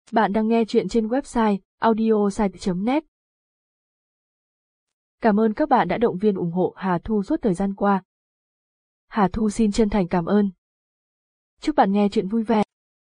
Bạn đang nghe chuyện trên website audiosite.net. Cảm ơn các bạn đã động viên ủng hộ Hà Thu suốt thời gian qua. Hà Thu xin chân thành cảm ơn. Chúc bạn nghe chuyện vui vẻ.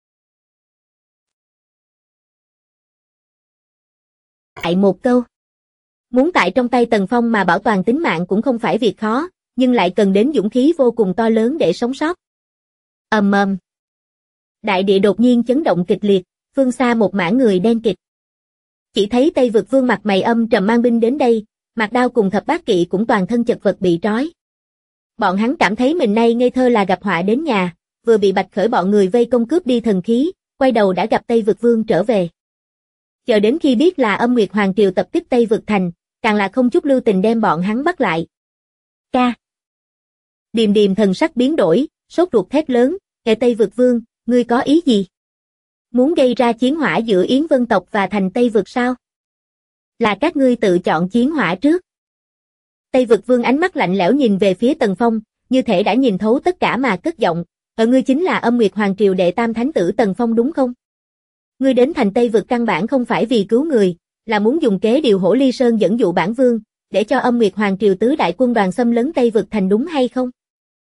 Lại một câu. Muốn tại trong tay Tần Phong mà bảo toàn tính mạng cũng không phải việc khó, nhưng lại cần đến dũng khí vô cùng to lớn để sống sót. Ầm ầm. Đại địa đột nhiên chấn động kịch liệt, phương xa một mảng người đen kịt. Chỉ thấy Tây Vực Vương mặt mày âm trầm mang binh đến đây, Mạc Đao cùng Thập Bát Kỵ cũng toàn thân chật vật bị trói. Bọn hắn cảm thấy mình nay ngây thơ là gặp họa đến nhà, vừa bị Bạch Khởi bọn người vây công cướp đi thần khí, quay đầu đã gặp Tây Vực Vương trở về. Chờ đến khi biết là Âm Nguyệt Hoàng Triều tập kích Tây Vực Thành, càng là không chút lưu tình đem bọn hắn bắt lại. Ca. Điềm Điềm thần sắc biến đổi, sốt ruột thét lớn, "Kẻ Tây Vực Vương, ngươi có ý gì? Muốn gây ra chiến hỏa giữa Yến Vân tộc và thành Tây Vực sao? Là các ngươi tự chọn chiến hỏa trước." Tây Vực Vương ánh mắt lạnh lẽo nhìn về phía Tần Phong, như thể đã nhìn thấu tất cả mà cất giọng, "Ngươi chính là Âm Nguyệt Hoàng Triều đệ tam thánh tử Tần Phong đúng không? Ngươi đến thành Tây Vực căn bản không phải vì cứu người, là muốn dùng kế điều Hổ Ly Sơn dẫn dụ bản vương, để cho Âm Nguyệt Hoàng Triều tứ đại quân đoàn xâm lấn Tây Vực thành đúng hay không?"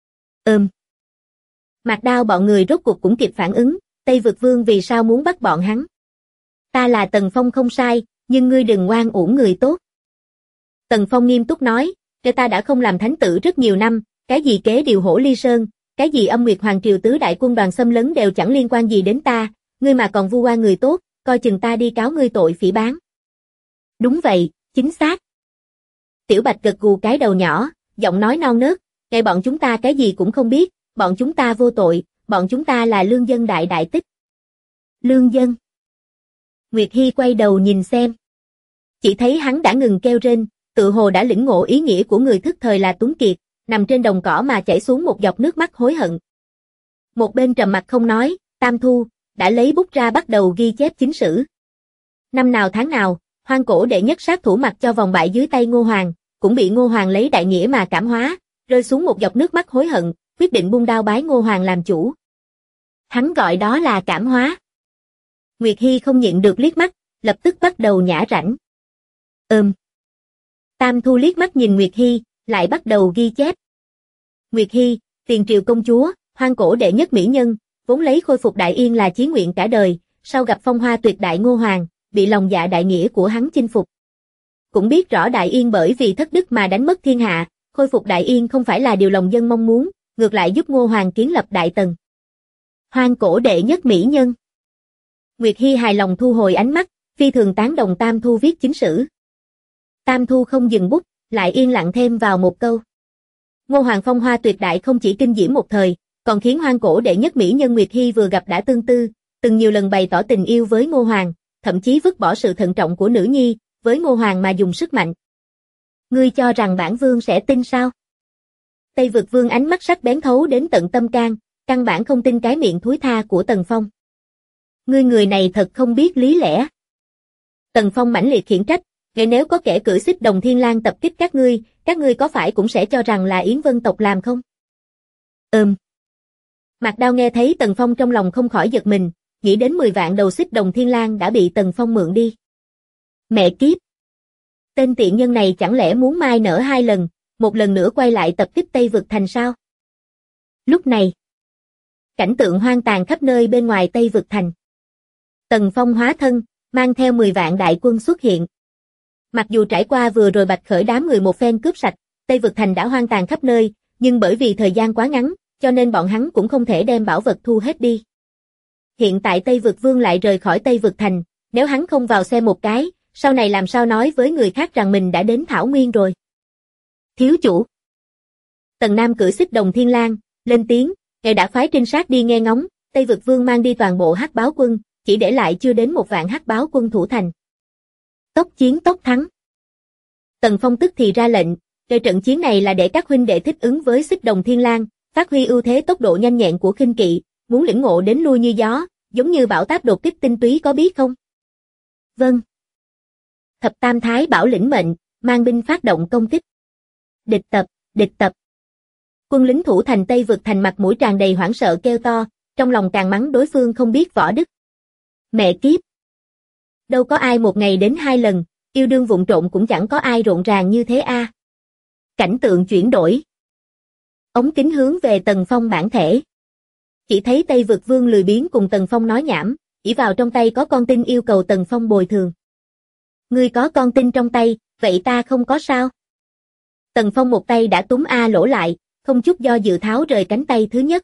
Mạc Đao bọn người rốt cuộc cũng kịp phản ứng, Tây Vực Vương vì sao muốn bắt bọn hắn? "Ta là Tần Phong không sai, nhưng ngươi đừng oan uổng người tốt." Tần Phong nghiêm túc nói, "Kẻ ta đã không làm thánh tử rất nhiều năm, cái gì kế điều Hổ Ly Sơn, cái gì Âm Nguyệt Hoàng Triều tứ đại quân đoàn xâm lấn đều chẳng liên quan gì đến ta, ngươi mà còn vu oan người tốt, coi chừng ta đi cáo ngươi tội phỉ báng." "Đúng vậy, chính xác." Tiểu Bạch gật gù cái đầu nhỏ, giọng nói non nớt, "Ngày bọn chúng ta cái gì cũng không biết, bọn chúng ta vô tội, bọn chúng ta là lương dân đại đại tích." "Lương dân?" Nguyệt Hi quay đầu nhìn xem. Chỉ thấy hắn đã ngừng kêu rên, tự hồ đã lĩnh ngộ ý nghĩa của người thức thời là Tuấn Kiệt, nằm trên đồng cỏ mà chảy xuống một giọt nước mắt hối hận. Một bên trầm mặt không nói, Tam Thu đã lấy bút ra bắt đầu ghi chép chính sử. Năm nào tháng nào, Hoang Cổ đệ nhất sát thủ mặc cho vòng bại dưới tay Ngô Hoàng, cũng bị Ngô Hoàng lấy đại nghĩa mà cảm hóa, rơi xuống một giọt nước mắt hối hận, quyết định buông đao bái Ngô Hoàng làm chủ. Hắn gọi đó là cảm hóa. Nguyệt Hi không nhịn được liếc mắt, lập tức bắt đầu nhả rãnh. Tam Thu liếc mắt nhìn Nguyệt Hi, lại bắt đầu ghi chép. Nguyệt Hi, tiền triều công chúa, Hoang Cổ đệ nhất mỹ nhân, vốn lấy khôi phục Đại Yên là chí nguyện cả đời, sau gặp phong hoa tuyệt đại Ngô Hoàng, bị lòng dạ đại nghĩa của hắn chinh phục. Cũng biết rõ Đại Yên bởi vì thất đức mà đánh mất thiên hạ, khôi phục Đại Yên không phải là điều lòng dân mong muốn, ngược lại giúp Ngô Hoàng kiến lập Đại Tần. Hoang Cổ đệ nhất mỹ nhân. Nguyệt Hi hài lòng thu hồi ánh mắt, phi thường tán đồng Tam Thu viết chính sử. Tam Thu không dừng bút, lại yên lặng thêm vào một câu. Ngô Hoàng phong hoa tuyệt đại không chỉ kinh diễm một thời, còn khiến Hoang Cổ đệ nhất mỹ nhân Nguyệt Hi vừa gặp đã tương tư, từng nhiều lần bày tỏ tình yêu với Ngô Hoàng, thậm chí vứt bỏ sự thận trọng của nữ nhi, với Ngô Hoàng mà dùng sức mạnh. Ngươi cho rằng bản vương sẽ tin sao? Tây Vực Vương ánh mắt sắc bén thấu đến tận tâm can, căn bản không tin cái miệng thúi tha của Tần Phong. Ngươi người này thật không biết lý lẽ. Tần Phong mãnh liệt khiển trách, "Ngày nếu có kẻ cưỡi xích đồng thiên lang tập kích các ngươi có phải cũng sẽ cho rằng là Yến Vân tộc làm không?" Mạc Đao nghe thấy Tần Phong trong lòng không khỏi giật mình, nghĩ đến 10 vạn đầu xích đồng thiên lang đã bị Tần Phong mượn đi. Mẹ kiếp! Tên tiện nhân này chẳng lẽ muốn mai nở hai lần, một lần nữa quay lại tập kích Tây Vực thành sao? Lúc này, cảnh tượng hoang tàn khắp nơi bên ngoài Tây Vực thành. Tần Phong hóa thân, mang theo 10 vạn đại quân xuất hiện. Mặc dù trải qua vừa rồi Bạch Khởi đám người một phen cướp sạch, Tây Vực thành đã hoang tàn khắp nơi, nhưng bởi vì thời gian quá ngắn, cho nên bọn hắn cũng không thể đem bảo vật thu hết đi. Hiện tại Tây Vực Vương lại rời khỏi Tây Vực thành, nếu hắn không vào xem một cái, sau này làm sao nói với người khác rằng mình đã đến Thảo Nguyên rồi. Thiếu chủ. Tần Nam cưỡi xích đồng thiên lang, lên tiếng, "Ngài đã phái trinh sát đi nghe ngóng, Tây Vực Vương mang đi toàn bộ Hắc Báo quân, chỉ để lại chưa đến 1 vạn Hắc Báo quân thủ thành. Tốc chiến tốc thắng." Tần Phong tức thì ra lệnh, "Để trận chiến này là để các huynh đệ thích ứng với xích đồng thiên lang, phát huy ưu thế tốc độ nhanh nhẹn của khinh kỵ, muốn lĩnh ngộ đến lui như gió, giống như bão táp đột kích tinh túy có biết không?" "Vâng." Thập Tam Thái Bảo lĩnh mệnh, mang binh phát động công kích. Địch tập, địch tập. Quân lính thủ thành Tây Vực thành mặt mũi tràn đầy hoảng sợ kêu to, trong lòng càng mắng đối phương không biết võ đức. Mẹ kiếp, đâu có ai một ngày đến 2 lần, yêu đương vụng trộn cũng chẳng có ai rộn ràng như thế a. Cảnh tượng chuyển đổi. Ống kính hướng về Tần Phong bản thể. Chỉ thấy Tây Vực Vương lười biếng cùng Tần Phong nói nhảm, chỉ vào trong tay có con tin yêu cầu Tần Phong bồi thường. Ngươi có con tin trong tay, vậy ta không có sao? Tần Phong một tay đã túm A Lỗ lại, không chút do dự tháo rời cánh tay thứ nhất.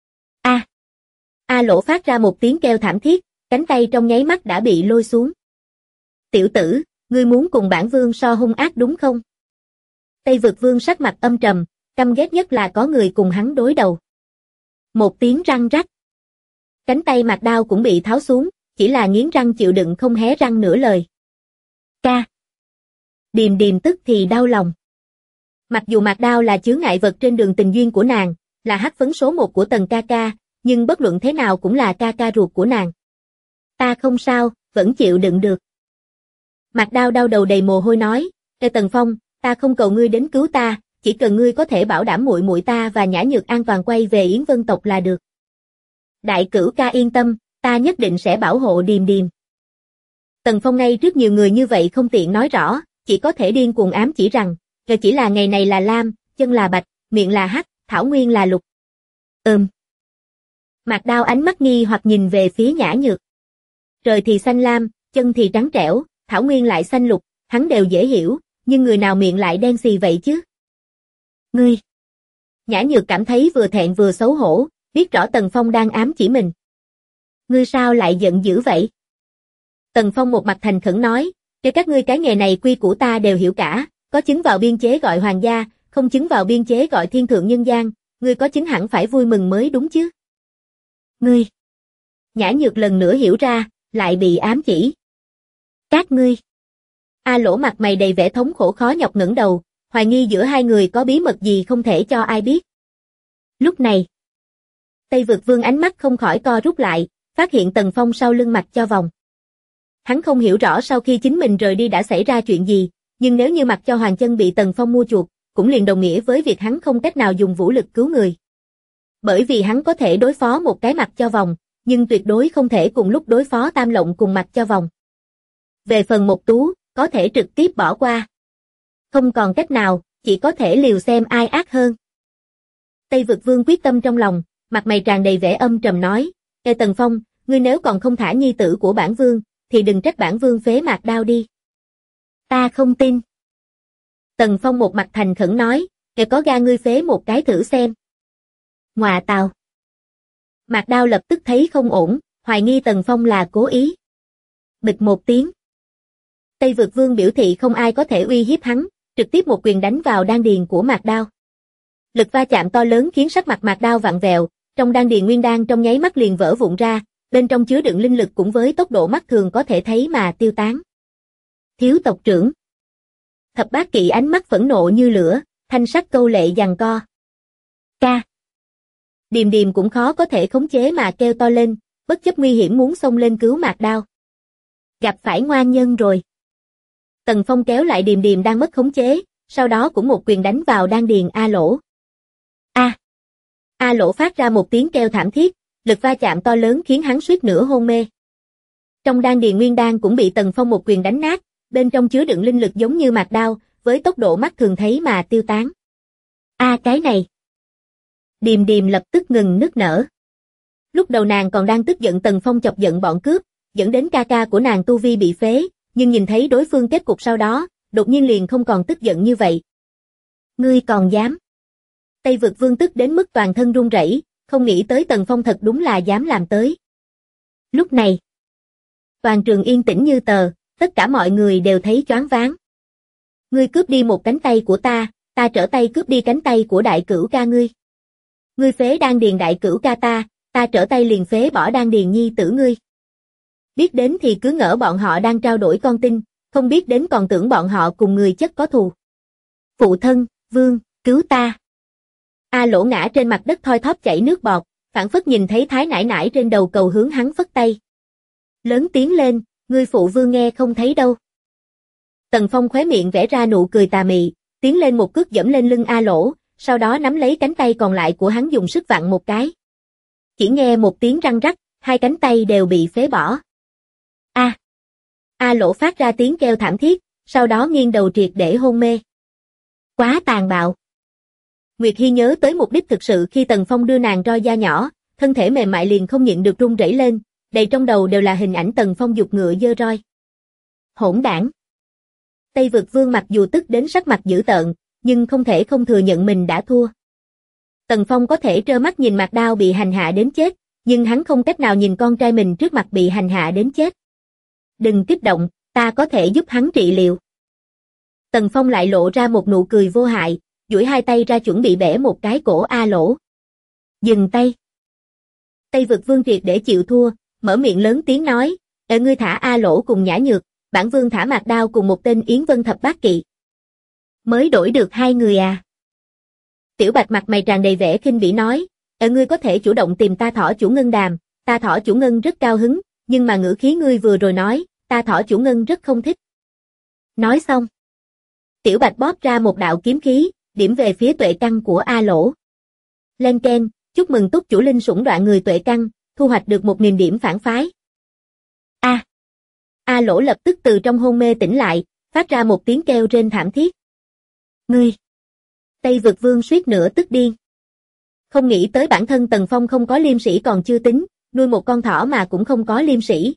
A Lỗ phát ra một tiếng kêu thảm thiết, cánh tay trong nháy mắt đã bị lôi xuống. Tiểu tử, ngươi muốn cùng bản vương so hung ác đúng không? Tây Vực Vương sắc mặt âm trầm, căm ghét nhất là có người cùng hắn đối đầu. Một tiếng răng rắc. Cánh tay Mạc Đao cũng bị tháo xuống, chỉ là nghiến răng chịu đựng không hé răng nửa lời. Ca. Điềm Điềm tức thì đau lòng. Mặc dù Mạc Đao là chướng ngại vật trên đường tình duyên của nàng, là hắc phấn số 1 của Tần ca ca, nhưng bất luận thế nào cũng là ca ca ruột của nàng. Ta không sao, vẫn chịu đựng được. Mạc Đao đau đầu đầy mồ hôi nói, Ê Tần Phong, ta không cầu ngươi đến cứu ta, chỉ cần ngươi có thể bảo đảm muội muội ta và Nhã Nhược an toàn quay về Yến Vân tộc là được. Đại cửu ca yên tâm, ta nhất định sẽ bảo hộ Điềm Điềm. Tần Phong ngay trước nhiều người như vậy không tiện nói rõ, chỉ có thể điên cuồng ám chỉ rằng, chỉ là ngày này là lam, chân là bạch, miệng là hắc, thảo nguyên là lục. Mạc Đao ánh mắt nghi hoặc nhìn về phía Nhã Nhược. Trời thì xanh lam, chân thì trắng trẻo, thảo nguyên lại xanh lục, hắn đều dễ hiểu, nhưng người nào miệng lại đen xì vậy chứ? Ngươi! Nhã Nhược cảm thấy vừa thẹn vừa xấu hổ, biết rõ Tần Phong đang ám chỉ mình. Ngươi sao lại giận dữ vậy? Tần Phong một mặt thành khẩn nói, cho các ngươi cái nghề này quy củ ta đều hiểu cả, có chứng vào biên chế gọi hoàng gia, không chứng vào biên chế gọi thiên thượng nhân gian, ngươi có chứng hẳn phải vui mừng mới đúng chứ? Ngươi! Nhã Nhược lần nữa hiểu ra, lại bị ám chỉ. Các ngươi! A Lỗ mặt mày đầy vẻ thống khổ khó nhọc ngẩng đầu, hoài nghi giữa hai người có bí mật gì không thể cho ai biết. Lúc này, Tây Vực Vương ánh mắt không khỏi co rút lại, phát hiện Tần Phong sau lưng mặt cho vòng. Hắn không hiểu rõ sau khi chính mình rời đi đã xảy ra chuyện gì, nhưng nếu như mặt cho Hoàng Chân bị Tần Phong mua chuộc, cũng liền đồng nghĩa với việc hắn không cách nào dùng vũ lực cứu người. Bởi vì hắn có thể đối phó một cái mặt cho vòng, nhưng tuyệt đối không thể cùng lúc đối phó Tam Lộng cùng mặt cho vòng. Về phần Một Tú, có thể trực tiếp bỏ qua. Không còn cách nào, chỉ có thể liều xem ai ác hơn. Tây Vực Vương quyết tâm trong lòng, mặt mày tràn đầy vẻ âm trầm nói, Ê Tần Phong, ngươi nếu còn không thả nhi tử của bản vương, thì đừng trách bản vương phế Mạc Đao đi. Ta không tin. Tần Phong một mặt thành khẩn nói, Ê có gan ngươi phế một cái thử xem. Ngoà tào. Mạc Đao lập tức thấy không ổn, hoài nghi Tần Phong là cố ý. Bịch một tiếng. Tây Vực Vương biểu thị không ai có thể uy hiếp hắn, trực tiếp một quyền đánh vào đan điền của Mạc Đao. Lực va chạm to lớn khiến sắc mặt Mạc Đao vặn vẹo, trong đan điền nguyên đan trong nháy mắt liền vỡ vụn ra, bên trong chứa đựng linh lực cũng với tốc độ mắt thường có thể thấy mà tiêu tán. Thiếu tộc trưởng. Thập Bát Kỵ ánh mắt phẫn nộ như lửa, thanh sắc câu lệ giằng co. Ca. Điềm Điềm cũng khó có thể khống chế mà kêu to lên, bất chấp nguy hiểm muốn xông lên cứu Mạc Đao. Gặp phải ngoan nhân rồi. Tần Phong kéo lại Điềm Điềm đang mất khống chế, sau đó cũng một quyền đánh vào đan điền A Lỗ. A Lỗ phát ra một tiếng kêu thảm thiết, lực va chạm to lớn khiến hắn suýt nữa hôn mê. Trong đan điền nguyên đan cũng bị Tần Phong một quyền đánh nát, bên trong chứa đựng linh lực giống như Mạc Đao, với tốc độ mắt thường thấy mà tiêu tán. Cái này. Điềm Điềm lập tức ngừng nức nở. Lúc đầu nàng còn đang tức giận Tần Phong chọc giận bọn cướp, dẫn đến ca ca của nàng tu vi bị phế, nhưng nhìn thấy đối phương kết cục sau đó, đột nhiên liền không còn tức giận như vậy. Ngươi còn dám? Tây Vực Vương tức đến mức toàn thân run rẩy, không nghĩ tới Tần Phong thật đúng là dám làm tới. Lúc này, toàn trường yên tĩnh như tờ, tất cả mọi người đều thấy choáng váng. Ngươi cướp đi một cánh tay của ta trở tay cướp đi cánh tay của đại cửu ca ngươi. Ngươi phế đan điền đại cửu ca ta trở tay liền phế bỏ đan điền nhi tử ngươi. Biết đến thì cứ ngỡ bọn họ đang trao đổi con tin, không biết đến còn tưởng bọn họ cùng người chất có thù. Phụ thân, vương, cứu ta. A Lỗ ngã trên mặt đất thoi thóp chảy nước bọt, phảng phất nhìn thấy Thái nãi nãi trên đầu cầu hướng hắn phất tay. Lớn tiếng lên, ngươi phụ vương nghe không thấy đâu. Tần Phong khóe miệng vẽ ra nụ cười tà mị, tiến lên một cước giẫm lên lưng A Lỗ, sau đó nắm lấy cánh tay còn lại của hắn dùng sức vặn một cái. Chỉ nghe một tiếng răng rắc, hai cánh tay đều bị phế bỏ. A Lỗ phát ra tiếng kêu thảm thiết, sau đó nghiêng đầu triệt để hôn mê. Quá tàn bạo. Nguyệt Hi nhớ tới mục đích thực sự khi Tần Phong đưa nàng roi da nhỏ, thân thể mềm mại liền không nhịn được run rẩy lên, đầy trong đầu đều là hình ảnh Tần Phong giục ngựa giơ roi. Hỗn đảng. Tây Vực Vương mặc dù tức đến sắc mặt dữ tợn, nhưng không thể không thừa nhận mình đã thua. Tần Phong có thể trơ mắt nhìn Mạc Đao bị hành hạ đến chết, nhưng hắn không cách nào nhìn con trai mình trước mặt bị hành hạ đến chết. Đừng kích động, ta có thể giúp hắn trị liệu. Tần Phong lại lộ ra một nụ cười vô hại, duỗi hai tay ra chuẩn bị bẻ một cái cổ A Lỗ. Dừng tay. Tây Vực Vương triệt để chịu thua, mở miệng lớn tiếng nói, ngươi thả A Lỗ cùng Nhã Nhược, bản vương thả Mạc Đao cùng một tên Yến Vân Thập Bát Kỵ. Mới đổi được hai người à? Tiểu Bạch mặt mày tràn đầy vẻ khinh bỉ nói, ngươi có thể chủ động tìm ta Thỏ chủ Ngân đàm, ta Thỏ chủ Ngân rất cao hứng, nhưng mà ngữ khí ngươi vừa rồi nói, ta Thỏ chủ Ngân rất không thích. Nói xong, Tiểu Bạch bóp ra một đạo kiếm khí, điểm về phía tuệ căn của A Lỗ. Lên keng, chúc mừng túc chủ linh sủng đoạn người tuệ căn, thu hoạch được 1000 điểm phản phái. A Lỗ lập tức từ trong hôn mê tỉnh lại, phát ra một tiếng kêu rên thảm thiết. Ngươi! Tây Vực Vương suýt nữa tức điên. Không nghĩ tới bản thân Tần Phong không có liêm sĩ còn chưa tính, nuôi một con thỏ mà cũng không có liêm sĩ.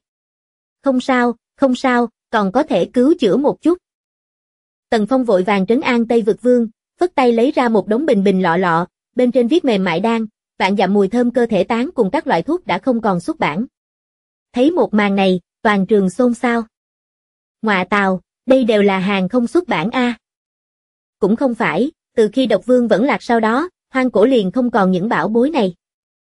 Không sao, còn có thể cứu chữa một chút. Tần Phong vội vàng trấn an Tây Vực Vương, phất tay lấy ra một đống bình lọ, bên trên viết mềm mại đan, vạn dặm mùi thơm cơ thể tán cùng các loại thuốc đã không còn xuất bản. Thấy một màn này, toàn trường xôn xao. Ngoạ tào, đây đều là hàng không xuất bản a. Cũng không phải, từ khi Độc Vương vẫn lạc sau đó, hoang cổ liền không còn những bảo bối này.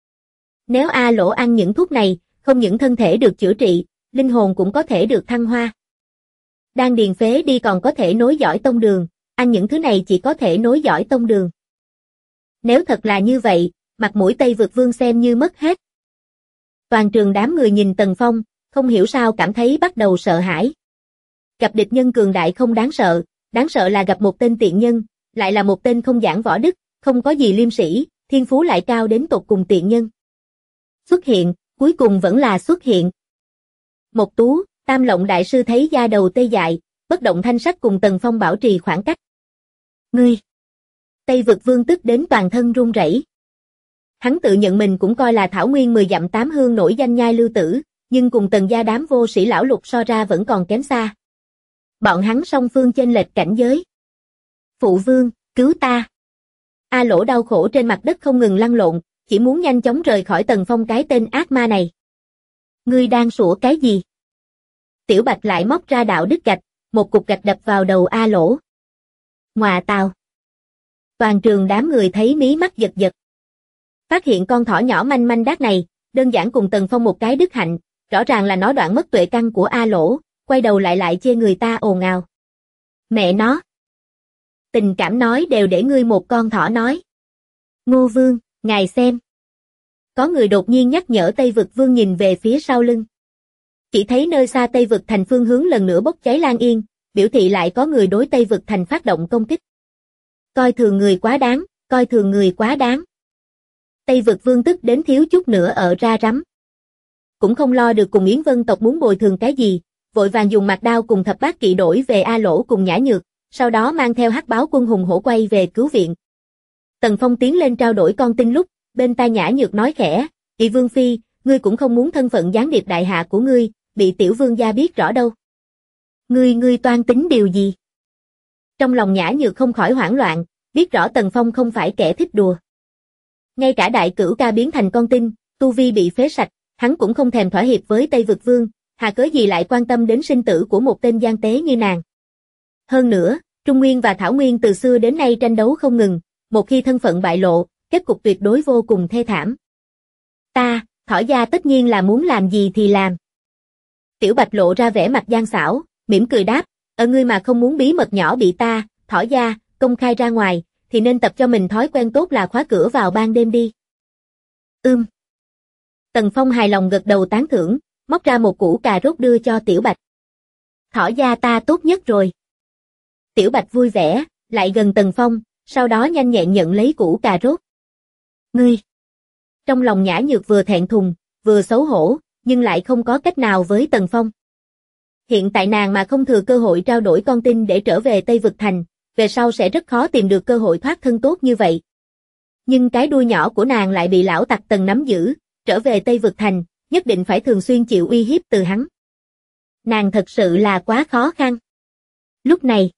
Nếu A Lỗ ăn những thuốc này, không những thân thể được chữa trị, linh hồn cũng có thể được thăng hoa. Đan điền phế đi còn có thể nối dõi tông đường, ăn những thứ này chỉ có thể nối dõi tông đường. Nếu thật là như vậy, mặt mũi Tây Vực Vương xem như mất hết. Toàn trường đám người nhìn Tần Phong, không hiểu sao cảm thấy bắt đầu sợ hãi. Gặp địch nhân cường đại không đáng sợ là gặp một tên tiện nhân, lại là một tên không giảng võ đức, không có gì liêm sĩ, thiên phú lại cao đến tột cùng tiện nhân. Xuất hiện, cuối cùng vẫn là xuất hiện. Một Tú, Tam Lộng đại sư thấy da đầu tê dại, bất động thanh sắc cùng Tần Phong bảo trì khoảng cách. Ngươi! Tây Vực Vương tức đến toàn thân run rẩy. Hắn tự nhận mình cũng coi là thảo nguyên 10 dặm 8 hương nổi danh nhai lưu tử, nhưng cùng Tần gia đám vô sĩ lão lục so ra vẫn còn kém xa. Bọn hắn song phương chênh lệch cảnh giới. Phụ vương, cứu ta! A Lỗ đau khổ trên mặt đất không ngừng lăn lộn, chỉ muốn nhanh chóng rời khỏi Tần Phong cái tên ác ma này. Ngươi đang sủa cái gì? Tiểu Bạch lại móc ra đạo đức gạch, một cục gạch đập vào đầu A Lỗ. Ngoạ tào! Toàn trường đám người thấy mí mắt giật giật. Phát hiện con thỏ nhỏ manh manh đát này, đơn giản cùng Tần Phong một cái đức hạnh, rõ ràng là nó đoạn mất tuệ căn của A Lỗ, quay đầu lại chê người ta ồn ào. Mẹ nó! Tình cảm nói đều để ngươi một con thỏ nói. Ngô Vương, ngài xem. Có người đột nhiên nhắc nhở Tây Vực Vương nhìn về phía sau lưng. Chỉ thấy nơi xa Tây Vực Thành phương hướng lần nữa bốc cháy lan yên, biểu thị lại có người đối Tây Vực Thành phát động công kích. Coi thường người quá đáng, coi thường người quá đáng. Tây Vực Vương tức đến thiếu chút nữa ở ra rắm. Cũng không lo được cùng Yến Vân tộc muốn bồi thường cái gì, vội vàng dùng Mạc Đao cùng Thập Bát Kỵ đổi về A Lỗ cùng Nhã Nhược, sau đó mang theo Hắc Báo quân hùng hổ quay về cứu viện. Tần Phong tiến lên trao đổi con tin lúc, bên tai Nhã Nhược nói khẽ, "Ỷ Vương phi, ngươi cũng không muốn thân phận gián điệp đại hạ của ngươi bị tiểu vương gia biết rõ đâu. Ngươi toan tính điều gì?" Trong lòng Nhã Nhược không khỏi hoảng loạn, biết rõ Tần Phong không phải kẻ thích đùa. Ngay cả đại cửu ca biến thành con tin, tu vi bị phế sạch, hắn cũng không thèm thỏa hiệp với Tây Vực Vương, hà cớ gì lại quan tâm đến sinh tử của một tên gian tế như nàng. Hơn nữa, Trung Nguyên và Thảo Nguyên từ xưa đến nay tranh đấu không ngừng, một khi thân phận bại lộ, kết cục tuyệt đối vô cùng thê thảm. Ta, Thỏ gia tất nhiên là muốn làm gì thì làm. Tiểu Bạch lộ ra vẻ mặt gian xảo, mỉm cười đáp, ở ngươi mà không muốn bí mật nhỏ bị ta, Thỏ gia, công khai ra ngoài, thì nên tập cho mình thói quen tốt là khóa cửa vào ban đêm đi. Tần Phong hài lòng gật đầu tán thưởng, móc ra một củ cà rốt đưa cho Tiểu Bạch. Thỏ gia ta tốt nhất rồi. Tiểu Bạch vui vẻ, lại gần Tần Phong, sau đó nhanh nhẹn nhận lấy củ cà rốt. Ngươi! Trong lòng Nhã Nhược vừa thẹn thùng, vừa xấu hổ, nhưng lại không có cách nào với Tần Phong. Hiện tại nàng mà không thừa cơ hội trao đổi con tin để trở về Tây Vực Thành, về sau sẽ rất khó tìm được cơ hội thoát thân tốt như vậy. Nhưng cái đuôi nhỏ của nàng lại bị lão tặc Tần nắm giữ, trở về Tây Vực Thành, nhất định phải thường xuyên chịu uy hiếp từ hắn. Nàng thật sự là quá khó khăn. Lúc này,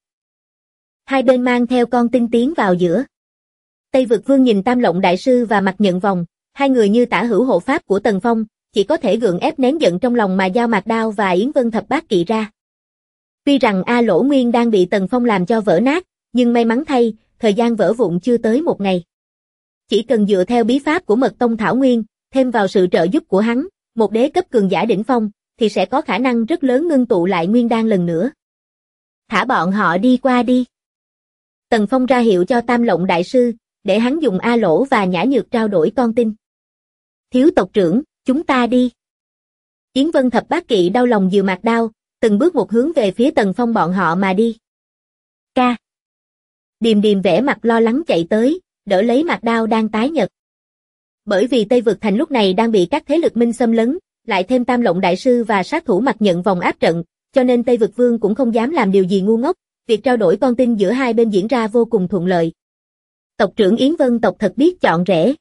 hai bên mang theo con tin tiến vào giữa. Tây Vực Vương nhìn Tam Lộng Đại Sư và Mặc Nhận Vòng, hai người như tả hữu hộ pháp của Tần Phong, chỉ có thể gượng ép nén giận trong lòng mà giao Mạc Đao và Yến Vân Thập Bát Kỵ ra. Tuy rằng A Lỗ Nguyên đang bị Tần Phong làm cho vỡ nát, nhưng may mắn thay, thời gian vỡ vụn chưa tới một ngày. Chỉ cần dựa theo bí pháp của Mật Tông Thảo Nguyên, thêm vào sự trợ giúp của hắn, một đế cấp cường giả đỉnh phong, thì sẽ có khả năng rất lớn ngưng tụ lại nguyên đan lần nữa. Thả bọn họ đi qua đi. Tần Phong ra hiệu cho Tam Lộng Đại Sư, để hắn dùng A Lỗ và Nhã Nhược trao đổi con tin. Thiếu tộc trưởng, chúng ta đi. Yến Vân Thập Bát Kỵ đau lòng dìu Mạc Đao, từng bước một hướng về phía Tần Phong bọn họ mà đi. Ca. Điềm Điềm vẻ mặt lo lắng chạy tới, đỡ lấy Mạc Đao đang tái nhợt. Bởi vì Tây Vực Thành lúc này đang bị các thế lực minh xâm lấn, lại thêm Tam Lộng Đại Sư và sát thủ Mặc Nhận Vòng áp trận, cho nên Tây Vực Vương cũng không dám làm điều gì ngu ngốc, việc trao đổi con tin giữa hai bên diễn ra vô cùng thuận lợi. Tộc trưởng Yến Vân tộc thật biết chọn rễ.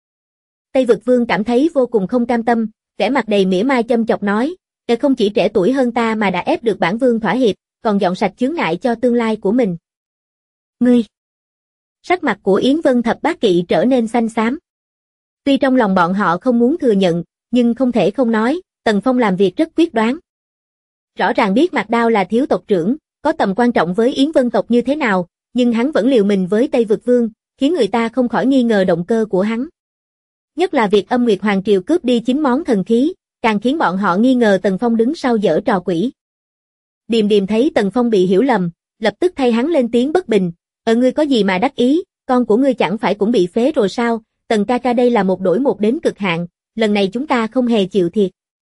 Tây Vực Vương cảm thấy vô cùng không cam tâm, vẻ mặt đầy mỉa mai châm chọc nói, "Kẻ không chỉ trẻ tuổi hơn ta mà đã ép được bản vương thỏa hiệp, còn dọn sạch chướng ngại cho tương lai của mình." Ngươi! Sắc mặt của Yến Vân Thập Bát Kỵ trở nên xanh xám. Tuy trong lòng bọn họ không muốn thừa nhận, nhưng không thể không nói, Tần Phong làm việc rất quyết đoán. Rõ ràng biết Mạc Đao là thiếu tộc trưởng, có tầm quan trọng với Yến Vân tộc như thế nào, nhưng hắn vẫn liều mình với Tây Vực Vương, khiến người ta không khỏi nghi ngờ động cơ của hắn. Nhất là việc Âm Nguyệt Hoàng Triều cướp đi 9 món thần khí, càng khiến bọn họ nghi ngờ Tần Phong đứng sau giở trò quỷ. Điềm Điềm thấy Tần Phong bị hiểu lầm, lập tức thay hắn lên tiếng bất bình, ngươi có gì mà đắc ý, con của ngươi chẳng phải cũng bị phế rồi sao, Tần ca ca đây là một đổi một đến cực hạn, lần này chúng ta không hề chịu thiệt.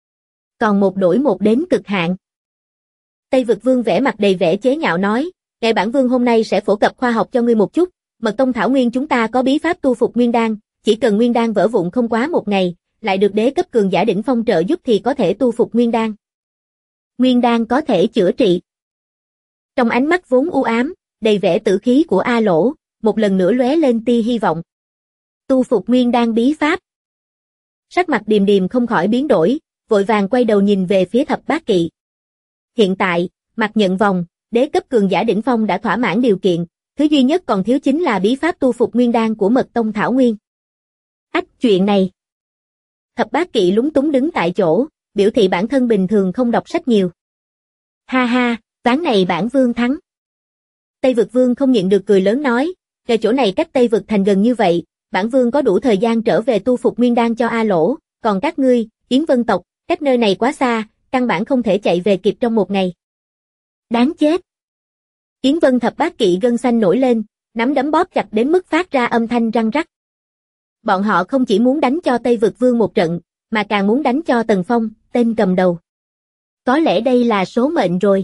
Còn một đổi một đến cực hạn. Tây Vực Vương vẻ mặt đầy vẻ chế nhạo nói, "Ngài bản vương hôm nay sẽ phổ cập khoa học cho ngươi một chút, Mật Tông Thảo Nguyên chúng ta có bí pháp tu phục nguyên đan, chỉ cần nguyên đan vỡ vụn không quá một ngày, lại được đế cấp cường giả đỉnh phong trợ giúp thì có thể tu phục nguyên đan. Nguyên đan có thể chữa trị." Trong ánh mắt vốn u ám, đầy vẻ tử khí của A Lỗ, một lần nữa lóe lên tia hy vọng. Tu phục nguyên đan bí pháp. Sắc mặt Điềm Điềm không khỏi biến đổi, vội vàng quay đầu nhìn về phía Thập Bát Kỵ. Hiện tại, Mặc Nhận Vòng, đế cấp cường giả đỉnh phong đã thỏa mãn điều kiện, thứ duy nhất còn thiếu chính là bí pháp tu phục nguyên đan của Mật Tông Thảo Nguyên. Chuyện này. Thập Bát Kỵ lúng túng đứng tại chỗ, biểu thị bản thân bình thường không đọc sách nhiều. Ha ha, ván này bản vương thắng. Tây Vực Vương không nhịn được cười lớn nói, "Kể chỗ này cách Tây Vực Thành gần như vậy, bản vương có đủ thời gian trở về tu phục nguyên đan cho A Lỗ, còn các ngươi, Yến Vân tộc, cách nơi này quá xa, căn bản không thể chạy về kịp trong một ngày." Đáng chết. Yến Vân Thập Bát Kỵ gân xanh nổi lên, nắm đấm bóp chặt đến mức phát ra âm thanh răng rắc. Bọn họ không chỉ muốn đánh cho Tây Vực Vương một trận, mà càng muốn đánh cho Tần Phong, tên cầm đầu. Có lẽ đây là số mệnh rồi.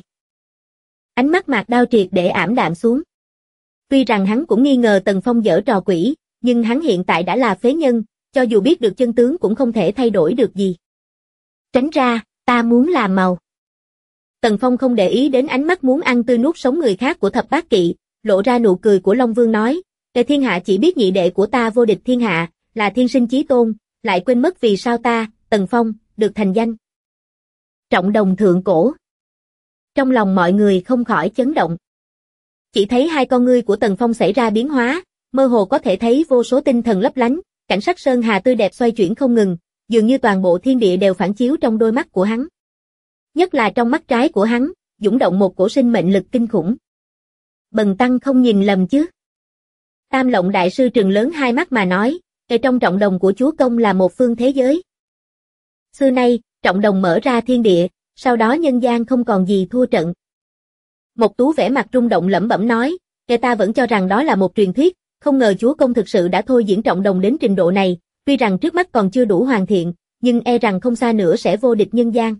Ánh mắt Mạc Đao triệt để ảm đạm xuống. Tuy rằng hắn cũng nghi ngờ Tần Phong giở trò quỷ, nhưng hắn hiện tại đã là phế nhân, cho dù biết được chân tướng cũng không thể thay đổi được gì. Tránh ra, ta muốn làm màu. Tần Phong không để ý đến ánh mắt muốn ăn tươi nuốt sống người khác của Thập Bát Kỵ, lộ ra nụ cười của Long Vương nói, "Kẻ thiên hạ chỉ biết nhị đệ của ta vô địch thiên hạ, là thiên sinh chí tôn, lại quên mất vì sao ta, Tần Phong, được thành danh." Trọng đồng thượng cổ. Trong lòng mọi người không khỏi chấn động. Chỉ thấy hai con ngươi của Tần Phong xảy ra biến hóa, mơ hồ có thể thấy vô số tinh thần lấp lánh, cảnh sắc sơn hà tươi đẹp xoay chuyển không ngừng, dường như toàn bộ thiên địa đều phản chiếu trong đôi mắt của hắn. Nhất là trong mắt trái của hắn, dũng động một cổ sinh mệnh lực kinh khủng. Bần tăng không nhìn lầm chứ? Tam Lộng Đại Sư trừng lớn hai mắt mà nói, trong trọng đồng của chúa công là một phương thế giới. Xưa nay, trọng đồng mở ra thiên địa, sau đó nhân gian không còn gì thua trận. Mộc Tú vẻ mặt rung động lẩm bẩm nói, ta vẫn cho rằng đó là một truyền thuyết, không ngờ chúa công thực sự đã thôi diễn trọng đồng đến trình độ này, tuy rằng trước mắt còn chưa đủ hoàn thiện, nhưng e rằng không xa nữa sẽ vô địch nhân gian.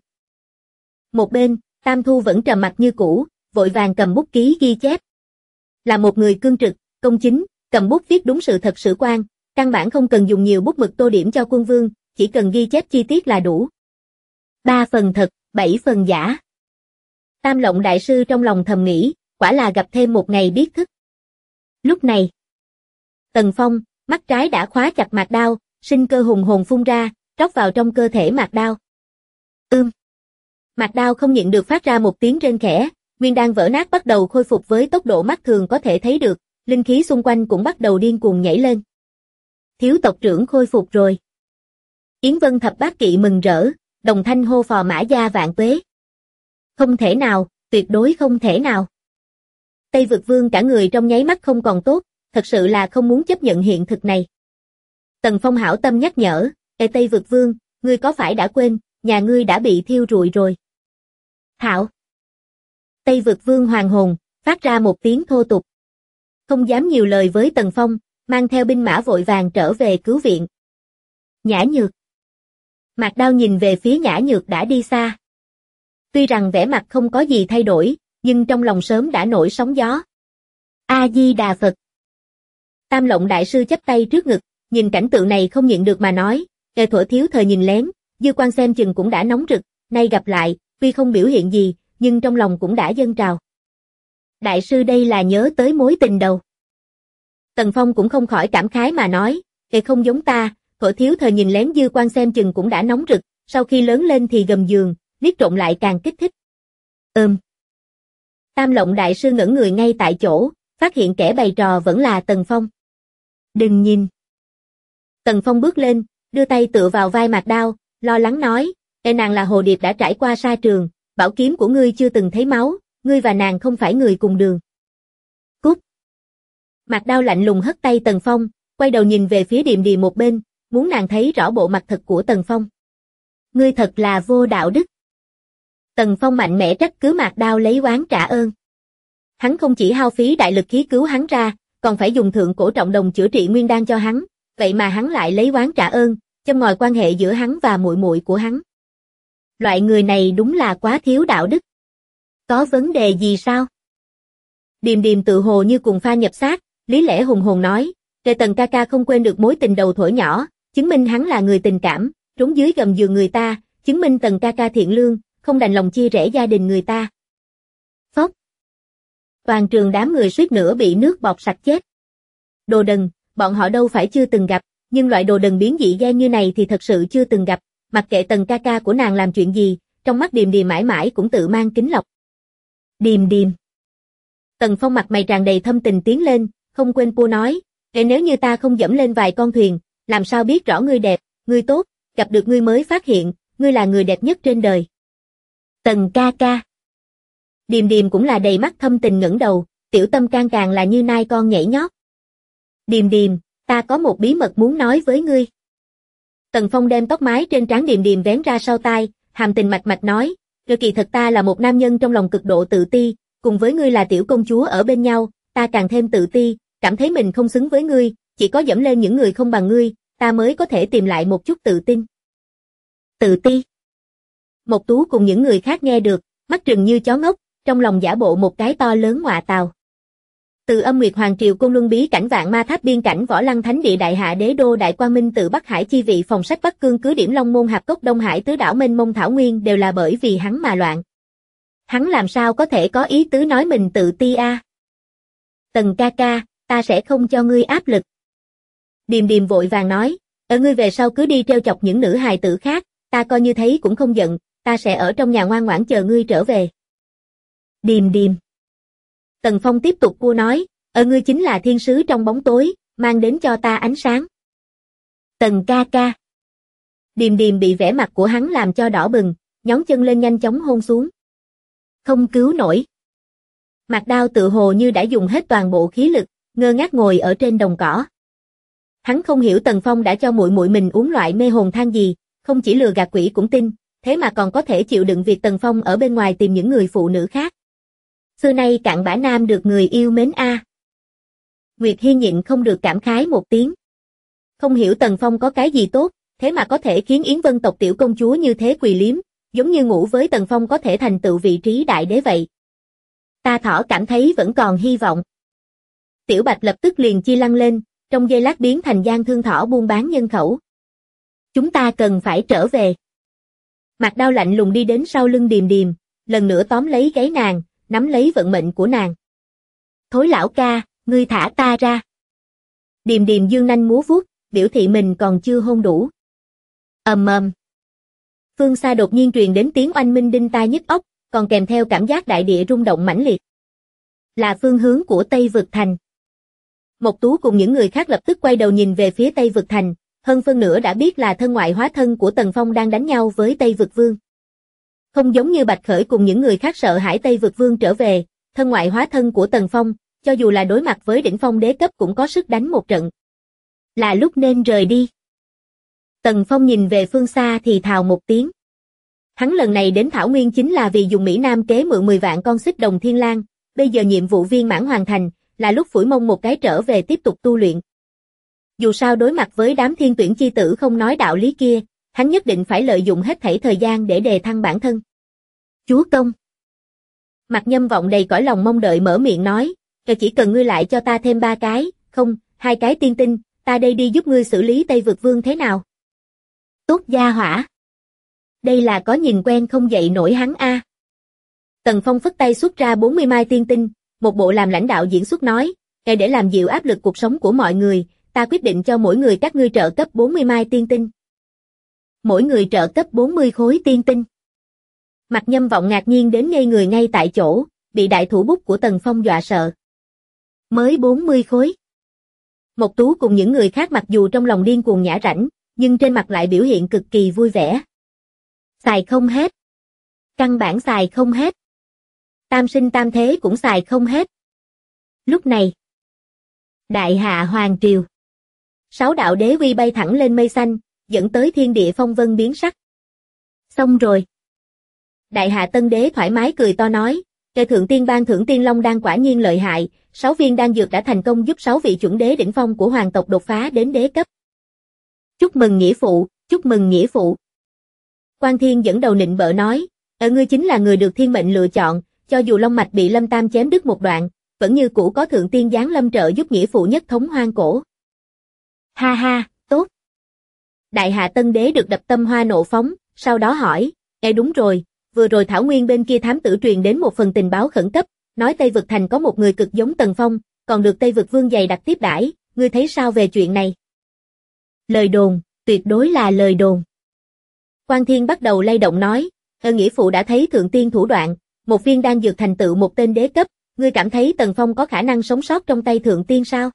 Một bên, Tam Thu vẫn trầm mặc như cũ, vội vàng cầm bút ký ghi chép. Là một người cương trực, công chính, cầm bút viết đúng sự thật sự quan, căn bản không cần dùng nhiều bút mực tô điểm cho quân vương, chỉ cần ghi chép chi tiết là đủ. 3 phần thật, 7 phần giả. Tam Lộng đại sư trong lòng thầm nghĩ, quả là gặp thêm một ngày biết thức. Lúc này, Tần Phong, mắt trái đã khóa chặt Mạc Đao, sinh cơ hùng hồn phun ra, rót vào trong cơ thể Mạc Đao. Mạc Đao không nhịn được phát ra một tiếng rên khẽ, nguyên đan vỡ nát bắt đầu khôi phục với tốc độ mắt thường có thể thấy được, linh khí xung quanh cũng bắt đầu điên cuồng nhảy lên. Thiếu tộc trưởng khôi phục rồi. Yến Vân Thập Bát Kỵ mừng rỡ, đồng thanh hô phò Mã Gia vạn tuế. Không thể nào, tuyệt đối không thể nào. Tây Vực Vương cả người trong nháy mắt không còn tốt, thật sự là không muốn chấp nhận hiện thực này. Tần Phong hảo tâm nhắc nhở, Tây Vực Vương, ngươi có phải đã quên, nhà ngươi đã bị thiêu rụi rồi. Thảo. Tây Vực Vương hoàng hồn, phát ra một tiếng thô tục. Không dám nhiều lời với Tần Phong, mang theo binh mã vội vàng trở về cứu viện. Nhã Nhược. Mạc Đao nhìn về phía Nhã Nhược đã đi xa. Tuy rằng vẻ mặt không có gì thay đổi, nhưng trong lòng sớm đã nổi sóng gió. A-di-đà Phật. Tam Lộng đại sư chắp tay trước ngực, nhìn cảnh tượng này không nhịn được mà nói, thuở thiếu thời nhìn lén, dư quan xem chừng cũng đã nóng rực, nay gặp lại, tuy không biểu hiện gì, nhưng trong lòng cũng đã dâng trào. Đại sư đây là nhớ tới mối tình đầu. Tần Phong cũng không khỏi cảm khái mà nói, không giống ta, thuở thiếu thời nhìn lén dư quan xem chừng cũng đã nóng rực, sau khi lớn lên thì gầm giường, liếc trộm lại càng kích thích. Tam Lộng đại sư ngẩn người ngay tại chỗ, phát hiện kẻ bày trò vẫn là Tần Phong. Đừng nhìn. Tần Phong bước lên, đưa tay tựa vào vai Mạc Đao, lo lắng nói, nàng là hồ điệp đã trải qua sa trường, bảo kiếm của ngươi chưa từng thấy máu, ngươi và nàng không phải người cùng đường. Cút. Mạc Đao lạnh lùng hất tay Tần Phong, quay đầu nhìn về phía Điềm Điềm một bên, muốn nàng thấy rõ bộ mặt thật của Tần Phong. Ngươi thật là vô đạo đức. Tần Phong mạnh mẽ trách cứ Mạc Đao lấy oán trả ơn. Hắn không chỉ hao phí đại lực khí cứu hắn ra, còn phải dùng thượng cổ trọng đồng chữa trị nguyên đan cho hắn, vậy mà hắn lại lấy oán trả ơn, châm ngòi quan hệ giữa hắn và muội muội của hắn. Loại người này đúng là quá thiếu đạo đức. Có vấn đề gì sao? Điềm Điềm tự hồ như cùng pha nhập xác, lý lẽ hùng hồn nói, Tần ca ca không quên được mối tình đầu thuở nhỏ, chứng minh hắn là người tình cảm, trốn dưới gầm giường người ta, chứng minh Tần ca ca thiện lương, không đành lòng chia rẽ gia đình người ta. Phốc. Toàn trường đám người suýt nữa bị nước bọt sặc chết. Đồ đần, bọn họ đâu phải chưa từng gặp, nhưng loại đồ đần biến dị ghen như này thì thật sự chưa từng gặp, mặc kệ Tần ca ca của nàng làm chuyện gì, trong mắt Điềm Điềm mãi mãi cũng tự mang kính lọc. Điềm Điềm. Tần Phong mặt mày tràn đầy thâm tình tiến lên, không quên pua nói, nếu như ta không dẫm lên vài con thuyền, làm sao biết rõ ngươi đẹp, ngươi tốt, gặp được ngươi mới phát hiện, ngươi là người đẹp nhất trên đời. Tần ca ca. Điềm Điềm cũng là đầy mắt thâm tình ngẩng đầu, tiểu tâm can càng là như nai con nhảy nhót. Điềm Điềm, ta có một bí mật muốn nói với ngươi. Tần Phong đem tóc mái trên trán Điềm Điềm vén ra sau tai, hàm tình mạch mạch nói, kỳ thật ta là một nam nhân trong lòng cực độ tự ti, cùng với ngươi là tiểu công chúa ở bên nhau, ta càng thêm tự ti, cảm thấy mình không xứng với ngươi, chỉ có dẫm lên những người không bằng ngươi, ta mới có thể tìm lại một chút tự tin. Tự ti. Mộc Tú cùng những người khác nghe được, mắt trừng như chó ngốc, trong lòng giả bộ một cái to lớn ngọa tào. Từ Âm Nguyệt Hoàng Triều Côn Luân Bí cảnh Vạn Ma Tháp biên cảnh Võ Lăng Thánh Địa Đại Hạ Đế Đô Đại Quang Minh tự Bắc Hải chi vị phòng sách Bắc Cương cứ điểm Long Môn Hạp Cốc Đông Hải tứ đảo mênh mông thảo nguyên đều là bởi vì hắn mà loạn. Hắn làm sao có thể có ý tứ nói mình tự ti a? Tần ca ca, ta sẽ không cho ngươi áp lực. Điềm Điềm vội vàng nói, ngươi về sau cứ đi trêu chọc những nữ hài tử khác, ta coi như thấy cũng không giận, ta sẽ ở trong nhà ngoan ngoãn chờ ngươi trở về. Điềm Điềm. Tần Phong tiếp tục cua nói, ngươi chính là thiên sứ trong bóng tối, mang đến cho ta ánh sáng. Tần ca ca. Điềm Điềm bị vẻ mặt của hắn làm cho đỏ bừng, nhón chân lên nhanh chóng hôn xuống. Không cứu nổi. Mạc Đao tự hồ như đã dùng hết toàn bộ khí lực, ngơ ngác ngồi ở trên đồng cỏ. Hắn không hiểu Tần Phong đã cho muội muội mình uống loại mê hồn thang gì, không chỉ lừa gạt quỷ cũng tin, thế mà còn có thể chịu đựng việc Tần Phong ở bên ngoài tìm những người phụ nữ khác. Xưa nay cặn bã nam được người yêu mến a. Nguyệt Hi nhịn không được cảm khái một tiếng. Không hiểu Tần Phong có cái gì tốt, thế mà có thể khiến Yến Vân tộc tiểu công chúa như thế quỳ liếm, giống như ngủ với Tần Phong có thể thành tựu vị trí đại đế vậy. Ta thỏ cảm thấy vẫn còn hy vọng. Tiểu Bạch lập tức liền chi lăng lên, trong giây lát biến thành gian thương thỏ buôn bán nhân khẩu. Chúng ta cần phải trở về. Mạc Đao lạnh lùng đi đến sau lưng Điềm Điềm, lần nữa tóm lấy gáy nàng, nắm lấy vận mệnh của nàng. Thối lão ca, ngươi thả ta ra. Điềm điềm dương nanh múa vuốt, biểu thị mình còn chưa hôn đủ. Ầm ầm. Phương xa đột nhiên truyền đến tiếng oanh minh đinh tai nhức óc, còn kèm theo cảm giác đại địa rung động mãnh liệt. Là phương hướng của Tây Vực Thành. Mộc Tú cùng những người khác lập tức quay đầu nhìn về phía Tây Vực Thành, hơn phân nửa đã biết là thân ngoại hóa thân của Tần Phong đang đánh nhau với Tây Vực Vương. Không giống như Bạch Khởi cùng những người khác sợ hãi Tây Vực Vương trở về, thân ngoại hóa thân của Tần Phong, cho dù là đối mặt với đỉnh phong đế cấp cũng có sức đánh một trận. Là lúc nên rời đi. Tần Phong nhìn về phương xa thì thào một tiếng. Hắn lần này đến Thảo Nguyên chính là vì dùng Mỹ Nam kế mượn 10 vạn con xích đồng thiên lang, bây giờ nhiệm vụ viên mãn hoàn thành, là lúc phủi mông một cái trở về tiếp tục tu luyện. Dù sao đối mặt với đám thiên tuyển chi tử không nói đạo lý kia, hắn nhất định phải lợi dụng hết thảy thời gian để đề thăng bản thân. Chúa công. Mạc Nhâm Vọng đầy cõi lòng mong đợi mở miệng nói, chỉ cần ngươi lại cho ta thêm 3 cái, không, 2 cái tiên tinh, ta đây đi giúp ngươi xử lý Tây Vực Vương thế nào? Tốt gia hỏa. Đây là có nhìn quen không dậy nổi hắn a. Tần Phong phất tay xuất ra 40 mai tiên tinh, một bộ làm lãnh đạo diễn xuất nói, để làm dịu áp lực cuộc sống của mọi người, ta quyết định cho mỗi người các ngươi trợ cấp 40 mai tiên tinh. Mỗi người trợ cấp 40 khối tiên tinh. Mạc Nhâm Vọng ngạc nhiên đến ngây người ngay tại chỗ, bị đại thủ bút của Tần Phong dọa sợ. Mới 40 khối. Mộc Tú cùng những người khác mặc dù trong lòng điên cuồng nhã rãnh, nhưng trên mặt lại biểu hiện cực kỳ vui vẻ. Xài không hết. Căn bản xài không hết. Tam sinh tam thế cũng xài không hết. Lúc này, Đại Hạ Hoàng Triều. 6 đạo đế uy bay thẳng lên mây xanh, dẫn tới thiên địa phong vân biến sắc. Xong rồi. Đại Hạ Tân Đế thoải mái cười to nói, Kẻ thượng tiên ban thưởng tiên long đan quả nhiên lợi hại, 6 viên đan dược đã thành công giúp 6 vị chuẩn đế đỉnh phong của hoàng tộc đột phá đến đế cấp. Chúc mừng nghĩa phụ, chúc mừng nghĩa phụ. Quan Thiên dẫn đầu nịnh bợ nói, ngươi chính là người được thiên mệnh lựa chọn, cho dù long mạch bị Lâm Tam chém đứt một đoạn, vẫn như cũ có thượng tiên giáng lâm trợ giúp nghĩa phụ nhất thống hoang cổ. Ha ha, tốt. Đại Hạ Tân Đế được đập tâm hoa nộ phóng, sau đó hỏi, đúng rồi, vừa rồi Thảo Nguyên bên kia thám tử truyền đến một phần tình báo khẩn cấp, nói Tây Vực Thành có một người cực giống Tần Phong, còn được Tây Vực Vương dày đặc tiếp đãi, ngươi thấy sao về chuyện này? Lời đồn, tuyệt đối là lời đồn. Quan Thiên bắt đầu lay động nói, nghĩa phụ đã thấy thượng tiên thủ đoạn, một viên đan dược thành tựu một tên đế cấp, ngươi cảm thấy Tần Phong có khả năng sống sót trong tay thượng tiên sao?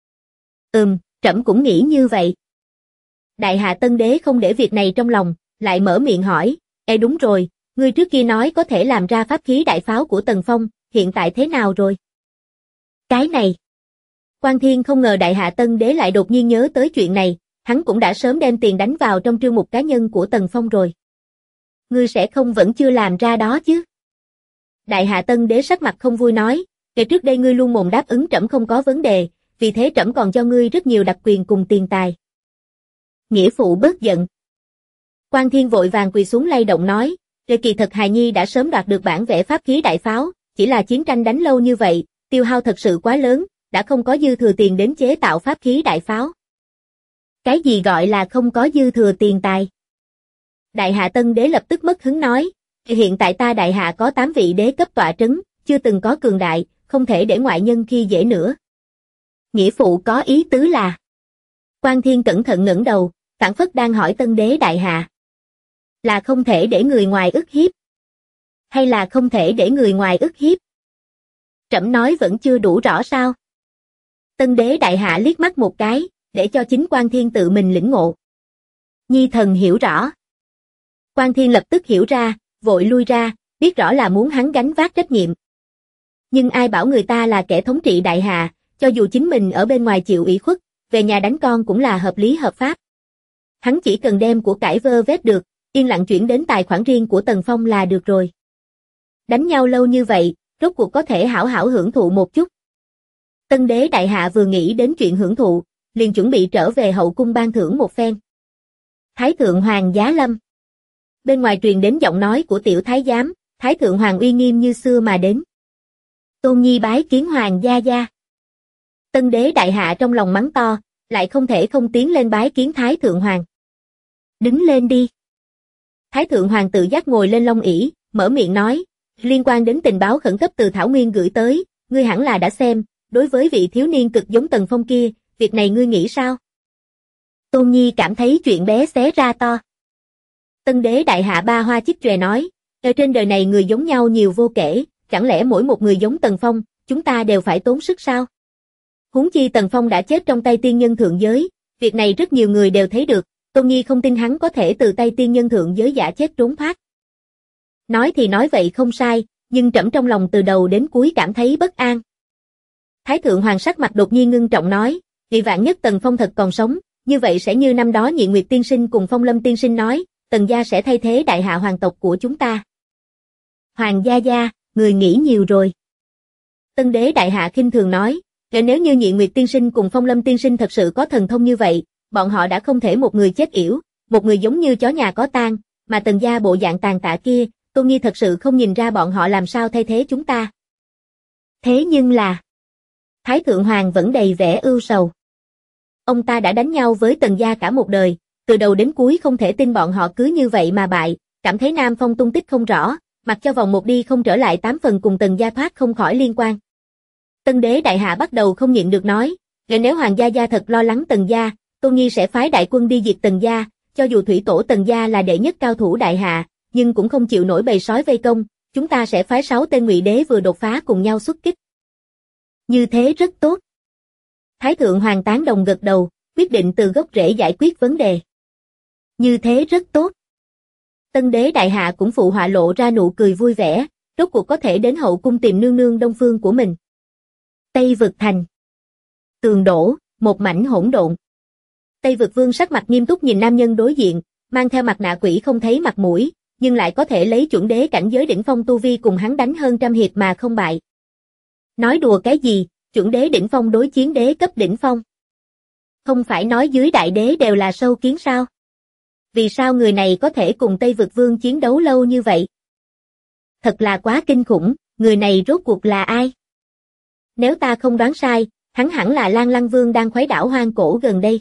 Trẫm cũng nghĩ như vậy. Đại Hạ Tân Đế không để việc này trong lòng, lại mở miệng hỏi, đúng rồi, ngươi trước kia nói có thể làm ra pháp khí đại pháo của Tần Phong, hiện tại thế nào rồi? Cái này. Quan Thiên không ngờ Đại Hạ Tân Đế lại đột nhiên nhớ tới chuyện này, hắn cũng đã sớm đem tiền đánh vào trong trương mục cá nhân của Tần Phong rồi. Ngươi sẽ không vẫn chưa làm ra đó chứ? Đại Hạ Tân Đế sắc mặt không vui nói, kể trước đây ngươi luôn mồm đáp ứng trẫm không có vấn đề, vì thế trẫm còn cho ngươi rất nhiều đặc quyền cùng tiền tài. Nghĩa phụ bớt giận. Quan Thiên vội vàng quỳ xuống lay động nói, kỳ thật hài nhi đã sớm đoạt được bản vẽ pháp khí đại pháo, chỉ là chiến tranh đánh lâu như vậy, tiêu hao thật sự quá lớn, đã không có dư thừa tiền đến chế tạo pháp khí đại pháo. Cái gì gọi là không có dư thừa tiền tài? Đại Hạ Tân Đế lập tức mất hứng nói, hiện tại ta Đại Hạ có 8 vị đế cấp tọa trấn, chưa từng có cường đại, không thể để ngoại nhân khi dễ nữa. Nghĩa phụ có ý tứ là. Quan Thiên cẩn thận ngẩng đầu, phảng phất đang hỏi Tân Đế Đại Hạ. Là không thể để người ngoài ức hiếp? Hay là không thể để người ngoài ức hiếp? Trẫm nói vẫn chưa đủ rõ sao? Tân Đế Đại Hạ liếc mắt một cái, để cho chính Quan Thiên tự mình lĩnh ngộ. Nhi thần hiểu rõ. Quan Thiên lập tức hiểu ra, vội lui ra, biết rõ là muốn hắn gánh vác trách nhiệm. Nhưng ai bảo người ta là kẻ thống trị Đại Hạ, cho dù chính mình ở bên ngoài chịu ủy khuất, về nhà đánh con cũng là hợp lý hợp pháp. Hắn chỉ cần đem của cải vơ vét được, yên lặng chuyển đến tài khoản riêng của Tần Phong là được rồi. Đánh nhau lâu như vậy, rốt cuộc có thể hảo hảo hưởng thụ một chút. Tân Đế Đại Hạ vừa nghĩ đến chuyện hưởng thụ, liền chuẩn bị trở về hậu cung ban thưởng một phen. Thái thượng hoàng giá lâm. Bên ngoài truyền đến giọng nói của tiểu thái giám, Thái thượng hoàng uy nghiêm như xưa mà đến. Tôn nhi bái kiến hoàng gia gia. Tân Đế Đại Hạ trong lòng mắng to, lại không thể không tiến lên bái kiến Thái thượng hoàng. Đứng lên đi. Thái thượng hoàng tự giác ngồi lên long ỷ, mở miệng nói, Liên quan đến tình báo khẩn cấp từ Thảo Nguyên gửi tới, ngươi hẳn là đã xem, đối với vị thiếu niên cực giống Tần Phong kia, việc này ngươi nghĩ sao? Tôn Nhi cảm thấy chuyện bé xé ra to. Tân đế đại hạ Ba Hoa Chích Chòe nói, ở trên đời này người giống nhau nhiều vô kể, chẳng lẽ mỗi một người giống Tần Phong, chúng ta đều phải tốn sức sao? Huống chi Tần Phong đã chết trong tay tiên nhân thượng giới, việc này rất nhiều người đều thấy được, Tôn Nhi không tin hắn có thể từ tay tiên nhân thượng giới giả chết trốn thoát. Nói thì nói vậy không sai, nhưng trẫm trong lòng từ đầu đến cuối cảm thấy bất an. Thái thượng hoàng sắc mặt đột nhiên ngưng trọng nói, vì vạn nhất Tần Phong thật còn sống, như vậy sẽ như năm đó Nhị Nguyệt tiên sinh cùng Phong Lâm tiên sinh nói, Tần gia sẽ thay thế đại hạ hoàng tộc của chúng ta. Hoàng gia, người nghĩ nhiều rồi. Tân đế đại hạ khinh thường nói, nếu như Nhị Nguyệt tiên sinh cùng Phong Lâm tiên sinh thật sự có thần thông như vậy, bọn họ đã không thể một người chết yểu, một người giống như chó nhà có tang, mà Tần gia bộ dạng tàn tạ kia, Tôn Nhi thật sự không nhìn ra bọn họ làm sao thay thế chúng ta. Thế nhưng là, Thái thượng hoàng vẫn đầy vẻ ưu sầu. Ông ta đã đánh nhau với Tần gia cả một đời, từ đầu đến cuối không thể tin bọn họ cứ như vậy mà bại, cảm thấy Nam Phong tung tích không rõ, mặc cho vòng một đi không trở lại 8 phần cùng Tần gia thoát không khỏi liên quan. Tân đế đại hạ bắt đầu không nhịn được nói, nếu Hoàng gia thật lo lắng Tần gia, Tôn Nhi sẽ phái đại quân đi diệt Tần gia, cho dù thủy tổ Tần gia là đệ nhất cao thủ đại hạ, nhưng cũng không chịu nổi bầy sói vây công, chúng ta sẽ phái 6 tên Ngụy đế vừa đột phá cùng nhau xuất kích. Như thế rất tốt. Thái thượng hoàng tán đồng gật đầu, quyết định từ gốc rễ giải quyết vấn đề. Như thế rất tốt. Tân đế đại hạ cũng phụ họa lộ ra nụ cười vui vẻ, rốt cuộc có thể đến hậu cung tìm nương nương đông phương của mình. Tây vực thành. Tường đổ, một mảnh hỗn độn. Tây vực vương sắc mặt nghiêm túc nhìn nam nhân đối diện, mang theo mặt nạ quỷ không thấy mặt mũi, nhưng lại có thể lấy chuẩn đế cảnh giới đỉnh phong tu vi cùng hắn đánh hơn trăm hiệp mà không bại. Nói đùa cái gì, chuẩn đế đỉnh phong đối chiến đế cấp đỉnh phong. Không phải nói dưới đại đế đều là sâu kiến sao? Vì sao người này có thể cùng Tây vực vương chiến đấu lâu như vậy? Thật là quá kinh khủng, người này rốt cuộc là ai? Nếu ta không đoán sai, hắn hẳn là Lan Lăng Vương đang khuấy đảo hoang cổ gần đây.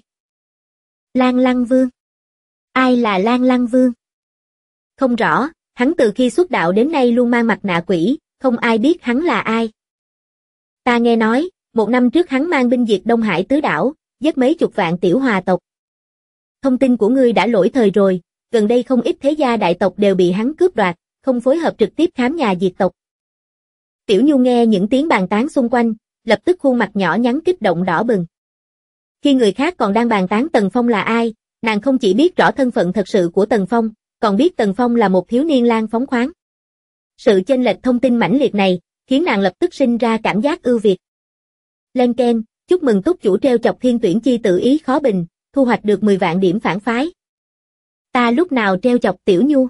Lan Lăng Vương? Ai là Lan Lăng Vương? Không rõ, hắn từ khi xuất đạo đến nay luôn mang mặt nạ quỷ, không ai biết hắn là ai. Ta nghe nói, 1 năm trước hắn mang binh diệt Đông Hải tứ đảo, giết mấy chục vạn tiểu hòa tộc. Thông tin của ngươi đã lỗi thời rồi, gần đây không ít thế gia đại tộc đều bị hắn cướp đoạt, không phối hợp trực tiếp khám nhà diệt tộc. Tiểu Nhu nghe những tiếng bàn tán xung quanh, lập tức khuôn mặt nhỏ nhắn kích động đỏ bừng. Khi người khác còn đang bàn tán Tần Phong là ai, nàng không chỉ biết rõ thân phận thật sự của Tần Phong, còn biết Tần Phong là một thiếu niên lang phóng khoáng. Sự chênh lệch thông tin mãnh liệt này, khiến nàng lập tức sinh ra cảm giác ưu việt. Lên keng, chúc mừng túc chủ treo chọc thiên tuyển chi tự ý khó bình, thu hoạch được 10 vạn điểm phản phái. Ta lúc nào treo chọc Tiểu Nhu?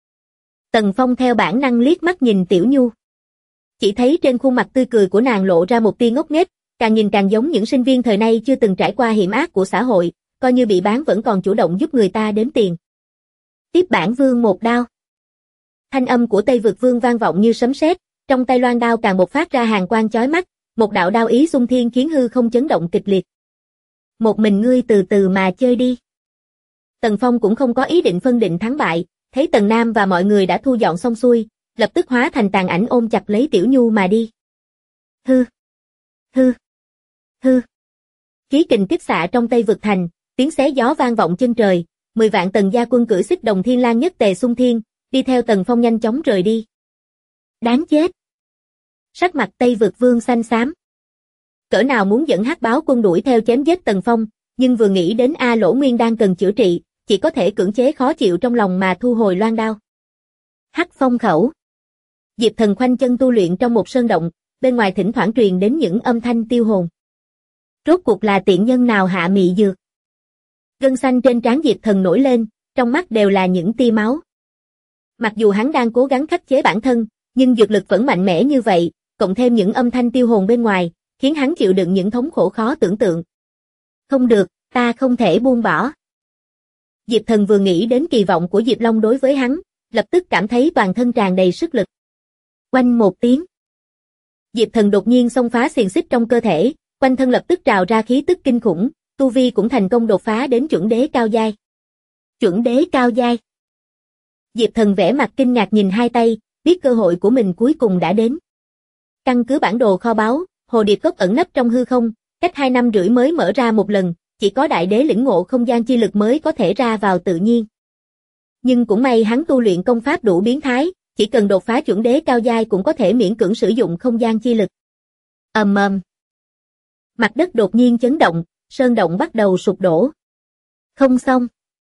Tần Phong theo bản năng liếc mắt nhìn Tiểu Nhu. Chỉ thấy trên khuôn mặt tươi cười của nàng lộ ra một tia ngốc nghếch, càng nhìn càng giống những sinh viên thời nay chưa từng trải qua hiểm ác của xã hội, coi như bị bán vẫn còn chủ động giúp người ta đếm tiền. Tiếp bản vương một đao. Thanh âm của Tây vực vương vang vọng như sấm sét, trong tay loan đao càng bộc phát ra hàn quang chói mắt, một đạo đao ý xung thiên khiến hư không chấn động kịch liệt. Một mình ngươi từ từ mà chơi đi. Tần Phong cũng không có ý định phân định thắng bại, thấy Tần Nam và mọi người đã thu dọn xong xuôi, lập tức hóa thành tàn ảnh ôm chặt lấy Tiểu Nhu mà đi. Hư, hư, hư. Khí kình kích xạ trong Tây vực thành, tiếng xé gió vang vọng chân trời, 10 vạn Tần gia quân cưỡi xích đồng thiên lang nhất tề xung thiên, đi theo Tần Phong nhanh chóng rời đi. Đáng chết. Sắc mặt Tây vực vương xanh xám. Cỡ nào muốn dẫn Hắc Báo quân đuổi theo chém giết Tần Phong, nhưng vừa nghĩ đến A Lỗ Nguyên đang cần chữa trị, chỉ có thể cưỡng chế khó chịu trong lòng mà thu hồi loan đao. Hắc Phong khẩu. Diệp Thần khoanh chân tu luyện trong một sơn động, bên ngoài thỉnh thoảng truyền đến những âm thanh tiêu hồn. Rốt cuộc là tiện nhân nào hạ mị dược? Gân xanh trên trán Diệp Thần nổi lên, trong mắt đều là những tia máu. Mặc dù hắn đang cố gắng khắc chế bản thân, nhưng dược lực vẫn mạnh mẽ như vậy, cộng thêm những âm thanh tiêu hồn bên ngoài, khiến hắn chịu đựng những thống khổ khó tưởng tượng. Không được, ta không thể buông bỏ. Diệp Thần vừa nghĩ đến kỳ vọng của Diệp Long đối với hắn, lập tức cảm thấy toàn thân tràn đầy sức lực. Oanh một tiếng. Diệp Thần đột nhiên xông phá xiềng xích trong cơ thể, quanh thân lập tức trào ra khí tức kinh khủng, tu vi cũng thành công đột phá đến chuẩn đế cao giai. Chuẩn đế cao giai. Diệp Thần vẻ mặt kinh ngạc nhìn hai tay, biết cơ hội của mình cuối cùng đã đến. Căn cứ bản đồ kho báu, hồ điệp cốc ẩn nấp trong hư không, cách 2 năm rưỡi mới mở ra một lần, chỉ có đại đế lĩnh ngộ không gian chi lực mới có thể ra vào tự nhiên. Nhưng cũng may hắn tu luyện công pháp đủ biến thái, chỉ cần đột phá chuẩn đế cao giai cũng có thể miễn cưỡng sử dụng không gian chi lực. Ầm ầm. Mặt đất đột nhiên chấn động, sơn động bắt đầu sụp đổ. Không xong.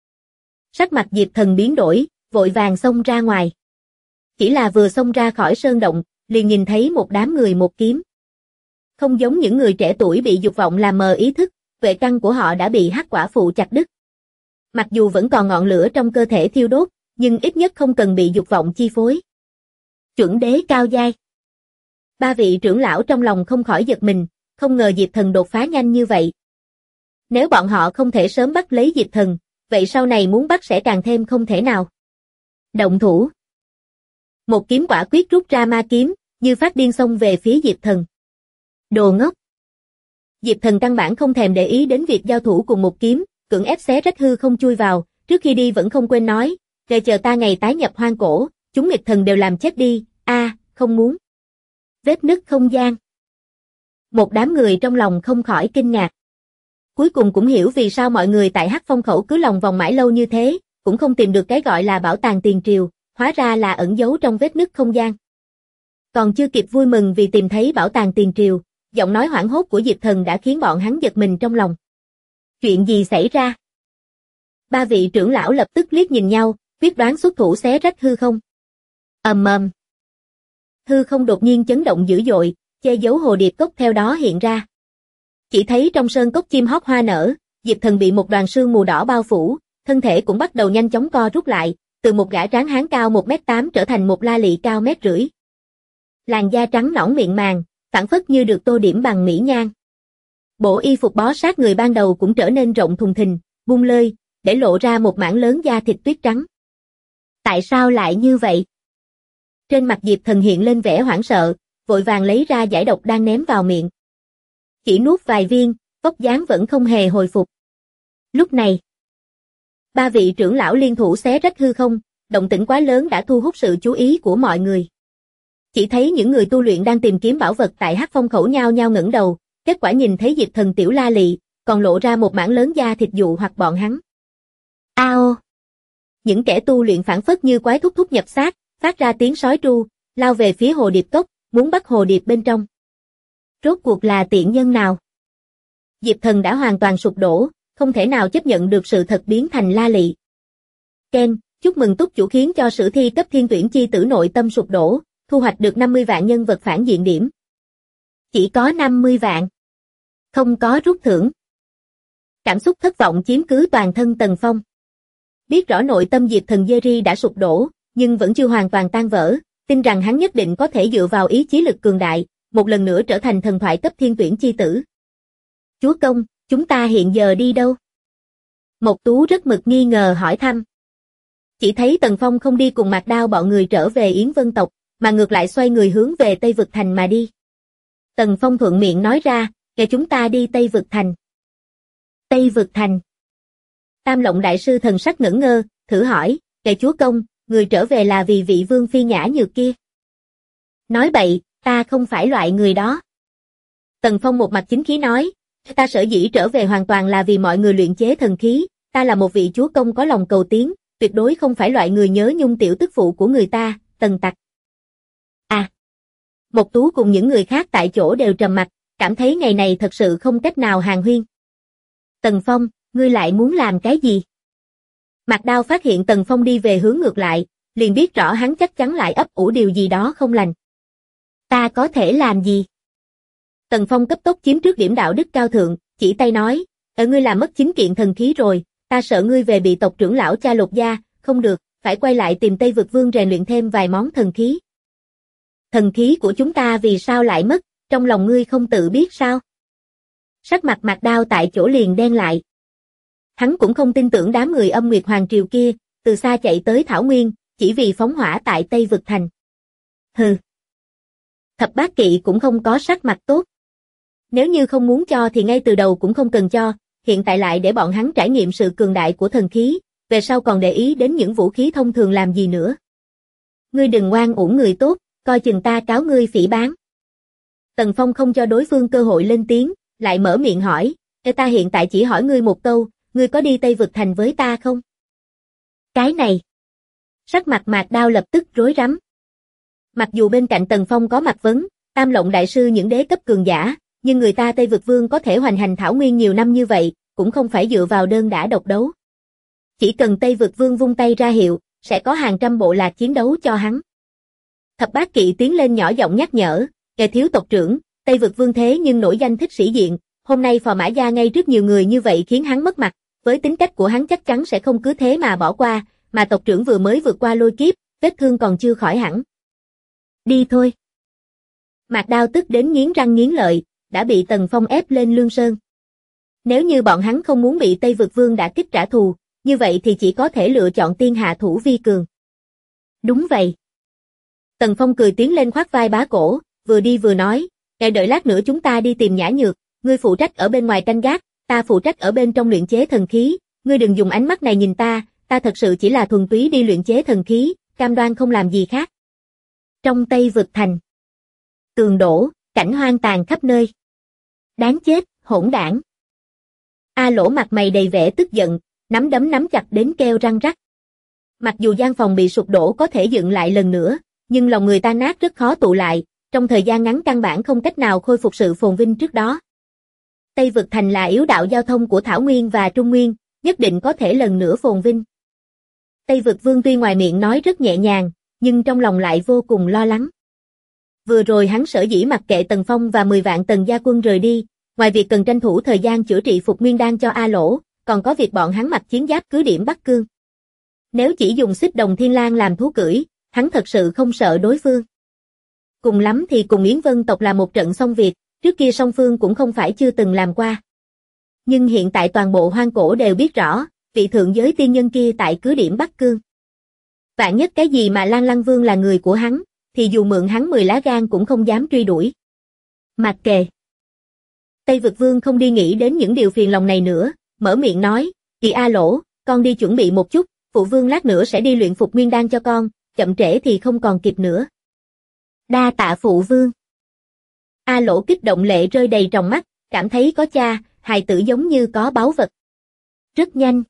Sắc mặt Diệp Thần biến đổi, vội vàng xông ra ngoài. Chỉ là vừa xông ra khỏi sơn động, liền nhìn thấy một đám người một kiếm. Không giống những người trẻ tuổi bị dục vọng làm mờ ý thức, tuệ căn của họ đã bị hắc quả phụ chặt đứt. Mặc dù vẫn còn ngọn lửa trong cơ thể thiêu đốt, nhưng ít nhất không cần bị dục vọng chi phối. Chuẩn đế cao giai. 3 vị trưởng lão trong lòng không khỏi giật mình, không ngờ Diệp Thần đột phá nhanh như vậy. Nếu bọn họ không thể sớm bắt lấy Diệp Thần, vậy sau này muốn bắt sẽ càng thêm không thể nào. Động thủ. Một kiếm quả quyết rút ra ma kiếm, như phát điên xông về phía Diệp Thần. Đồ ngốc. Diệp Thần căn bản không thèm để ý đến việc giao thủ cùng một kiếm, cưỡng ép xé rách hư không chui vào, trước khi đi vẫn không quên nói, chờ ta ngày tái nhập hoang cổ, chúng nghịch thần đều làm chết đi, không muốn. Vết nứt không gian. Một đám người trong lòng không khỏi kinh ngạc. Cuối cùng cũng hiểu vì sao mọi người tại Hắc Phong khẩu cứ lòng vòng mãi lâu như thế, cũng không tìm được cái gọi là bảo tàng tiền triều, hóa ra là ẩn giấu trong vết nứt không gian. Còn chưa kịp vui mừng vì tìm thấy bảo tàng tiền triều, giọng nói hoảng hốt của Diệp Thần đã khiến bọn hắn giật mình trong lòng. Chuyện gì xảy ra? 3 vị trưởng lão lập tức liếc nhìn nhau, quyết đoán xuất thủ xé rách hư không. Ầm ầm. Hư không đột nhiên chấn động dữ dội, che giấu hồ điệp cốc theo đó hiện ra. Chỉ thấy trong sơn cốc chim hót hoa nở, Diệp Thần bị một đoàn sương mù đỏ bao phủ, thân thể cũng bắt đầu nhanh chóng co rút lại, từ một gã tráng hán cao 1m8 trở thành một la lị cao 1m50. Làn da trắng nõn miệng màng, phảng phất như được tô điểm bằng mỹ nhan. Bộ y phục bó sát người ban đầu cũng trở nên rộng thùng thình, bung lơi, để lộ ra một mảng lớn da thịt tuyết trắng. Tại sao lại như vậy? Trên mặt Diệp Thần hiện lên vẻ hoảng sợ, vội vàng lấy ra giải độc đang ném vào miệng. Chỉ nuốt vài viên, vóc dáng vẫn không hề hồi phục. Lúc này, 3 vị trưởng lão liên thủ xé rách hư không, động tĩnh quá lớn đã thu hút sự chú ý của mọi người. Chỉ thấy những người tu luyện đang tìm kiếm bảo vật tại Hắc Phong khẩu nhao nhao ngẩng đầu, kết quả nhìn thấy Diệp Thần tiểu la lị, còn lộ ra một mảng lớn da thịt dụ hoặc bọn hắn. Ao! Những kẻ tu luyện phảng phất như quái thúc thúc nhập xác, phát ra tiếng sói tru, lao về phía hồ điệp cốc, muốn bắt hồ điệp bên trong. Rốt cuộc là tiện nhân nào? Diệp Thần đã hoàn toàn sụp đổ, không thể nào chấp nhận được sự thật biến thành la lị. Ken, chúc mừng túc chủ khiến cho sử thi cấp thiên tuyển chi tử nội tâm sụp đổ, thu hoạch được 50 vạn nhân vật phản diện điểm. Chỉ có 50 vạn. Không có rút thưởng. Cảm xúc thất vọng chiếm cứ toàn thân Tần Phong. Biết rõ nội tâm Diệp Thần Jerry đã sụp đổ, nhưng vẫn chưa hoàn toàn tan vỡ, tin rằng hắn nhất định có thể dựa vào ý chí lực cường đại, một lần nữa trở thành thần thoại cấp thiên tuyển chi tử. Chúa công, chúng ta hiện giờ đi đâu? Mộc Tú rất mực nghi ngờ hỏi thăm. Chỉ thấy Tần Phong không đi cùng Mạc Đao bọn người trở về Yến Vân tộc, mà ngược lại xoay người hướng về Tây Vực Thành mà đi. Tần Phong thuận miệng nói ra, kể chúng ta đi Tây Vực Thành. Tây Vực Thành. Tam Lộng đại sư thần sắc ngẩn ngơ, thử hỏi, kể chúa công, người trở về là vì vị vương phi nhã nhược kia. Nói bậy, ta không phải loại người đó. Tần Phong một mặt chính khí nói, ta sở dĩ trở về hoàn toàn là vì mọi người luyện chế thần khí, ta là một vị chúa công có lòng cầu tiến, tuyệt đối không phải loại người nhớ nhung tiểu tức phụ của người ta, Tần Tặc. Mộc Tú cùng những người khác tại chỗ đều trầm mặc, cảm thấy ngày này thật sự không cách nào hàn huyên. Tần Phong, ngươi lại muốn làm cái gì? Mạc Đao phát hiện Tần Phong đi về hướng ngược lại, liền biết rõ hắn chắc chắn lại ấp ủ điều gì đó không lành. Ta có thể làm gì? Tần Phong cấp tốc chiếm trước điểm đạo đức cao thượng, chỉ tay nói, ngươi làm mất 9 kiện thần khí rồi, ta sợ ngươi về bị tộc trưởng lão cha lột da, không được, phải quay lại tìm Tây Vực Vương rèn luyện thêm vài món thần khí. Thần khí của chúng ta vì sao lại mất, trong lòng ngươi không tự biết sao? Sắc mặt Mạc Đao tại chỗ liền đen lại. Hắn cũng không tin tưởng đám người Âm Nguyệt Hoàng Triều kia, từ xa chạy tới Thảo Nguyên, chỉ vì phóng hỏa tại Tây Vực Thành. Hừ. Thập Bát Kỵ cũng không có sắc mặt tốt. Nếu như không muốn cho thì ngay từ đầu cũng không cần cho, hiện tại lại để bọn hắn trải nghiệm sự cường đại của thần khí, về sau còn để ý đến những vũ khí thông thường làm gì nữa. Ngươi đừng ngoan uổng người tốt, coi chừng ta cáo ngươi phỉ báng. Tần Phong không cho đối phương cơ hội lên tiếng, lại mở miệng hỏi, ta hiện tại chỉ hỏi ngươi một câu, ngươi có đi Tây Vực Thành với ta không? Cái này. Sắc mặt Mạc Đao lập tức rối rắm. Mặc dù bên cạnh Tần Phong có Mạc Vấn, Tam Lộng Đại Sư những đế cấp cường giả, nhưng người ta Tây Vực Vương có thể hoành hành Thảo Nguyên nhiều năm như vậy, cũng không phải dựa vào đơn đả độc đấu. Chỉ cần Tây Vực Vương vung tay ra hiệu, sẽ có hàng trăm bộ lạc chiến đấu cho hắn. Thập Bát Kỵ tiến lên nhỏ giọng nhắc nhở, kẻ thiếu tộc trưởng, Tây Vực Vương thế nhưng nổi danh thích sĩ diện, hôm nay phò mã gia ngay trước nhiều người như vậy khiến hắn mất mặt, với tính cách của hắn chắc chắn sẽ không cứ thế mà bỏ qua, mà tộc trưởng vừa mới vượt qua lôi kiếp, vết thương còn chưa khỏi hẳn. Đi thôi. Mạc Đao tức đến nghiến răng nghiến lợi, đã bị Tần Phong ép lên Lương Sơn. Nếu như bọn hắn không muốn bị Tây Vực Vương đả kích trả thù, như vậy thì chỉ có thể lựa chọn tiên hạ thủ vi cường. Đúng vậy. Tần Phong cười tiến lên khoác vai Bá Cổ, vừa đi vừa nói, "Ngài đợi lát nữa chúng ta đi tìm Nhã Nhược, ngươi phụ trách ở bên ngoài canh gác, ta phụ trách ở bên trong luyện chế thần khí, ngươi đừng dùng ánh mắt này nhìn ta thật sự chỉ là thuần túy đi luyện chế thần khí, cam đoan không làm gì khác." Trong Tây Vực Thành, tường đổ, cảnh hoang tàn khắp nơi. Đáng chết, hỗn đảng. A Lỗ mặt mày đầy vẻ tức giận, nắm đấm nắm chặt đến kêu răng rắc. Mặc dù gian phòng bị sụp đổ có thể dựng lại lần nữa, nhưng lòng người ta nát rất khó tụ lại, trong thời gian ngắn căn bản không cách nào khôi phục sự phồn vinh trước đó. Tây Vực Thành là yếu đạo giao thông của Thảo Nguyên và Trung Nguyên, nhất định có thể lần nữa phồn vinh. Tây Vực Vương tuy ngoài miệng nói rất nhẹ nhàng, nhưng trong lòng lại vô cùng lo lắng. Vừa rồi hắn sở dĩ mặc kệ Tần Phong và 10 vạn Tần gia quân rời đi, ngoài việc cần tranh thủ thời gian chữa trị phục nguyên đan cho A Lỗ, còn có việc bọn hắn mặc chiến giáp cứ điểm Bắc Cương. Nếu chỉ dùng xích đồng thiên lang làm thú cưỡi, hắn thật sự không sợ đối phương. Cùng lắm thì cùng Yến Vân tộc là một trận xong việc, trước kia song phương cũng không phải chưa từng làm qua. Nhưng hiện tại toàn bộ hoang cổ đều biết rõ, vị thượng giới tiên nhân kia tại cứ điểm Bắc Cương. Vạn nhất cái gì mà Lan Lăng Vương là người của hắn, thì dù mượn hắn 10 lá gan cũng không dám truy đuổi. Mặc kệ. Tây Vực Vương không đi nghĩ đến những điều phiền lòng này nữa, mở miệng nói, "Chị A Lỗ, con đi chuẩn bị một chút, phụ vương lát nữa sẽ đi luyện phục nguyên đan cho con, chậm trễ thì không còn kịp nữa." Đa tạ phụ vương. A Lỗ kích động lệ rơi đầy tròng mắt, cảm thấy có cha, hài tử giống như có báu vật. Rất nhanh.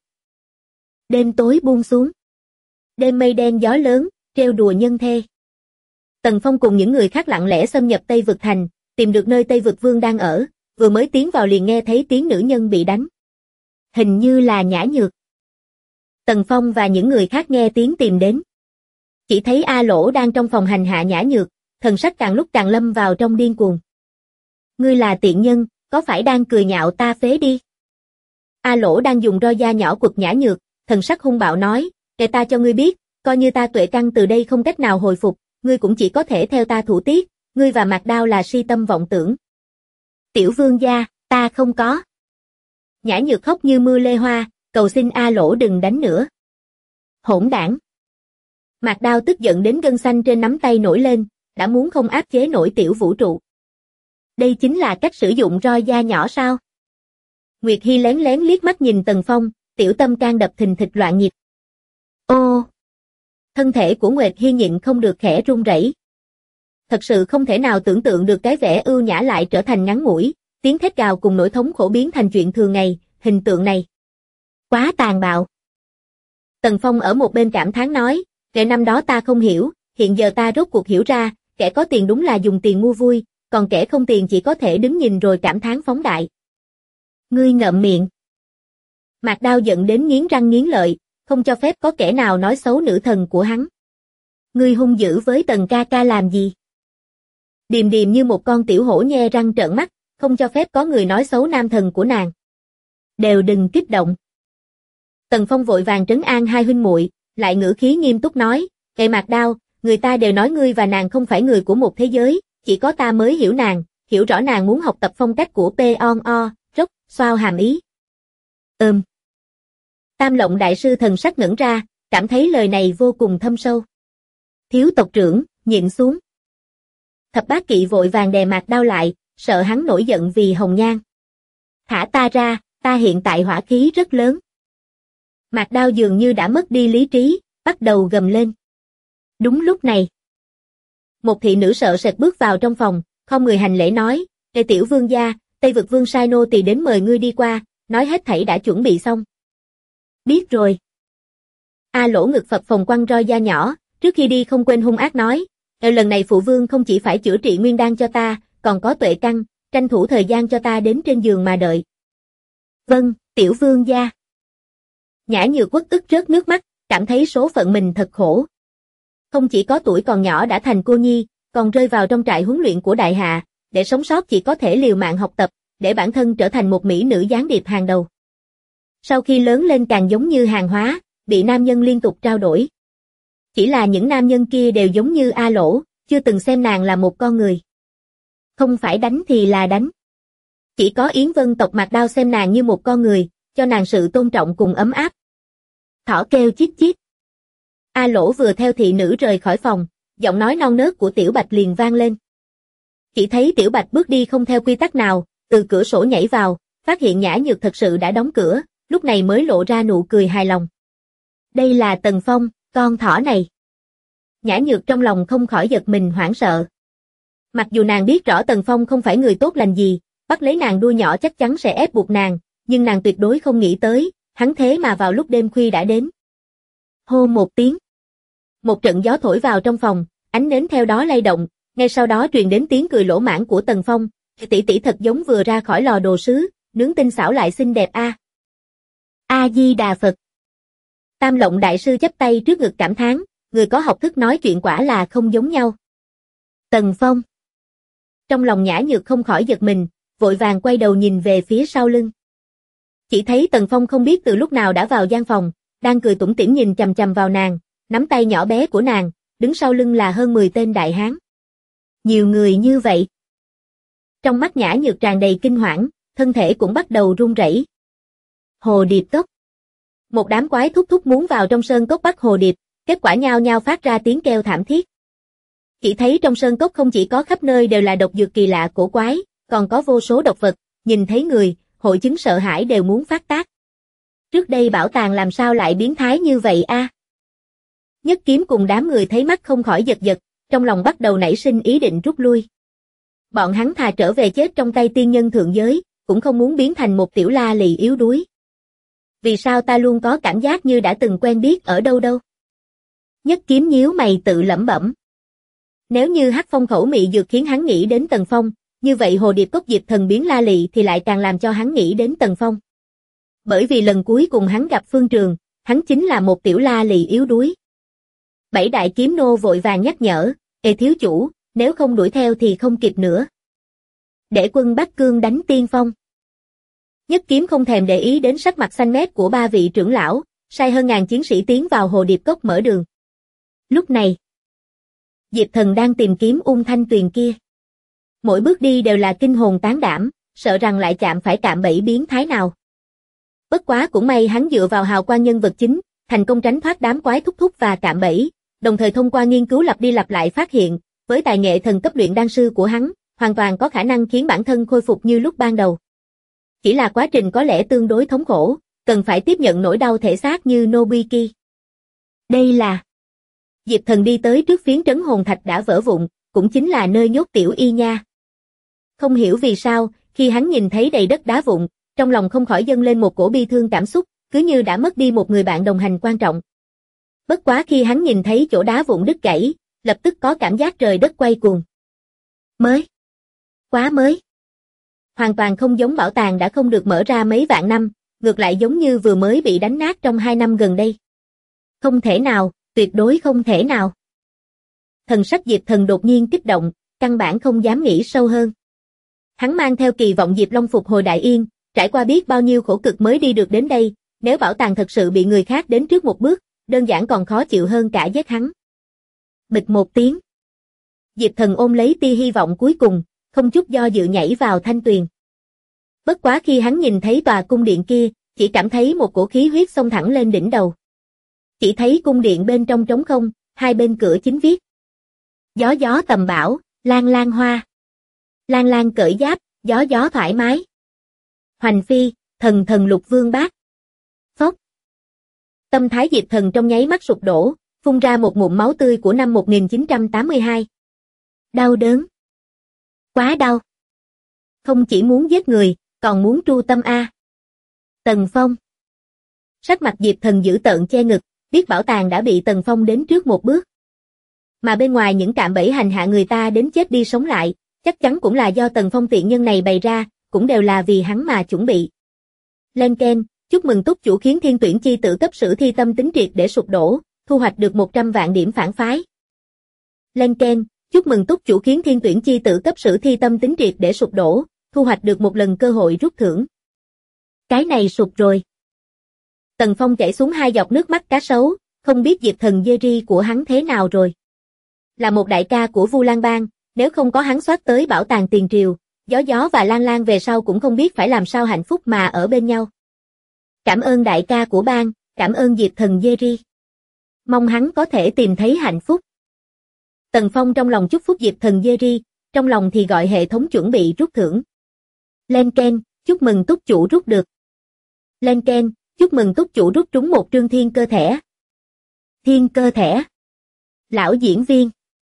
Đêm tối buông xuống. Đêm mây đen gió lớn, trêu đùa nhân thê. Tần Phong cùng những người khác lặng lẽ xâm nhập Tây Vực Thành, tìm được nơi Tây Vực Vương đang ở, vừa mới tiến vào liền nghe thấy tiếng nữ nhân bị đánh. Hình như là Nhã Nhược. Tần Phong và những người khác nghe tiếng tìm đến. Chỉ thấy A Lỗ đang trong phòng hành hạ Nhã Nhược, thần sắc càng lúc càng lâm vào trong điên cuồng. "Ngươi là tiện nhân, có phải đang cười nhạo ta phế đi?" A Lỗ đang dùng roi da nhỏ quật Nhã Nhược, thần sắc hung bạo nói, "Để ta cho ngươi biết, coi như ta tuệ căn từ đây không cách nào hồi phục, ngươi cũng chỉ có thể theo ta thủ tiết, ngươi và Mạc Đao là si tâm vọng tưởng." "Tiểu vương gia, ta không có." Nhã Nhược khóc như mưa lê hoa, cầu xin A Lỗ đừng đánh nữa. Hỗn đảng. Mạc Đao tức giận đến gân xanh trên nắm tay nổi lên, đã muốn không áp chế nổi tiểu vũ trụ. Đây chính là cách sử dụng roi da nhỏ sao? Nguyệt Hi lén lén liếc mắt nhìn Tần Phong, tiểu tâm can đập thình thịch loạn nhịp. Ô! Thân thể của Nguyệt Hi nhịn không được khẽ run rẩy. Thật sự không thể nào tưởng tượng được cái vẻ ưu nhã lại trở thành ngắn ngủi, tiếng thét gào cùng nỗi thống khổ biến thành chuyện thường ngày, hình tượng này. Quá tàn bạo. Tần Phong ở một bên cảm thán nói, "Kẻ năm đó ta không hiểu, hiện giờ ta rốt cuộc hiểu ra, kẻ có tiền đúng là dùng tiền mua vui, còn kẻ không tiền chỉ có thể đứng nhìn rồi cảm thán phóng đại." Ngươi ngậm miệng. Mạc Đao giận đến nghiến răng nghiến lợi, không cho phép có kẻ nào nói xấu nữ thần của hắn. Ngươi hung dữ với Tần ca ca làm gì? Điềm điềm như một con tiểu hổ nhe răng trợn mắt, không cho phép có người nói xấu nam thần của nàng. Đều đừng kích động. Tần Phong vội vàng trấn an hai huynh muội, lại ngữ khí nghiêm túc nói, "Kệ Mạc Đao, người ta đều nói ngươi và nàng không phải người của một thế giới, chỉ có ta mới hiểu nàng, hiểu rõ nàng muốn học tập phong cách của P.O.N.O, rốc, xoao hàm ý." Tam Lộng Đại Sư thần sắc ngẩn ra, cảm thấy lời này vô cùng thâm sâu. Thiếu tộc trưởng, nhịn xuống. Thập Bát Kỵ vội vàng đè Mạc Đao lại, sợ hắn nổi giận vì hồng nhan. Thả ta ra, ta hiện tại hỏa khí rất lớn. Mạc Đao dường như đã mất đi lý trí, bắt đầu gầm lên. Đúng lúc này, một thị nữ sợ sệt bước vào trong phòng, không người hành lễ nói, Ê tiểu vương gia, Tây vực vương sai nô tỳ đến mời ngươi đi qua, nói hết thảy đã chuẩn bị xong. Biết rồi. A Lỗ ngực phập phồng quăng roi da nhỏ, trước khi đi không quên hung ác nói, lần này phụ vương không chỉ phải chữa trị nguyên đan cho ta, còn có tuệ căn, tranh thủ thời gian cho ta đến trên giường mà đợi. Vâng, tiểu vương gia. Nhã Nhược uất ức rớt nước mắt, cảm thấy số phận mình thật khổ. Không chỉ có tuổi còn nhỏ đã thành cô nhi, còn rơi vào trong trại huấn luyện của đại hạ, để sống sót chỉ có thể liều mạng học tập, để bản thân trở thành một mỹ nữ gián điệp hàng đầu. Sau khi lớn lên càng giống như hàng hóa, bị nam nhân liên tục trao đổi. Chỉ là những nam nhân kia đều giống như A Lỗ, chưa từng xem nàng là một con người. Không phải đánh thì là đánh. Chỉ có Yến Vân tộc Mạc Đao xem nàng như một con người, cho nàng sự tôn trọng cùng ấm áp. Thỏ kêu chít chít. A Lỗ vừa theo thị nữ rời khỏi phòng, giọng nói non nớt của Tiểu Bạch liền vang lên. Chỉ thấy Tiểu Bạch bước đi không theo quy tắc nào, từ cửa sổ nhảy vào, phát hiện Nhã Nhược thật sự đã đóng cửa, lúc này mới lộ ra nụ cười hài lòng. Đây là Tần Phong, con thỏ này. Nhã Nhược trong lòng không khỏi giật mình hoảng sợ. Mặc dù nàng biết rõ Tần Phong không phải người tốt lành gì, bắt lấy nàng đuôi nhỏ chắc chắn sẽ ép buộc nàng, nhưng nàng tuyệt đối không nghĩ tới, hắn thế mà vào lúc đêm khuya đã đến. Hô một tiếng. Một trận gió thổi vào trong phòng, ánh nến theo đó lay động, ngay sau đó truyền đến tiếng cười lỗ mãn của Tần Phong, tỷ tỷ thật giống vừa ra khỏi lò đồ sứ, nướng tinh xảo lại xinh đẹp a. A Di Đà Phật. Tam Lộng đại sư chắp tay trước ngực cảm thán, người có học thức nói chuyện quả là không giống nhau. Tần Phong. Trong lòng Nhã Nhược không khỏi giật mình, vội vàng quay đầu nhìn về phía sau lưng. Chỉ thấy Tần Phong không biết từ lúc nào đã vào gian phòng, đang cười tủm tỉm nhìn chằm chằm vào nàng, nắm tay nhỏ bé của nàng, đứng sau lưng là hơn 10 tên đại hán. Nhiều người như vậy. Trong mắt Nhã Nhược tràn đầy kinh hoảng, thân thể cũng bắt đầu run rẩy. Hồ điệp cốc. Một đám quái thúc thúc muốn vào trong sơn cốc bắt hồ điệp, kết quả nhao nhao phát ra tiếng kêu thảm thiết. Chỉ thấy trong sơn cốc không chỉ có khắp nơi đều là độc dược kỳ lạ cổ quái, còn có vô số độc vật, nhìn thấy người, hội chứng sợ hãi đều muốn phát tác. Trước đây bảo tàng làm sao lại biến thái như vậy a? Nhất Kiếm cùng đám người thấy mắt không khỏi giật giật, trong lòng bắt đầu nảy sinh ý định rút lui. Bọn hắn thà trở về chết trong tay tiên nhân thượng giới, cũng không muốn biến thành một tiểu la lì yếu đuối. Vì sao ta luôn có cảm giác như đã từng quen biết ở đâu đâu? Nhất Kiếm nhíu mày tự lẩm bẩm. Nếu như Hắc Phong khẩu mị dược khiến hắn nghĩ đến Tần Phong, như vậy hồ điệp cốc diệp thần biến la lị thì lại càng làm cho hắn nghĩ đến Tần Phong. Bởi vì lần cuối cùng hắn gặp Phương Trường, hắn chính là một tiểu la lị yếu đuối. Bảy đại kiếm nô vội vàng nhắc nhở, Ê thiếu chủ, nếu không đuổi theo thì không kịp nữa. Để quân Bắc Cương đánh tiên phong. Nhất Kiếm không thèm để ý đến sắc mặt xanh mét của ba vị trưởng lão, sai hơn ngàn chiến sĩ tiến vào hồ điệp cốc mở đường. Lúc này, Diệp Thần đang tìm kiếm Ung Thanh Tuyền kia. Mỗi bước đi đều là kinh hồn tán đảm, sợ rằng lại chạm phải cạm bẫy biến thái nào. Bất quá cũng may hắn dựa vào hào quang nhân vật chính, thành công tránh thoát đám quái thúc thúc và cạm bẫy, đồng thời thông qua nghiên cứu lặp đi lặp lại phát hiện, với tài nghệ thần cấp luyện đan sư của hắn, hoàn toàn có khả năng khiến bản thân khôi phục như lúc ban đầu. Chỉ là quá trình có lẽ tương đối thống khổ, cần phải tiếp nhận nỗi đau thể xác như Nobiki. Đây là... Diệp Thần đi tới trước phiến trấn hồn thạch đã vỡ vụn, cũng chính là nơi nhốt Tiểu Y Nha. Không hiểu vì sao, khi hắn nhìn thấy đầy đất đá vụn, trong lòng không khỏi dâng lên một cổ bi thương cảm xúc, cứ như đã mất đi một người bạn đồng hành quan trọng. Bất quá khi hắn nhìn thấy chỗ đá vụn đứt gãy, lập tức có cảm giác trời đất quay cuồng. Mới. Quá mới. Hoàn toàn không giống bảo tàng đã không được mở ra mấy vạn năm, ngược lại giống như vừa mới bị đánh nát trong 2 năm gần đây. Không thể nào, tuyệt đối không thể nào. Thần sắc Diệp Thần đột nhiên kích động, căn bản không dám nghĩ sâu hơn. Hắn mang theo kỳ vọng Diệp Long phục hồi đại yên, trải qua biết bao nhiêu khổ cực mới đi được đến đây, nếu bảo tàng thật sự bị người khác đến trước một bước, đơn giản còn khó chịu hơn cả giết hắn. Bịch một tiếng. Diệp Thần ôm lấy tia hy vọng cuối cùng, không chút do dự nhảy vào thanh tuyền. Bất quá khi hắn nhìn thấy tòa cung điện kia, chỉ cảm thấy một cổ khí huyết xông thẳng lên đỉnh đầu. Chỉ thấy cung điện bên trong trống không, hai bên cửa chính viết. Gió gió tầm bảo, lan lan hoa. Lan lan cởi giáp, gió gió thoải mái. Hoành phi, thần thần lục vương bát. Phốc. Tâm thái Diệp Thần trong nháy mắt sụp đổ, phun ra một ngụm máu tươi của năm 1982. Đau đớn. Quá đau. Không chỉ muốn giết người, còn muốn tru tâm a. Tần Phong. Sắc mặt Diệp Thần dữ tợn che ngực, biết bảo tàng đã bị Tần Phong đến trước một bước. Mà bên ngoài những cạm bẫy hành hạ người ta đến chết đi sống lại, chắc chắn cũng là do Tần Phong tiện nhân này bày ra, cũng đều là vì hắn mà chuẩn bị. Lên Ken, chúc mừng túc chủ khiến thiên tuyển chi tử cấp sử thi tâm tính triệt để sụp đổ, thu hoạch được 100 vạn điểm phản phái. Lên Ken, chúc mừng túc chủ khiến thiên tuyển chi tử cấp sử thi tâm tính triệt để sụp đổ, thu hoạch được một lần cơ hội rút thưởng. Cái này sụp rồi. Tần Phong chảy xuống 2 giọt nước mắt cá sấu, không biết Diệp Thần Jerry của hắn thế nào rồi. Là một đại ca của Vu Lan Bang, nếu không có hắn soát tới bảo tàng tiền triều, Gió Gió và Lan Lan về sau cũng không biết phải làm sao hạnh phúc mà ở bên nhau. Cảm ơn đại ca của bang, cảm ơn Diệp Thần Jerry. Mong hắn có thể tìm thấy hạnh phúc. Tần Phong trong lòng chúc phúc Diệp Thần Jerry, trong lòng thì gọi hệ thống chuẩn bị rút thưởng. Lên Ken, chúc mừng túc chủ rút được. Lên Ken, chúc mừng túc chủ rút trúng một trương thiên cơ thẻ. Thiên cơ thẻ. Lão diễn viên.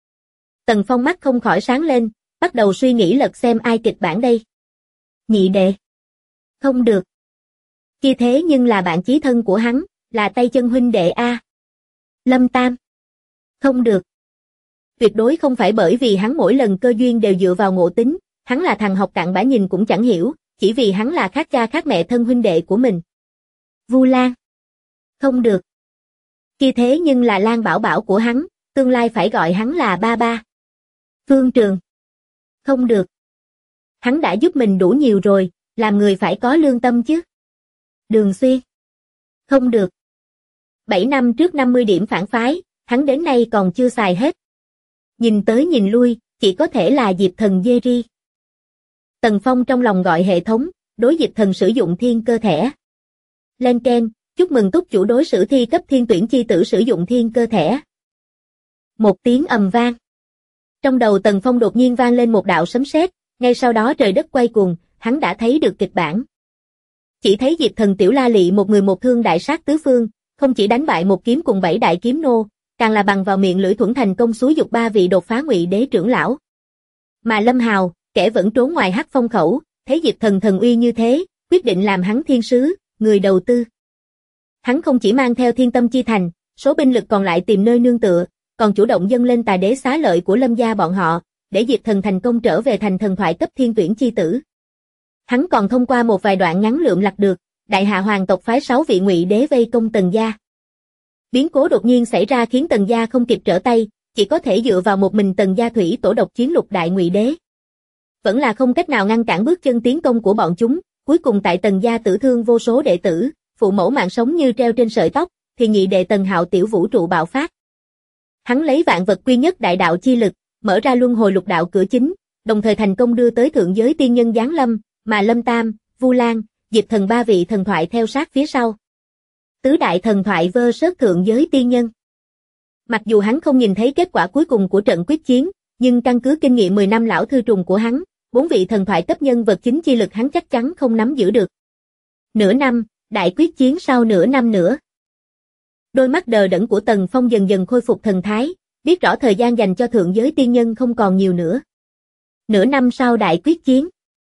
Tần Phong mắt không khỏi sáng lên, bắt đầu suy nghĩ lật xem ai kịch bản đây. Nhị đệ. Không được. Kia thế nhưng là bạn chí thân của hắn, là tay chân huynh đệ a. Lâm Tam. Không được. Tuyệt đối không phải bởi vì hắn mỗi lần cơ duyên đều dựa vào ngộ tính, hắn là thằng học cặn bã nhìn cũng chẳng hiểu, chỉ vì hắn là khác cha khác mẹ thân huynh đệ của mình. Vu Lan. Không được. Kia thế nhưng là Lan Bảo Bảo của hắn, tương lai phải gọi hắn là ba ba. Phương Trường. Không được. Hắn đã giúp mình đủ nhiều rồi, làm người phải có lương tâm chứ. Đường Xuyên. Không được. 7 năm trước 50 điểm phản phái, hắn đến nay còn chưa xài hết. Nhìn tới nhìn lui, chỉ có thể là Diệp Thần Jerry. Tần Phong trong lòng gọi hệ thống, đối Diệp Thần sử dụng thiên cơ thẻ. Lên Ken, chúc mừng túc chủ đối sử thi cấp thiên tuyển chi tử sử dụng thiên cơ thẻ. Một tiếng ầm vang. Trong đầu Tần Phong đột nhiên vang lên một đạo sấm sét, ngay sau đó trời đất quay cuồng, hắn đã thấy được kịch bản. Chỉ thấy Diệp Thần tiểu la lị một người một thương đại sát tứ phương, không chỉ đánh bại một kiếm cùng 7 đại kiếm nô, càng là bằng vào miệng lưỡi thuẫn thành công xúi dục 3 vị đột phá Ngụy Đế trưởng lão. Mà Lâm Hào, kẻ vẫn trốn ngoài Hắc Phong khẩu, thấy Diệp Thần thần uy như thế, quyết định làm hắn thiên sứ, người đầu tư. Hắn không chỉ mang theo Thiên Tâm Chi Thành, số binh lực còn lại tìm nơi nương tựa, còn chủ động dâng lên Tà Đế xá lợi của Lâm gia bọn họ, để Diệp Thần thành công trở về thành thần thoại cấp thiên tuyển chi tử. Hắn còn thông qua một vài đoạn ngắn lượm lặt được, đại hạ hoàng tộc phái 6 vị Ngụy Đế vây công Tần gia. Biến cố đột nhiên xảy ra khiến Tần gia không kịp trở tay, chỉ có thể dựa vào một mình Tần gia thủy tổ độc chiến lục đại Ngụy Đế. Vẫn là không cách nào ngăn cản bước chân tiến công của bọn chúng, cuối cùng tại Tần gia tử thương vô số đệ tử, phụ mẫu mạng sống như treo trên sợi tóc, thì nhị đệ Tần Hạo tiểu vũ trụ bạo phát. Hắn lấy vạn vật quy nhất đại đạo chi lực, mở ra luân hồi lục đạo cửa chính, đồng thời thành công đưa tới thượng giới tiên nhân giáng lâm, mà Lâm Tam, Vu Lan, Diệp Thần 3 vị thần thoại theo sát phía sau. Tứ đại thần thoại vs thượng giới tiên nhân. Mặc dù hắn không nhìn thấy kết quả cuối cùng của trận quyết chiến, nhưng căn cứ kinh nghiệm 10 năm lão thư trùng của hắn, 4 vị thần thoại cấp nhân vật chính chi lực hắn chắc chắn không nắm giữ được. Nửa năm, đại quyết chiến sau nửa năm nữa. Đôi mắt đờ đẫn của Tần Phong dần dần khôi phục thần thái, biết rõ thời gian dành cho thượng giới tiên nhân không còn nhiều nữa. Nửa năm sau đại quyết chiến.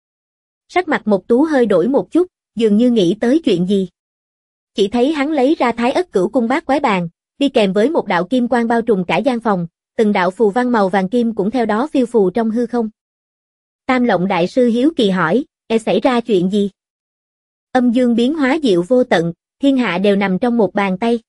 Sắc mặt Mộc Tú hơi đổi một chút, dường như nghĩ tới chuyện gì. Chỉ thấy hắn lấy ra Thái Ất Cửu Cung Bát Quái Bàn, đi kèm với một đạo kim quang bao trùm cả gian phòng, từng đạo phù văn màu vàng kim cũng theo đó phiêu phù trong hư không. Tam Lộng đại sư hiếu kỳ hỏi, xảy ra chuyện gì? Âm dương biến hóa diệu vô tận, thiên hạ đều nằm trong một bàn tay.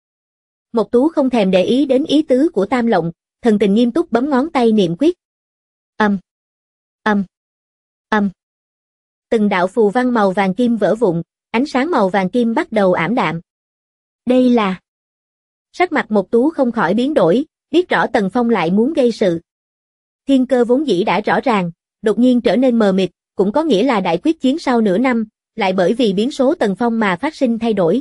Mộc Tú không thèm để ý đến ý tứ của Tam Lộng, thần tình nghiêm túc bấm ngón tay niệm quyết. Âm, âm, âm. Từng đạo phù văn màu vàng kim vỡ vụn, ánh sáng màu vàng kim bắt đầu ảm đạm. Đây là... Sắc mặt Mộc Tú không khỏi biến đổi, biết rõ Tần Phong lại muốn gây sự. Thiên cơ vốn dĩ đã rõ ràng, đột nhiên trở nên mờ mịt, cũng có nghĩa là đại quyết chiến sau nửa năm, lại bởi vì biến số Tần Phong mà phát sinh thay đổi.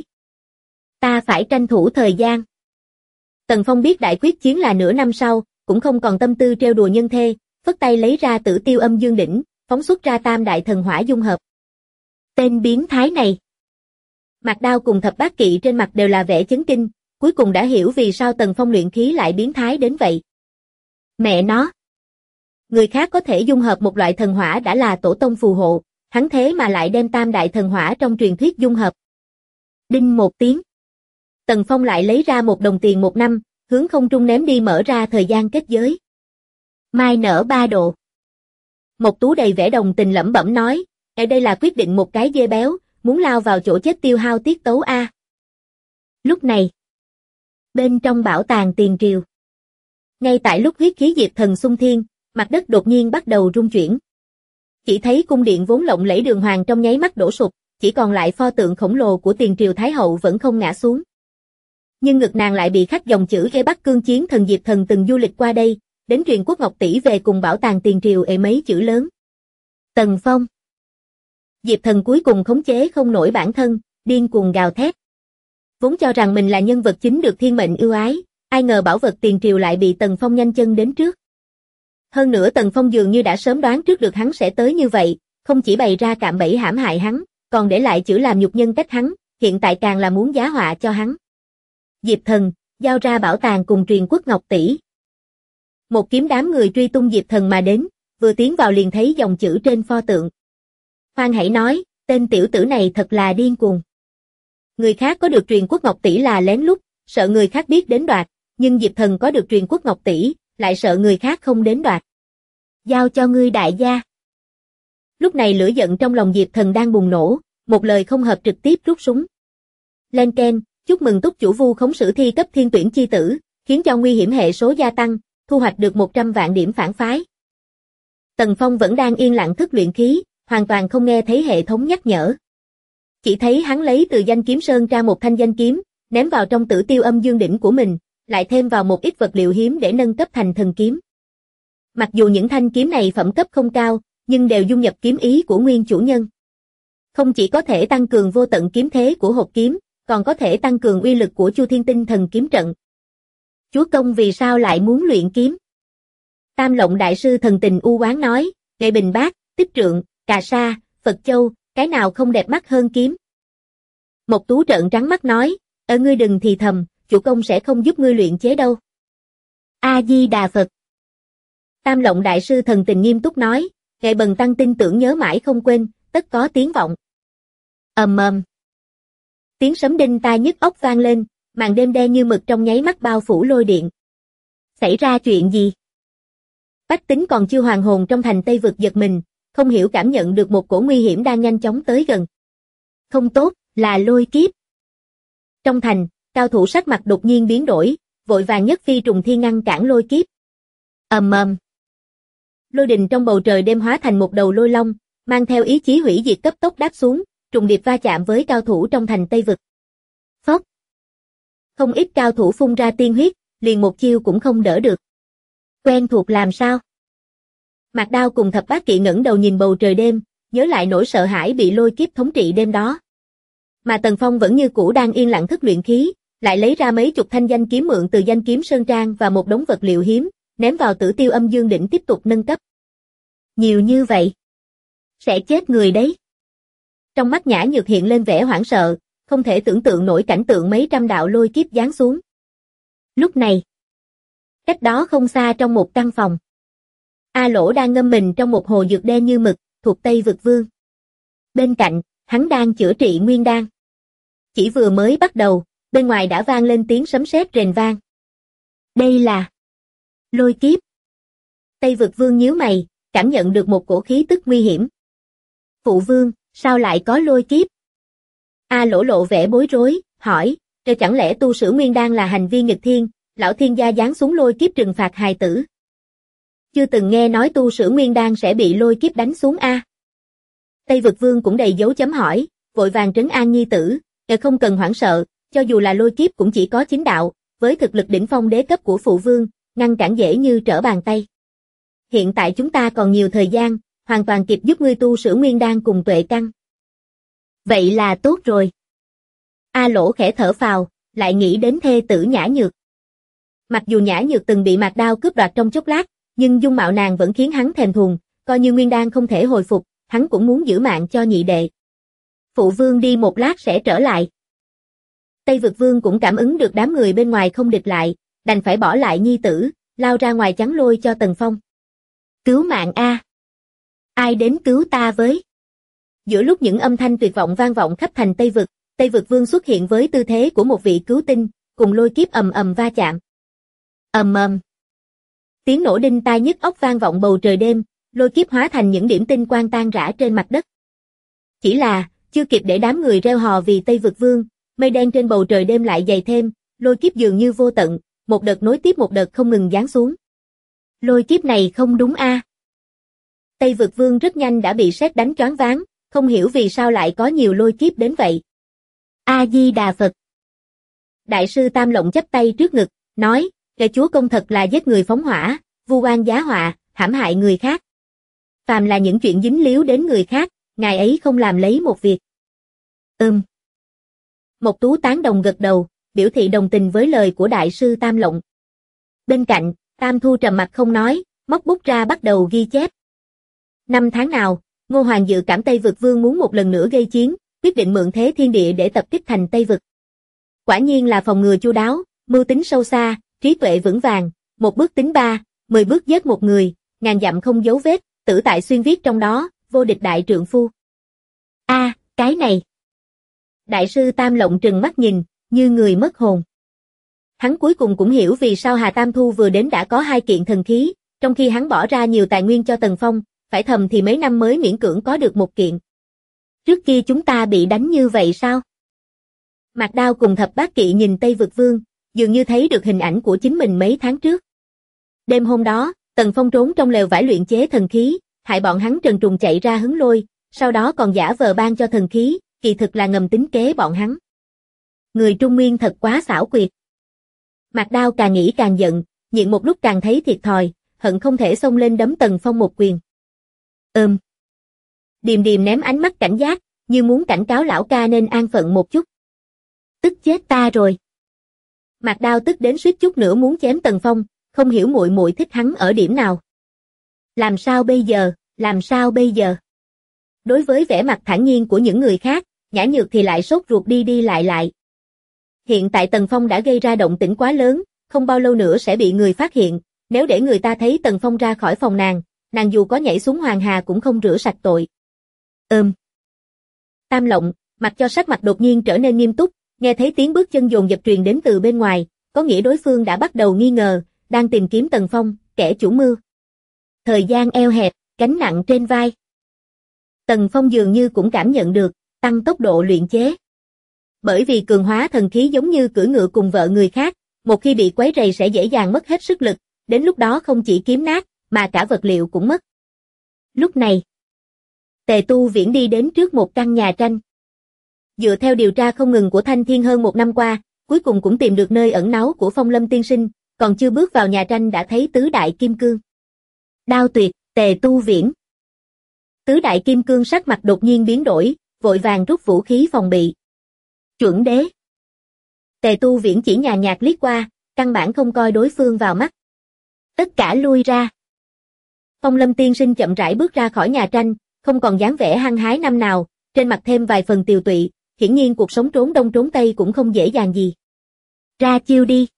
Ta phải tranh thủ thời gian. Tần Phong biết đại quyết chiến là nửa năm sau, cũng không còn tâm tư trêu đùa nhân thê, phất tay lấy ra Tử Tiêu Âm Dương Đỉnh, phóng xuất ra tam đại thần hỏa dung hợp. Tên biến thái này. Mạc Đao cùng Thập Bát Kỵ trên mặt đều là vẻ chấn kinh, cuối cùng đã hiểu vì sao Tần Phong luyện khí lại biến thái đến vậy. Mẹ nó! Người khác có thể dung hợp một loại thần hỏa đã là tổ tông phù hộ, hắn thế mà lại đem tam đại thần hỏa trong truyền thuyết dung hợp. Đinh một tiếng. Tần Phong lại lấy ra một đồng tiền 1 năm, hướng không trung ném đi mở ra thời gian kết giới. Mai nở 3 độ. Mộc Tú đầy vẻ đồng tình lẩm bẩm nói, ở đây là quyết định một cái dê béo, muốn lao vào chỗ chết tiêu hao tiết tấu a. Lúc này, bên trong bảo tàng tiền triều, ngay tại lúc huyết khí diệt thần xung thiên, mặt đất đột nhiên bắt đầu rung chuyển. Chỉ thấy cung điện vốn lộng lẫy đường hoàng trong nháy mắt đổ sụp, chỉ còn lại pho tượng khổng lồ của tiền triều thái hậu vẫn không ngã xuống. Nhưng ngực nàng lại bị khắc dòng chữ "Ê Bắc Cương Chiến Thần Diệp Thần từng du lịch qua đây, đến truyền quốc ngọc tỷ về cùng bảo tàng tiền triều" mấy chữ lớn. Tần Phong. Diệp Thần cuối cùng khống chế không nổi bản thân, điên cuồng gào thét. Vốn cho rằng mình là nhân vật chính được thiên mệnh ưu ái, ai ngờ bảo vật tiền triều lại bị Tần Phong nhanh chân đến trước. Hơn nữa Tần Phong dường như đã sớm đoán trước được hắn sẽ tới như vậy, không chỉ bày ra cạm bẫy hãm hại hắn, còn để lại chữ làm nhục nhân cách hắn, hiện tại càng là muốn giá họa cho hắn. Diệp Thần, giao ra bảo tàng cùng truyền quốc ngọc tỷ. Một kiếm đám người truy tung Diệp Thần mà đến, vừa tiến vào liền thấy dòng chữ trên pho tượng. Khoan hãy nói, tên tiểu tử này thật là điên cuồng. Người khác có được truyền quốc ngọc tỷ là lén lút, sợ người khác biết đến đoạt, nhưng Diệp Thần có được truyền quốc ngọc tỷ, lại sợ người khác không đến đoạt. Giao cho ngươi đại gia. Lúc này lửa giận trong lòng Diệp Thần đang bùng nổ, một lời không hợp trực tiếp rút súng. Lên keng, chúc mừng túc chủ vu khống sử thi cấp thiên tuyển chi tử, khiến cho nguy hiểm hệ số gia tăng, thu hoạch được 100 vạn điểm phản phái. Tần Phong vẫn đang yên lặng thức luyện khí, hoàn toàn không nghe thấy hệ thống nhắc nhở. Chỉ thấy hắn lấy từ danh kiếm sơn ra một thanh danh kiếm, ném vào trong Tử Tiêu Âm Dương đỉnh của mình, lại thêm vào một ít vật liệu hiếm để nâng cấp thành thần kiếm. Mặc dù những thanh kiếm này phẩm cấp không cao, nhưng đều dung nhập kiếm ý của nguyên chủ nhân. Không chỉ có thể tăng cường vô tận kiếm thế của hộp kiếm, còn có thể tăng cường uy lực của Chu Thiên Tinh Thần kiếm trận. Chúa công vì sao lại muốn luyện kiếm? Tam Lộng đại sư thần tình u oán nói, Nghệ Bình Bát, Tích Trượng, Cà Sa, Phật Châu, cái nào không đẹp mắt hơn kiếm? Mộc Tú trợn trắng mắt nói, ngươi đừng thì thầm, chủ công sẽ không giúp ngươi luyện chế đâu. A Di Đà Phật. Tam Lộng đại sư thần tình nghiêm túc nói, Nghệ Bần tăng tin tưởng nhớ mãi không quên, tất có tiếng vọng. Ầm ầm. Tiếng sấm đinh tai nhức óc vang lên, màn đêm đen như mực trong nháy mắt bao phủ lôi điện. Xảy ra chuyện gì? Bách tính còn chưa hoàn hồn trong thành Tây Vực giật mình, không hiểu cảm nhận được một cổ nguy hiểm đang nhanh chóng tới gần. Không tốt, là lôi kiếp. Trong thành, cao thủ sắc mặt đột nhiên biến đổi, vội vàng nhất phi trùng thiên ngăn cản lôi kiếp. Ầm ầm. Lôi đình trong bầu trời đêm hóa thành một đầu lôi long, mang theo ý chí hủy diệt cấp tốc đáp xuống, trùng điệp va chạm với cao thủ trong thành Tây Vực. Phốc. Không ít cao thủ phun ra tiên huyết, liền một chiêu cũng không đỡ được. Quen thuộc làm sao? Mạc Đao cùng Thập Bát Kỵ ngẩng đầu nhìn bầu trời đêm, nhớ lại nỗi sợ hãi bị lôi kiếp thống trị đêm đó. Mà Tần Phong vẫn như cũ đang yên lặng thức luyện khí, lại lấy ra mấy chục thanh danh kiếm mượn từ danh kiếm sơn trang và một đống vật liệu hiếm, ném vào Tử Tiêu Âm Dương đỉnh tiếp tục nâng cấp. Nhiều như vậy, sẽ chết người đấy. Trong mắt Nhã Nhược hiện lên vẻ hoảng sợ, không thể tưởng tượng nổi cảnh tượng mấy trăm đạo lôi kiếp giáng xuống. Lúc này, cách đó không xa trong một căn phòng, A Lỗ đang ngâm mình trong một hồ dược đen như mực, thuộc Tây Vực Vương. Bên cạnh, hắn đang chữa trị nguyên đan. Chỉ vừa mới bắt đầu, bên ngoài đã vang lên tiếng sấm sét rền vang. Đây là lôi kiếp. Tây Vực Vương nhíu mày, cảm nhận được một cổ khí tức nguy hiểm. Phụ vương, sao lại có lôi kiếp? A Lỗ lộ vẻ bối rối, hỏi, chẳng lẽ tu sửa nguyên đan là hành vi nghịch thiên, lão thiên gia giáng xuống lôi kiếp trừng phạt hài tử? Chưa từng nghe nói tu sửa nguyên đan sẽ bị lôi kiếp đánh xuống a. Tây Vực Vương cũng đầy dấu chấm hỏi, vội vàng trấn an nhi tử, không cần hoảng sợ, cho dù là lôi kiếp cũng chỉ có chính đạo, với thực lực đỉnh phong đế cấp của phụ vương, ngăn cản dễ như trở bàn tay. Hiện tại chúng ta còn nhiều thời gian, hoàn toàn kịp giúp ngươi tu sửa nguyên đan cùng tuệ căn. Vậy là tốt rồi. A Lỗ khẽ thở phào, lại nghĩ đến thê tử Nhã Nhược. Mặc dù Nhã Nhược từng bị Mạc Đao cướp đoạt trong chốc lát, nhưng dung mạo nàng vẫn khiến hắn thèm thuồng, coi như nguyên đan không thể hồi phục, hắn cũng muốn giữ mạng cho nhị đệ. Phụ vương đi một lát sẽ trở lại. Tây Vực Vương cũng cảm ứng được đám người bên ngoài không địch lại, đành phải bỏ lại nhi tử, lao ra ngoài chắn lôi cho Tần Phong. Cứu mạng a! Ai đến cứu ta với? Giữa lúc những âm thanh tuyệt vọng vang vọng khắp thành Tây Vực Vương xuất hiện với tư thế của một vị cứu tinh, cùng lôi kiếp ầm ầm va chạm. Ầm ầm. Tiếng nổ đinh tai nhức óc vang vọng bầu trời đêm, lôi kiếp hóa thành những điểm tinh quang tan rã trên mặt đất. Chỉ là, chưa kịp để đám người reo hò vì Tây Vực Vương, mây đen trên bầu trời đêm lại dày thêm, lôi kiếp dường như vô tận, một đợt nối tiếp một đợt không ngừng giáng xuống. Lôi kiếp này không đúng a. Tây Vực Vương rất nhanh đã bị sét đánh choáng váng, không hiểu vì sao lại có nhiều lôi kiếp đến vậy. A Di Đà Phật. Đại sư Tam Lộng chắp tay trước ngực, nói, kẻ chúa công thật là giết người phóng hỏa, vu oan giá họa, hãm hại người khác. Phàm là những chuyện dính líu đến người khác, ngài ấy không làm lấy một việc. Mộc Tú tán đồng gật đầu, biểu thị đồng tình với lời của đại sư Tam Lộng. Bên cạnh, Tam Thu trầm mặt không nói, móc bút ra bắt đầu ghi chép. 5 tháng nào, Ngô Hoàng dự cảm Tây Vực Vương muốn một lần nữa gây chiến, quyết định mượn thế thiên địa để tập kích thành Tây Vực. Quả nhiên là phòng ngừa chu đáo, mưu tính sâu xa, trí tuệ vững vàng, một bước tính 3, 10 bước giết một người, ngàn dặm không dấu vết, tử tại xuyên viết trong đó, vô địch đại trượng phu. A, cái này. Đại sư Tam Lộng trừng mắt nhìn, như người mất hồn. Hắn cuối cùng cũng hiểu vì sao Hà Tam Thu vừa đến đã có 2 kiện thần khí, trong khi hắn bỏ ra nhiều tài nguyên cho Tần Phong, phải thầm thì mấy năm mới miễn cưỡng có được 1 kiện. Trước kia chúng ta bị đánh như vậy sao? Mạc Đao cùng Thập Bát Kỵ nhìn Tây Vực Vương, dường như thấy được hình ảnh của chính mình mấy tháng trước. Đêm hôm đó, Tần Phong trốn trong lều vải luyện chế thần khí, hại bọn hắn trần truồng chạy ra hứng lôi, sau đó còn giả vờ ban cho thần khí, kỳ thực là ngầm tính kế bọn hắn. Người Trung Nguyên thật quá xảo quyệt. Mạc Đao càng nghĩ càng giận, nhịn một lúc càng thấy thiệt thòi, hận không thể xông lên đấm Tần Phong một quyền. Điềm Điềm ném ánh mắt cảnh giác, như muốn cảnh cáo lão ca nên an phận một chút. Tức chết ta rồi. Mạc Đao tức đến suýt chút nữa muốn chém Tần Phong, không hiểu muội muội thích hắn ở điểm nào. Làm sao bây giờ, làm sao bây giờ? Đối với vẻ mặt thản nhiên của những người khác, Nhã Nhược thì lại sốt ruột đi đi lại. Hiện tại Tần Phong đã gây ra động tĩnh quá lớn, không bao lâu nữa sẽ bị người phát hiện, nếu để người ta thấy Tần Phong ra khỏi phòng nàng dù có nhảy xuống Hoàng Hà cũng không rửa sạch tội. Tam Lộng, mặc cho sắc mặt đột nhiên trở nên nghiêm túc, nghe thấy tiếng bước chân dồn dập truyền đến từ bên ngoài, có nghĩa đối phương đã bắt đầu nghi ngờ, đang tìm kiếm Tần Phong, kẻ chủ mưu. Thời gian eo hẹp, gánh nặng trên vai. Tần Phong dường như cũng cảm nhận được, tăng tốc độ luyện chế. Bởi vì cường hóa thần khí giống như cưỡi ngựa cùng vợ người khác, một khi bị quấy rầy sẽ dễ dàng mất hết sức lực, đến lúc đó không chỉ kiếm nát, mà cả vật liệu cũng mất. Lúc này, Tề Tu Viễn đi đến trước một căn nhà tranh. Dựa theo điều tra không ngừng của Thanh Thiên hơn 1 năm qua, cuối cùng cũng tìm được nơi ẩn náu của Phong Lâm tiên sinh, còn chưa bước vào nhà tranh đã thấy tứ đại kim cương. Đao tuyệt, Tề Tu Viễn. Tứ đại kim cương sắc mặt đột nhiên biến đổi, vội vàng rút vũ khí phòng bị. Chuẩn đế. Tề Tu Viễn chỉ nhàn nhạt liếc qua, căn bản không coi đối phương vào mắt. Tất cả lui ra. Phong Lâm tiên sinh chậm rãi bước ra khỏi nhà tranh, không còn dáng vẻ hăng hái năm nào, trên mặt thêm vài phần tiều tụy, hiển nhiên cuộc sống trốn đông trốn tây cũng không dễ dàng gì. Ra chiêu đi.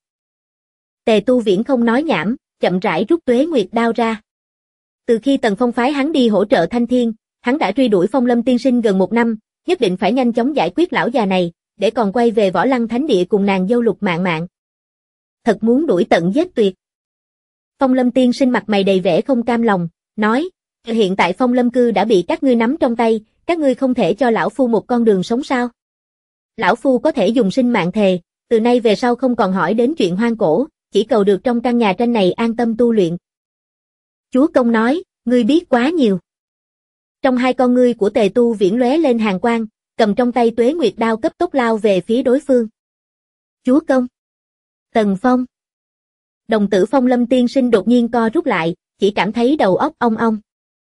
Tề Tu Viễn không nói nhảm, chậm rãi rút Tuế Nguyệt đao ra. Từ khi Tần Phong phái hắn đi hỗ trợ Thanh Thiên, hắn đã truy đuổi Phong Lâm tiên sinh gần 1 năm, nhất định phải nhanh chóng giải quyết lão già này, để còn quay về Võ Lăng Thánh Địa cùng nàng dâu Lục Mạn Mạn. Thật muốn đuổi tận giết tuyệt. Phong Lâm tiên sinh mặt mày đầy vẻ không cam lòng, nói, hiện tại Phong Lâm cư đã bị các ngươi nắm trong tay, các ngươi không thể cho lão phu một con đường sống sao? Lão phu có thể dùng sinh mạng thề, từ nay về sau không còn hỏi đến chuyện hoang cổ, chỉ cầu được trong căn nhà tranh này an tâm tu luyện. Chúa công nói, ngươi biết quá nhiều. Trong hai con ngươi của Tề Tu Viễn lóe lên hàn quang, cầm trong tay Tuế Nguyệt đao cấp tốc lao về phía đối phương. Chúa công. Tần Phong. Đồng tử Phong Lâm tiên sinh đột nhiên co rút lại, chỉ cảm thấy đầu óc ong ong.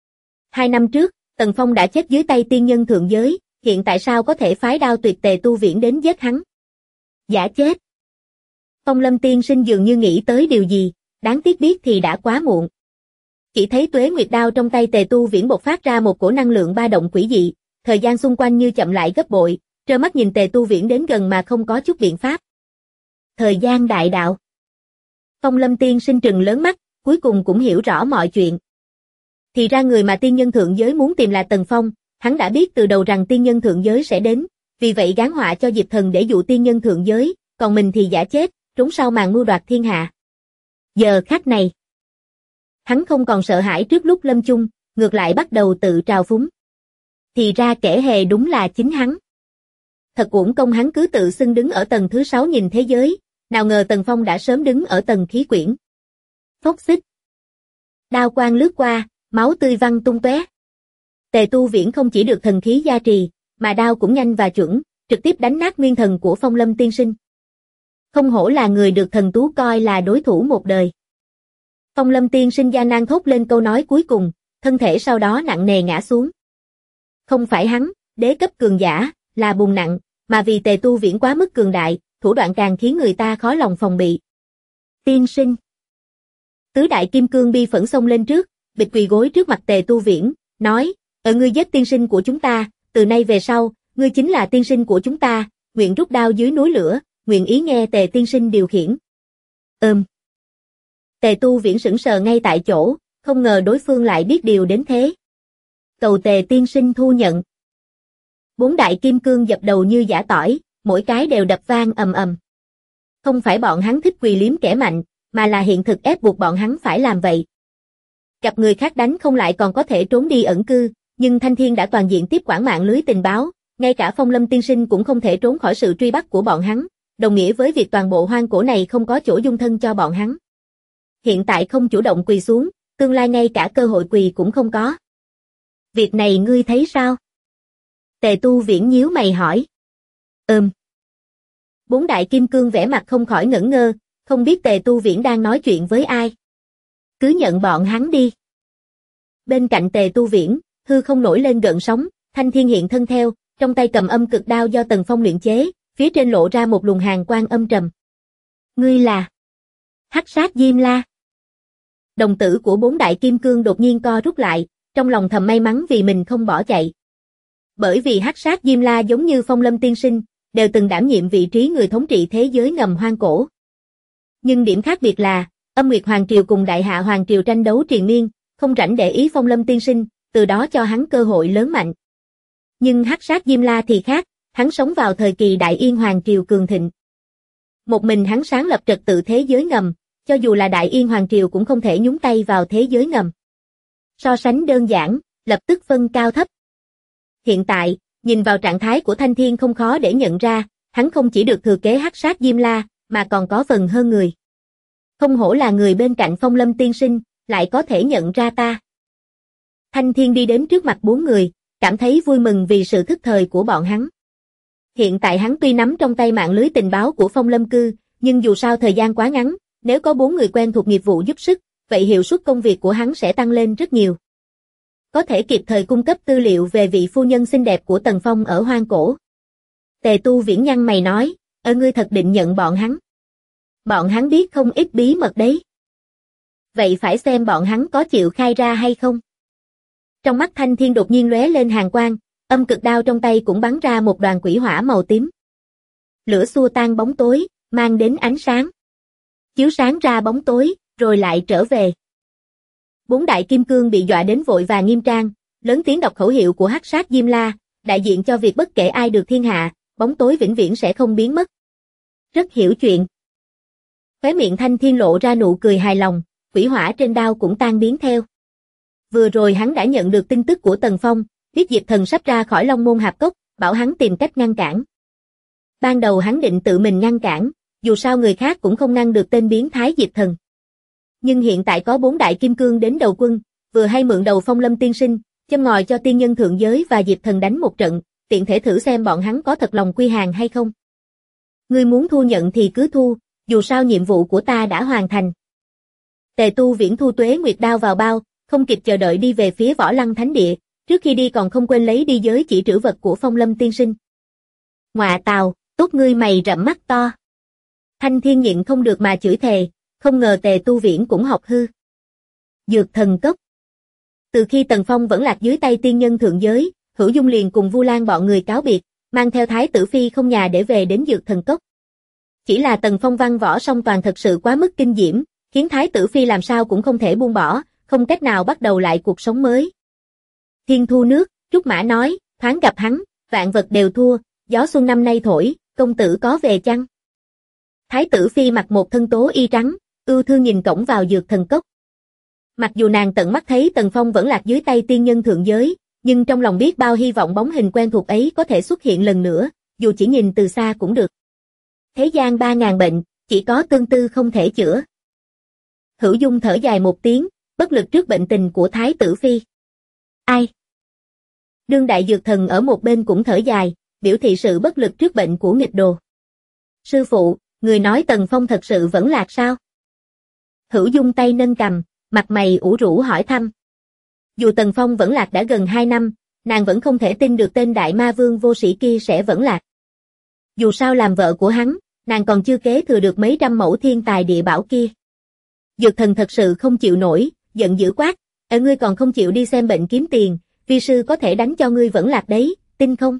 2 năm trước, Tần Phong đã chết dưới tay tiên nhân thượng giới, hiện tại sao có thể phái đao tuyệt Tề Tu Viễn đến giết hắn? Giả chết. Phong Lâm tiên sinh dường như nghĩ tới điều gì, đáng tiếc biết thì đã quá muộn. Chỉ thấy Tuế Nguyệt đao trong tay Tề Tu Viễn bộc phát ra một cổ năng lượng ba động quỷ dị, thời gian xung quanh như chậm lại gấp bội, trơ mắt nhìn Tề Tu Viễn đến gần mà không có chút biện pháp. Thời gian đại đạo. Phong Lâm tiên sinh trừng lớn mắt, cuối cùng cũng hiểu rõ mọi chuyện. Thì ra người mà tiên nhân thượng giới muốn tìm là Tần Phong, hắn đã biết từ đầu rằng tiên nhân thượng giới sẽ đến, vì vậy gán họa cho Diệp Thần để dụ tiên nhân thượng giới, còn mình thì giả chết, trốn sau màn mưu đoạt thiên hạ. Giờ khắc này, hắn không còn sợ hãi trước lúc lâm chung, ngược lại bắt đầu tự trào phúng. Thì ra kẻ hề đúng là chính hắn. Thật uổng công hắn cứ tự xưng đứng ở tầng thứ 6 nhìn thế giới, nào ngờ Tần Phong đã sớm đứng ở tầng khí quyển. Phốc xích. Đao quang lướt qua, máu tươi văng tung tóe. Tề Tu Viễn không chỉ được thần khí gia trì, mà đao cũng nhanh và chuẩn, trực tiếp đánh nát nguyên thần của Phong Lâm tiên sinh. Không hổ là người được thần tú coi là đối thủ một đời. Phong Lâm tiên sinh gian nan thốt lên câu nói cuối cùng, thân thể sau đó nặng nề ngã xuống. Không phải hắn, đế cấp cường giả, là bùn nặng, mà vì Tề Tu Viễn quá mức cường đại, thủ đoạn càng khiến người ta khó lòng phòng bị. Tiên sinh. Tứ đại kim cương bi phẫn xông lên trước, bịch quỳ gối trước mặt Tề Tu Viễn, nói, ngươi giết tiên sinh của chúng ta, từ nay về sau, ngươi chính là tiên sinh của chúng ta, nguyện rút đao dưới núi lửa, nguyện ý nghe Tề tiên sinh điều khiển. Tề Tu Viễn sững sờ ngay tại chỗ, không ngờ đối phương lại biết điều đến thế. Cầu Tề tiên sinh thu nhận. Bốn đại kim cương dập đầu như giã tỏi, mỗi cái đều đập vang ầm ầm. Không phải bọn hắn thích quỳ liếm kẻ mạnh, mà là hiện thực ép buộc bọn hắn phải làm vậy. Gặp người khác đánh không lại còn có thể trốn đi ẩn cư, nhưng Thanh Thiên đã toàn diện tiếp quản mạng lưới tình báo, ngay cả Phong Lâm tiên sinh cũng không thể trốn khỏi sự truy bắt của bọn hắn, đồng nghĩa với việc toàn bộ hoang cổ này không có chỗ dung thân cho bọn hắn. Hiện tại không chủ động quỳ xuống, tương lai ngay cả cơ hội quỳ cũng không có. Việc này ngươi thấy sao? Tề Tu Viễn nhíu mày hỏi. Bốn đại kim cương vẻ mặt không khỏi ngẩn ngơ, không biết Tề Tu Viễn đang nói chuyện với ai. Cứ nhận bọn hắn đi. Bên cạnh Tề Tu Viễn, hư không nổi lên gợn sóng, Thanh Thiên hiện thân theo, trong tay cầm âm cực đao do Tần Phong luyện chế, phía trên lộ ra một luồng hàn quang âm trầm. Ngươi là Hắc Sát Diêm La. Đồng tử của bốn đại kim cương đột nhiên co rút lại, trong lòng thầm may mắn vì mình không bỏ chạy. Bởi vì Hắc Sát Diêm La giống như Phong Lâm tiên sinh, đều từng đảm nhiệm vị trí người thống trị thế giới ngầm hoang cổ. Nhưng điểm khác biệt là, Âm Nguyệt Hoàng Triều cùng Đại Hạ Hoàng Triều tranh đấu triền miên, không rảnh để ý Phong Lâm tiên sinh, từ đó cho hắn cơ hội lớn mạnh. Nhưng Hắc Sát Diêm La thì khác, hắn sống vào thời kỳ Đại Yên Hoàng Triều cường thịnh. Một mình hắn sáng lập trật tự thế giới ngầm, cho dù là Đại Yên Hoàng Triều cũng không thể nhúng tay vào thế giới ngầm. So sánh đơn giản, lập tức phân cao thấp. Hiện tại, nhìn vào trạng thái của Thanh Thiên không khó để nhận ra, hắn không chỉ được thừa kế Hắc Sát Diêm La, mà còn có phần hơn người. Không hổ là người bên cạnh Phong Lâm tiên sinh, lại có thể nhận ra ta. Thanh Thiên đi đến trước mặt bốn người, cảm thấy vui mừng vì sự thức thời của bọn hắn. Hiện tại hắn tuy nắm trong tay mạng lưới tình báo của Phong Lâm cư, nhưng dù sao thời gian quá ngắn, nếu có bốn người quen thuộc nghiệp vụ giúp sức, vậy hiệu suất công việc của hắn sẽ tăng lên rất nhiều. Có thể kịp thời cung cấp tư liệu về vị phu nhân xinh đẹp của Tần Phong ở hoang cổ. Tề Tu Viễn nhăn mày nói, ngươi thật định nhận bọn hắn. Bọn hắn biết không ít bí mật đấy. Vậy phải xem bọn hắn có chịu khai ra hay không. Trong mắt Thanh Thiên đột nhiên lóe lên hàn quang, âm cực đao trong tay cũng bắn ra một đoàn quỷ hỏa màu tím. Lửa xua tan bóng tối, mang đến ánh sáng. Chiếu sáng ra bóng tối, rồi lại trở về. Bốn đại kim cương bị dọa đến vội và nghiêm trang, lớn tiếng đọc khẩu hiệu của Hắc Sát Diêm La, đại diện cho việc bất kể ai được thiên hạ, bóng tối vĩnh viễn sẽ không biến mất. Rất hiểu chuyện. Khóe miệng Thanh Thiên lộ ra nụ cười hài lòng, quỷ hỏa trên đao cũng tan biến theo. Vừa rồi hắn đã nhận được tin tức của Tần Phong, biết Diệp Thần sắp ra khỏi Long Môn Hạp Cốc, bảo hắn tìm cách ngăn cản. Ban đầu hắn định tự mình ngăn cản, dù sao người khác cũng không ngăn được tên biến thái Diệp Thần. Nhưng hiện tại có bốn đại kim cương đến đầu quân, vừa hay mượn đầu Phong Lâm tiên sinh, châm ngòi cho tiên nhân thượng giới và Diệp Thần đánh một trận, tiện thể thử xem bọn hắn có thật lòng quy hàng hay không. Ngươi muốn thu nhận thì cứ thu, dù sao nhiệm vụ của ta đã hoàn thành. Tề Tu Viễn thu Tuế Nguyệt đao vào bao, không kịp chờ đợi đi về phía Võ Lăng Thánh Địa, trước khi đi còn không quên lấy đi giới chỉ trữ vật của Phong Lâm tiên sinh. Ngọa tào, tốt ngươi mày rậm mắt to. Thanh Thiên nhịn không được mà chửi thề, không ngờ Tề Tu Viễn cũng học hư. Dược thần cốc. Từ khi Tần Phong vẫn lạc dưới tay tiên nhân thượng giới, Hữu Dung liền cùng Vu Lan bọn người cáo biệt, mang theo Thái tử Phi không nhà để về đến Dược Thần Cốc. Chỉ là Tần Phong văn võ song toàn thật sự quá mức kinh diễm, khiến Thái tử Phi làm sao cũng không thể buông bỏ, không cách nào bắt đầu lại cuộc sống mới. Thiên thu nước, Trúc Mã nói, thoáng gặp hắn, vạn vật đều thua, gió xuân năm nay thổi, công tử có về chăng? Thái tử Phi mặc một thân tố y trắng, ưu thương nhìn cổng vào Dược Thần Cốc. Mặc dù nàng tận mắt thấy Tần Phong vẫn lạc dưới tay tiên nhân thượng giới, nhưng trong lòng biết bao hy vọng bóng hình quen thuộc ấy có thể xuất hiện lần nữa, dù chỉ nhìn từ xa cũng được. Thế gian 3.000 bệnh, chỉ có tương tư không thể chữa. Hữu Dung thở dài một tiếng, bất lực trước bệnh tình của Thái tử Phi. Ai? Đương đại dược thần ở một bên cũng thở dài, biểu thị sự bất lực trước bệnh của nghịch đồ. Sư phụ, người nói Tần Phong thật sự vẫn lạc sao? Hữu Dung tay nâng cằm, mặt mày ủ rũ hỏi thăm. Dù Tần Phong vẫn lạc đã gần 2 năm, nàng vẫn không thể tin được tên đại ma vương vô sĩ kia sẽ vẫn lạc. Dù sao làm vợ của hắn, nàng còn chưa kế thừa được mấy trăm mẫu thiên tài địa bảo kia. Dược thần thật sự không chịu nổi, giận dữ quát, ngươi còn không chịu đi xem bệnh kiếm tiền, vi sư có thể đánh cho ngươi vẫn lạc đấy, tin không?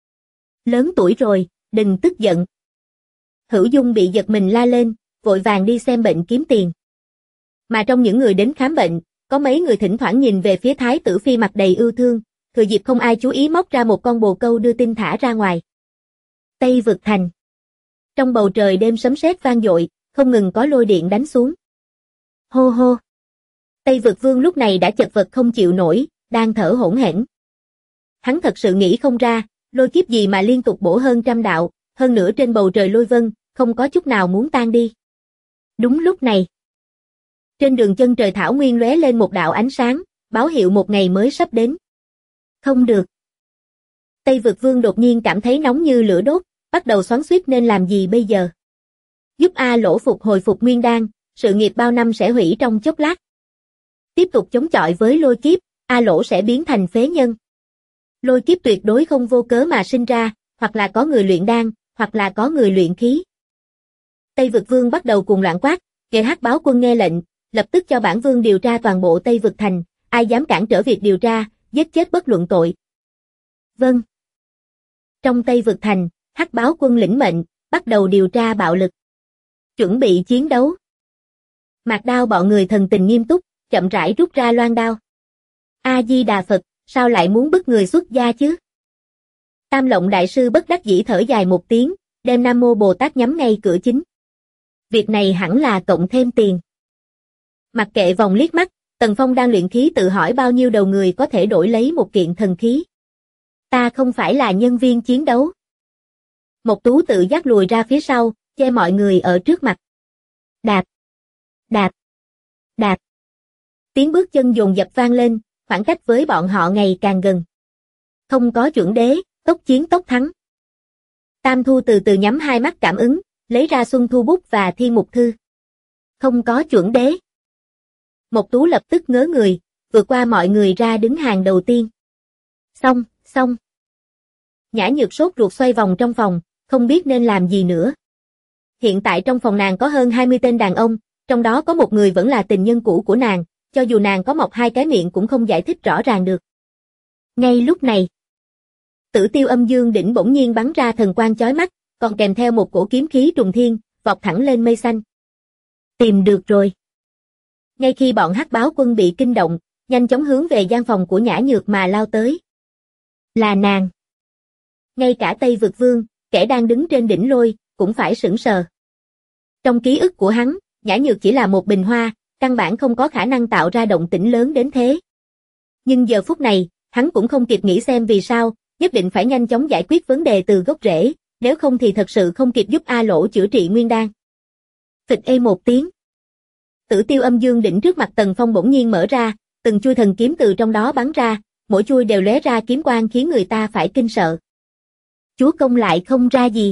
Lớn tuổi rồi, đừng tức giận. Hữu Dung bị giật mình la lên, vội vàng đi xem bệnh kiếm tiền. Mà trong những người đến khám bệnh, có mấy người thỉnh thoảng nhìn về phía Thái tử Phi mặt đầy ưu thương, thừa dịp không ai chú ý móc ra một con bồ câu đưa tin thả ra ngoài. Tây Vực Thành. Trong bầu trời đêm sấm sét vang dội, không ngừng có lôi điện đánh xuống. Hô hô. Tây Vực Vương lúc này đã chật vật không chịu nổi, đang thở hổn hển. Hắn thật sự nghĩ không ra, lôi kiếp gì mà liên tục bổ hơn 100 đạo, hơn nữa trên bầu trời lôi vân, không có chút nào muốn tan đi. Đúng lúc này, trên đường chân trời thảo nguyên lóe lên một đạo ánh sáng, báo hiệu một ngày mới sắp đến. Không được. Tây Vực Vương đột nhiên cảm thấy nóng như lửa đốt, bắt đầu xoắn xuýt nên làm gì bây giờ. Giúp A Lỗ hồi phục nguyên đan, sự nghiệp bao năm sẽ hủy trong chốc lát. Tiếp tục chống chọi với lôi kiếp, A Lỗ sẽ biến thành phế nhân. Lôi kiếp tuyệt đối không vô cớ mà sinh ra, hoặc là có người luyện đan, hoặc là có người luyện khí. Tây Vực Vương bắt đầu cuồng loạn quát, kẻ Hắc Báo Quân nghe lệnh, lập tức cho bản vương điều tra toàn bộ Tây Vực Thành, ai dám cản trở việc điều tra, giết chết bất luận tội. Vâng. Trong Tây Vực Thành, Hắc Báo Quân lĩnh mệnh, bắt đầu điều tra bạo lực. Chuẩn bị chiến đấu. Mạc Đao bọn người thần tình nghiêm túc, chậm rãi rút ra loan đao. A-di-đà Phật, sao lại muốn bức người xuất gia chứ? Tam Lộng Đại Sư bất đắc dĩ thở dài một tiếng, đem Nam Mô Bồ Tát nhắm ngay cửa chính. Việc này hẳn là cộng thêm tiền. Mặc kệ vòng liếc mắt, Tần Phong đang luyện khí tự hỏi bao nhiêu đầu người có thể đổi lấy một kiện thần khí. Ta không phải là nhân viên chiến đấu. Một Tú tự giác lùi ra phía sau, che mọi người ở trước mặt. Đạp, đạp, đạp. Tiếng bước chân dồn dập vang lên, khoảng cách với bọn họ ngày càng gần. Không có chuẩn đế, tốc chiến tốc thắng. Tam Thu từ từ nhắm hai mắt cảm ứng, lấy ra Xuân Thu bút và Thiên Mục Thư. Không có chuẩn đế. Một Tú lập tức ngớ người, vượt qua mọi người ra đứng hàng đầu tiên. Xong. Nhã Nhược sốt ruột xoay vòng trong phòng, không biết nên làm gì nữa. Hiện tại trong phòng nàng có hơn 20 tên đàn ông, trong đó có một người vẫn là tình nhân cũ của nàng, cho dù nàng có mọc hai cái miệng cũng không giải thích rõ ràng được. Ngay lúc này, Tử Tiêu Âm Dương đỉnh bỗng nhiên bắn ra thần quang chói mắt, còn kèm theo một cổ kiếm khí trùng thiên, vọt thẳng lên mây xanh. Tìm được rồi. Ngay khi bọn Hắc Báo Quân bị kinh động, nhanh chóng hướng về gian phòng của Nhã Nhược mà lao tới. Là nàng. Ngay cả Tây Vực Vương, kẻ đang đứng trên đỉnh lôi, cũng phải sững sờ. Trong ký ức của hắn, Nhã Nhược chỉ là một bình hoa, căn bản không có khả năng tạo ra động tĩnh lớn đến thế. Nhưng giờ phút này, hắn cũng không kịp nghĩ xem vì sao, nhất định phải nhanh chóng giải quyết vấn đề từ gốc rễ, nếu không thì thật sự không kịp giúp A Lỗ chữa trị nguyên đan. Phịch ê một tiếng. Tử Tiêu Âm Dương đỉnh trước mặt Tần Phong bỗng nhiên mở ra, từng chuôi thần kiếm từ trong đó bắn ra, mỗi chuôi đều lóe ra kiếm quang khiến người ta phải kinh sợ. Chúa công lại không ra gì.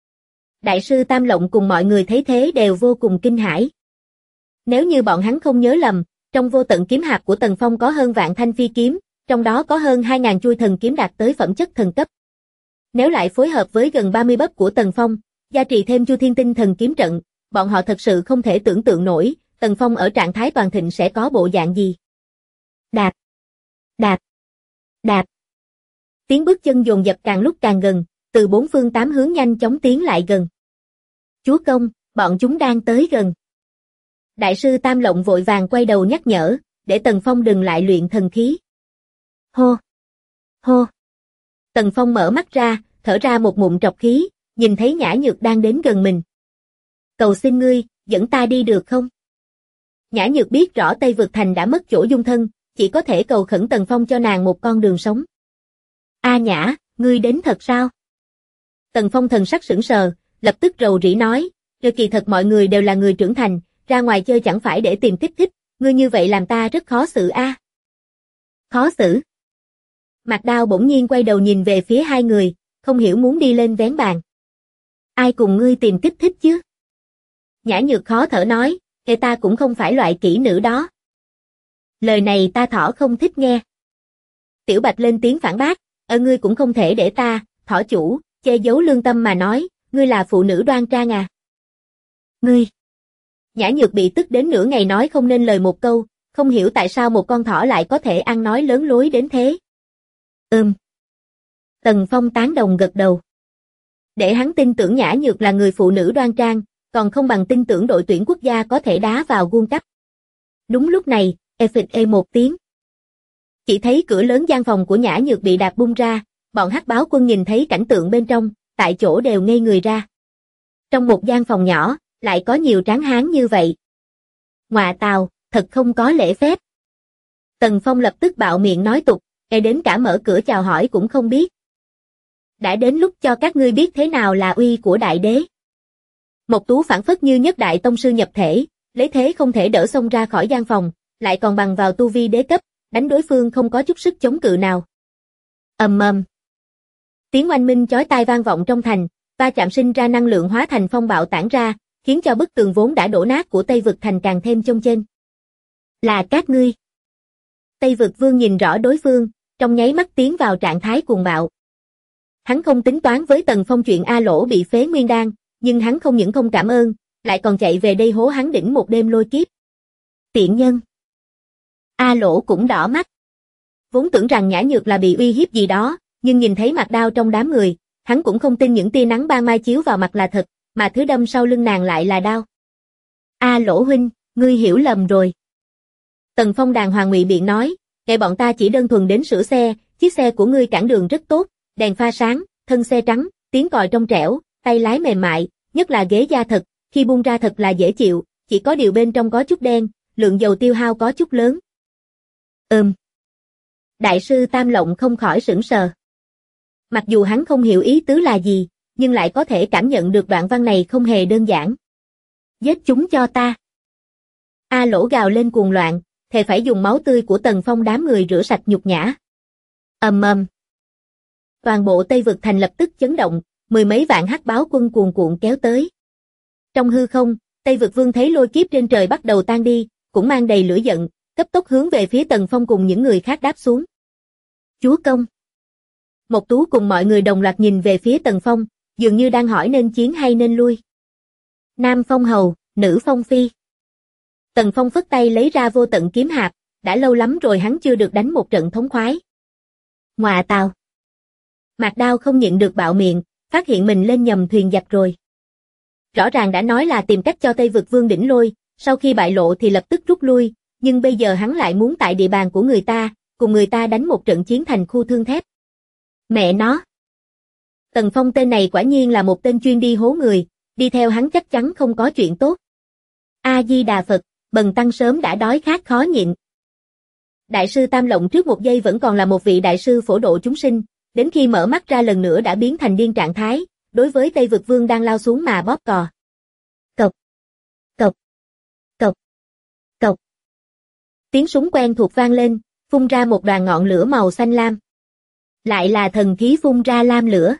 Đại sư Tam Lộng cùng mọi người thấy thế đều vô cùng kinh hãi. Nếu như bọn hắn không nhớ lầm, trong vô tận kiếm hạp của Tần Phong có hơn vạn thanh phi kiếm, trong đó có hơn 2.000 chuôi thần kiếm đạt tới phẩm chất thần cấp. Nếu lại phối hợp với gần 30 bấp của Tần Phong, gia trì thêm Chu Thiên Tinh thần kiếm trận, bọn họ thật sự không thể tưởng tượng nổi, Tần Phong ở trạng thái toàn thịnh sẽ có bộ dạng gì. Đạp, đạp, đạp. Tiếng bước chân dồn dập càng lúc càng gần, từ bốn phương tám hướng nhanh chóng tiến lại gần. Chúa công, bọn chúng đang tới gần. Đại sư Tam Lộng vội vàng quay đầu nhắc nhở, để Tần Phong đừng lại luyện thần khí. Hô! Hô! Tần Phong mở mắt ra, thở ra một ngụm trọc khí, nhìn thấy Nhã Nhược đang đến gần mình. Cầu xin ngươi, dẫn ta đi được không? Nhã Nhược biết rõ Tây Vực Thành đã mất chỗ dung thân, chỉ có thể cầu khẩn Tần Phong cho nàng một con đường sống. A Nhã, ngươi đến thật sao? Tần Phong thần sắc sững sờ, lập tức rầu rĩ nói, kỳ thật mọi người đều là người trưởng thành, ra ngoài chơi chẳng phải để tìm kích thích, ngươi như vậy làm ta rất khó xử a. Khó xử? Mạc Đao bỗng nhiên quay đầu nhìn về phía hai người, không hiểu muốn đi lên vén bàn. Ai cùng ngươi tìm kích thích chứ? Nhã Nhược khó thở nói, ta cũng không phải loại kỹ nữ đó. Lời này ta thỏ không thích nghe. Tiểu Bạch lên tiếng phản bác, ngươi cũng không thể để ta, thỏ chủ, che giấu lương tâm mà nói, ngươi là phụ nữ đoan trang à. Ngươi. Nhã Nhược bị tức đến nửa ngày nói không nên lời một câu, không hiểu tại sao một con thỏ lại có thể ăn nói lớn lối đến thế. Tần Phong tán đồng gật đầu. Để hắn tin tưởng Nhã Nhược là người phụ nữ đoan trang, còn không bằng tin tưởng đội tuyển quốc gia có thể đá vào World Cup. Đúng lúc này, phịch một tiếng. Chỉ thấy cửa lớn gian phòng của Nhã Nhược bị đạp bung ra, bọn hắc báo quân nhìn thấy cảnh tượng bên trong, tại chỗ đều ngây người ra. Trong một gian phòng nhỏ, lại có nhiều tráng hán như vậy. Ngoạ tào, thật không có lễ phép. Tần Phong lập tức bạo miệng nói tục, đến cả mở cửa chào hỏi cũng không biết. Đã đến lúc cho các ngươi biết thế nào là uy của đại đế. Mộc Tú phản phất như nhất đại tông sư nhập thể, lấy thế không thể đỡ xông ra khỏi gian phòng, lại còn bằng vào tu vi đế cấp, đánh đối phương không có chút sức chống cự nào. Ầm. Tiếng oanh minh chói tai vang vọng trong thành, va chạm sinh ra năng lượng hóa thành phong bạo tản ra, khiến cho bức tường vốn đã đổ nát của Tây Vực Thành càng thêm chông chênh. Là các ngươi. Tây Vực Vương nhìn rõ đối phương, trong nháy mắt tiến vào trạng thái cuồng bạo. Hắn không tính toán với Tần Phong chuyện A Lỗ bị phế nguyên đan, nhưng hắn không những không cảm ơn, lại còn chạy về đây hố hắn đỉnh một đêm lôi kiếp. Tiện nhân. A Lỗ cũng đỏ mắt. Vốn tưởng rằng Nhã Nhược là bị uy hiếp gì đó, nhưng nhìn thấy Mạc Đao trong đám người, hắn cũng không tin những tia nắng ban mai chiếu vào mặt là thật, mà thứ đâm sau lưng nàng lại là đao. A Lỗ huynh, ngươi hiểu lầm rồi. Tần Phong đàng hoàng ngụy biện nói, bọn ta chỉ đơn thuần đến sửa xe, chiếc xe của ngươi cản đường rất tốt, đèn pha sáng, thân xe trắng, tiếng còi trong trẻo, tay lái mềm mại, nhất là ghế da thật, khi buông ra thật là dễ chịu, chỉ có điều bên trong có chút đen, lượng dầu tiêu hao có chút lớn. Đại sư Tam Lộng không khỏi sững sờ. Mặc dù hắn không hiểu ý tứ là gì, nhưng lại có thể cảm nhận được đoạn văn này không hề đơn giản. Giết chúng cho ta. A Lỗ gào lên cuồng loạn, thề phải dùng máu tươi của Tần Phong đám người rửa sạch nhục nhã. Ầm. Toàn bộ Tây Vực Thành lập tức chấn động, mười mấy vạn hắc báo quân cuồn cuộn kéo tới. Trong hư không, Tây Vực Vương thấy lôi kiếp trên trời bắt đầu tan đi, cũng mang đầy lửa giận, cấp tốc hướng về phía Tần Phong cùng những người khác đáp xuống. Chúa công. Mộc Tú cùng mọi người đồng loạt nhìn về phía Tần Phong, dường như đang hỏi nên chiến hay nên lui. Nam phong hầu, nữ phong phi. Tần Phong phất tay lấy ra vô tận kiếm hạp, đã lâu lắm rồi hắn chưa được đánh một trận thống khoái. Ngoạ tào. Mạc Đao không nhịn được bạo miệng, phát hiện mình lên nhầm thuyền giặc rồi. Rõ ràng đã nói là tìm cách cho Tây Vực Vương đỉnh lôi, sau khi bại lộ thì lập tức rút lui, nhưng bây giờ hắn lại muốn tại địa bàn của người ta, cùng người ta đánh một trận chiến thành khu thương thép. Mẹ nó! Tần Phong tên này quả nhiên là một tên chuyên đi hố người, đi theo hắn chắc chắn không có chuyện tốt. A-di-đà Phật, bần tăng sớm đã đói khát khó nhịn. Đại sư Tam Lộng trước một giây vẫn còn là một vị đại sư phổ độ chúng sinh, đến khi mở mắt ra lần nữa đã biến thành điên trạng thái, đối với Tây Vực Vương đang lao xuống mà bóp cò. Cộc, cộc, cộc, cộc. Tiếng súng quen thuộc vang lên, phun ra một đoàn ngọn lửa màu xanh lam. Lại là thần khí phun ra lam lửa.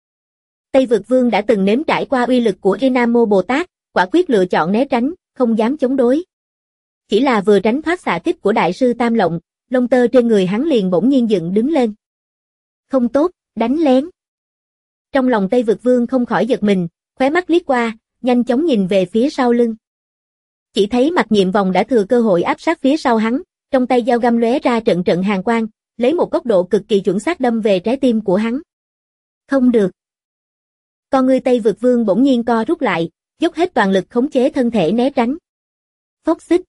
Tây Vực Vương đã từng nếm trải qua uy lực của Nam Mô Bồ Tát, quả quyết lựa chọn né tránh, không dám chống đối. Chỉ là vừa tránh thoát xạ kích của đại sư Tam Lộng, lông tơ trên người hắn liền bỗng nhiên dựng đứng lên. Không tốt, đánh lén. Trong lòng Tây Vực Vương không khỏi giật mình, khóe mắt liếc qua, nhanh chóng nhìn về phía sau lưng. Chỉ thấy Mặc Nhiệm Vòng đã thừa cơ hội áp sát phía sau hắn, trong tay dao găm lóe ra trận trận hàn quang, lấy một góc độ cực kỳ chuẩn xác đâm về trái tim của hắn. Không được. Con ngươi Tây Vực Vương bỗng nhiên co rút lại, dốc hết toàn lực khống chế thân thể né tránh. Phốc xích.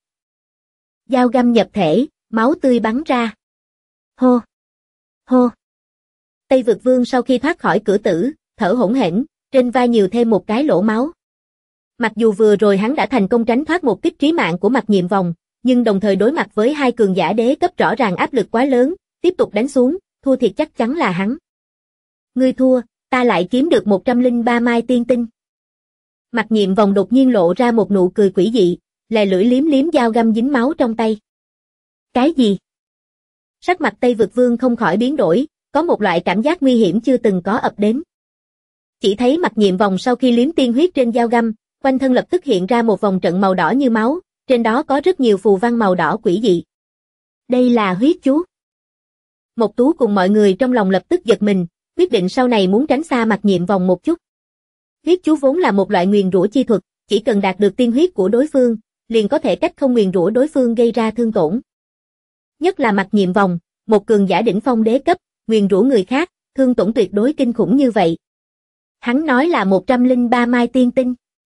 Dao găm nhập thể, máu tươi bắn ra. Hô! Hô! Tây Vực Vương sau khi thoát khỏi cửa tử, thở hổn hển, trên vai nhiều thêm một cái lỗ máu. Mặc dù vừa rồi hắn đã thành công tránh thoát một kích trí mạng của Mặc Nhiệm Vòng, nhưng đồng thời đối mặt với hai cường giả đế cấp rõ ràng áp lực quá lớn, tiếp tục đánh xuống, thua thiệt chắc chắn là hắn. Ngươi thua, ta lại kiếm được 103 mai tiên tinh. Mặc Nhiệm Vòng đột nhiên lộ ra một nụ cười quỷ dị, lè lưỡi liếm liếm dao găm dính máu trong tay. Cái gì? Sắc mặt Tây Vực Vương không khỏi biến đổi, có một loại cảm giác nguy hiểm chưa từng có ập đến. Chỉ thấy Mặc Nhiệm Vòng sau khi liếm tiên huyết trên dao găm, quanh thân lập tức hiện ra một vòng trận màu đỏ như máu, trên đó có rất nhiều phù văn màu đỏ quỷ dị. Đây là huyết chú. Mộc Tú cùng mọi người trong lòng lập tức giật mình, quyết định sau này muốn tránh xa Mặc Nhiệm Vòng một chút. Huyết chú vốn là một loại nguyền rủa chi thuật, chỉ cần đạt được tiên huyết của đối phương, liền có thể cách không nguyền rủa đối phương gây ra thương tổn. Nhất là Mặc Nhiệm Vòng, một cường giả đỉnh phong đế cấp, nguyền rủa người khác, thương tổn tuyệt đối kinh khủng như vậy. Hắn nói là 103 mai tiên tinh.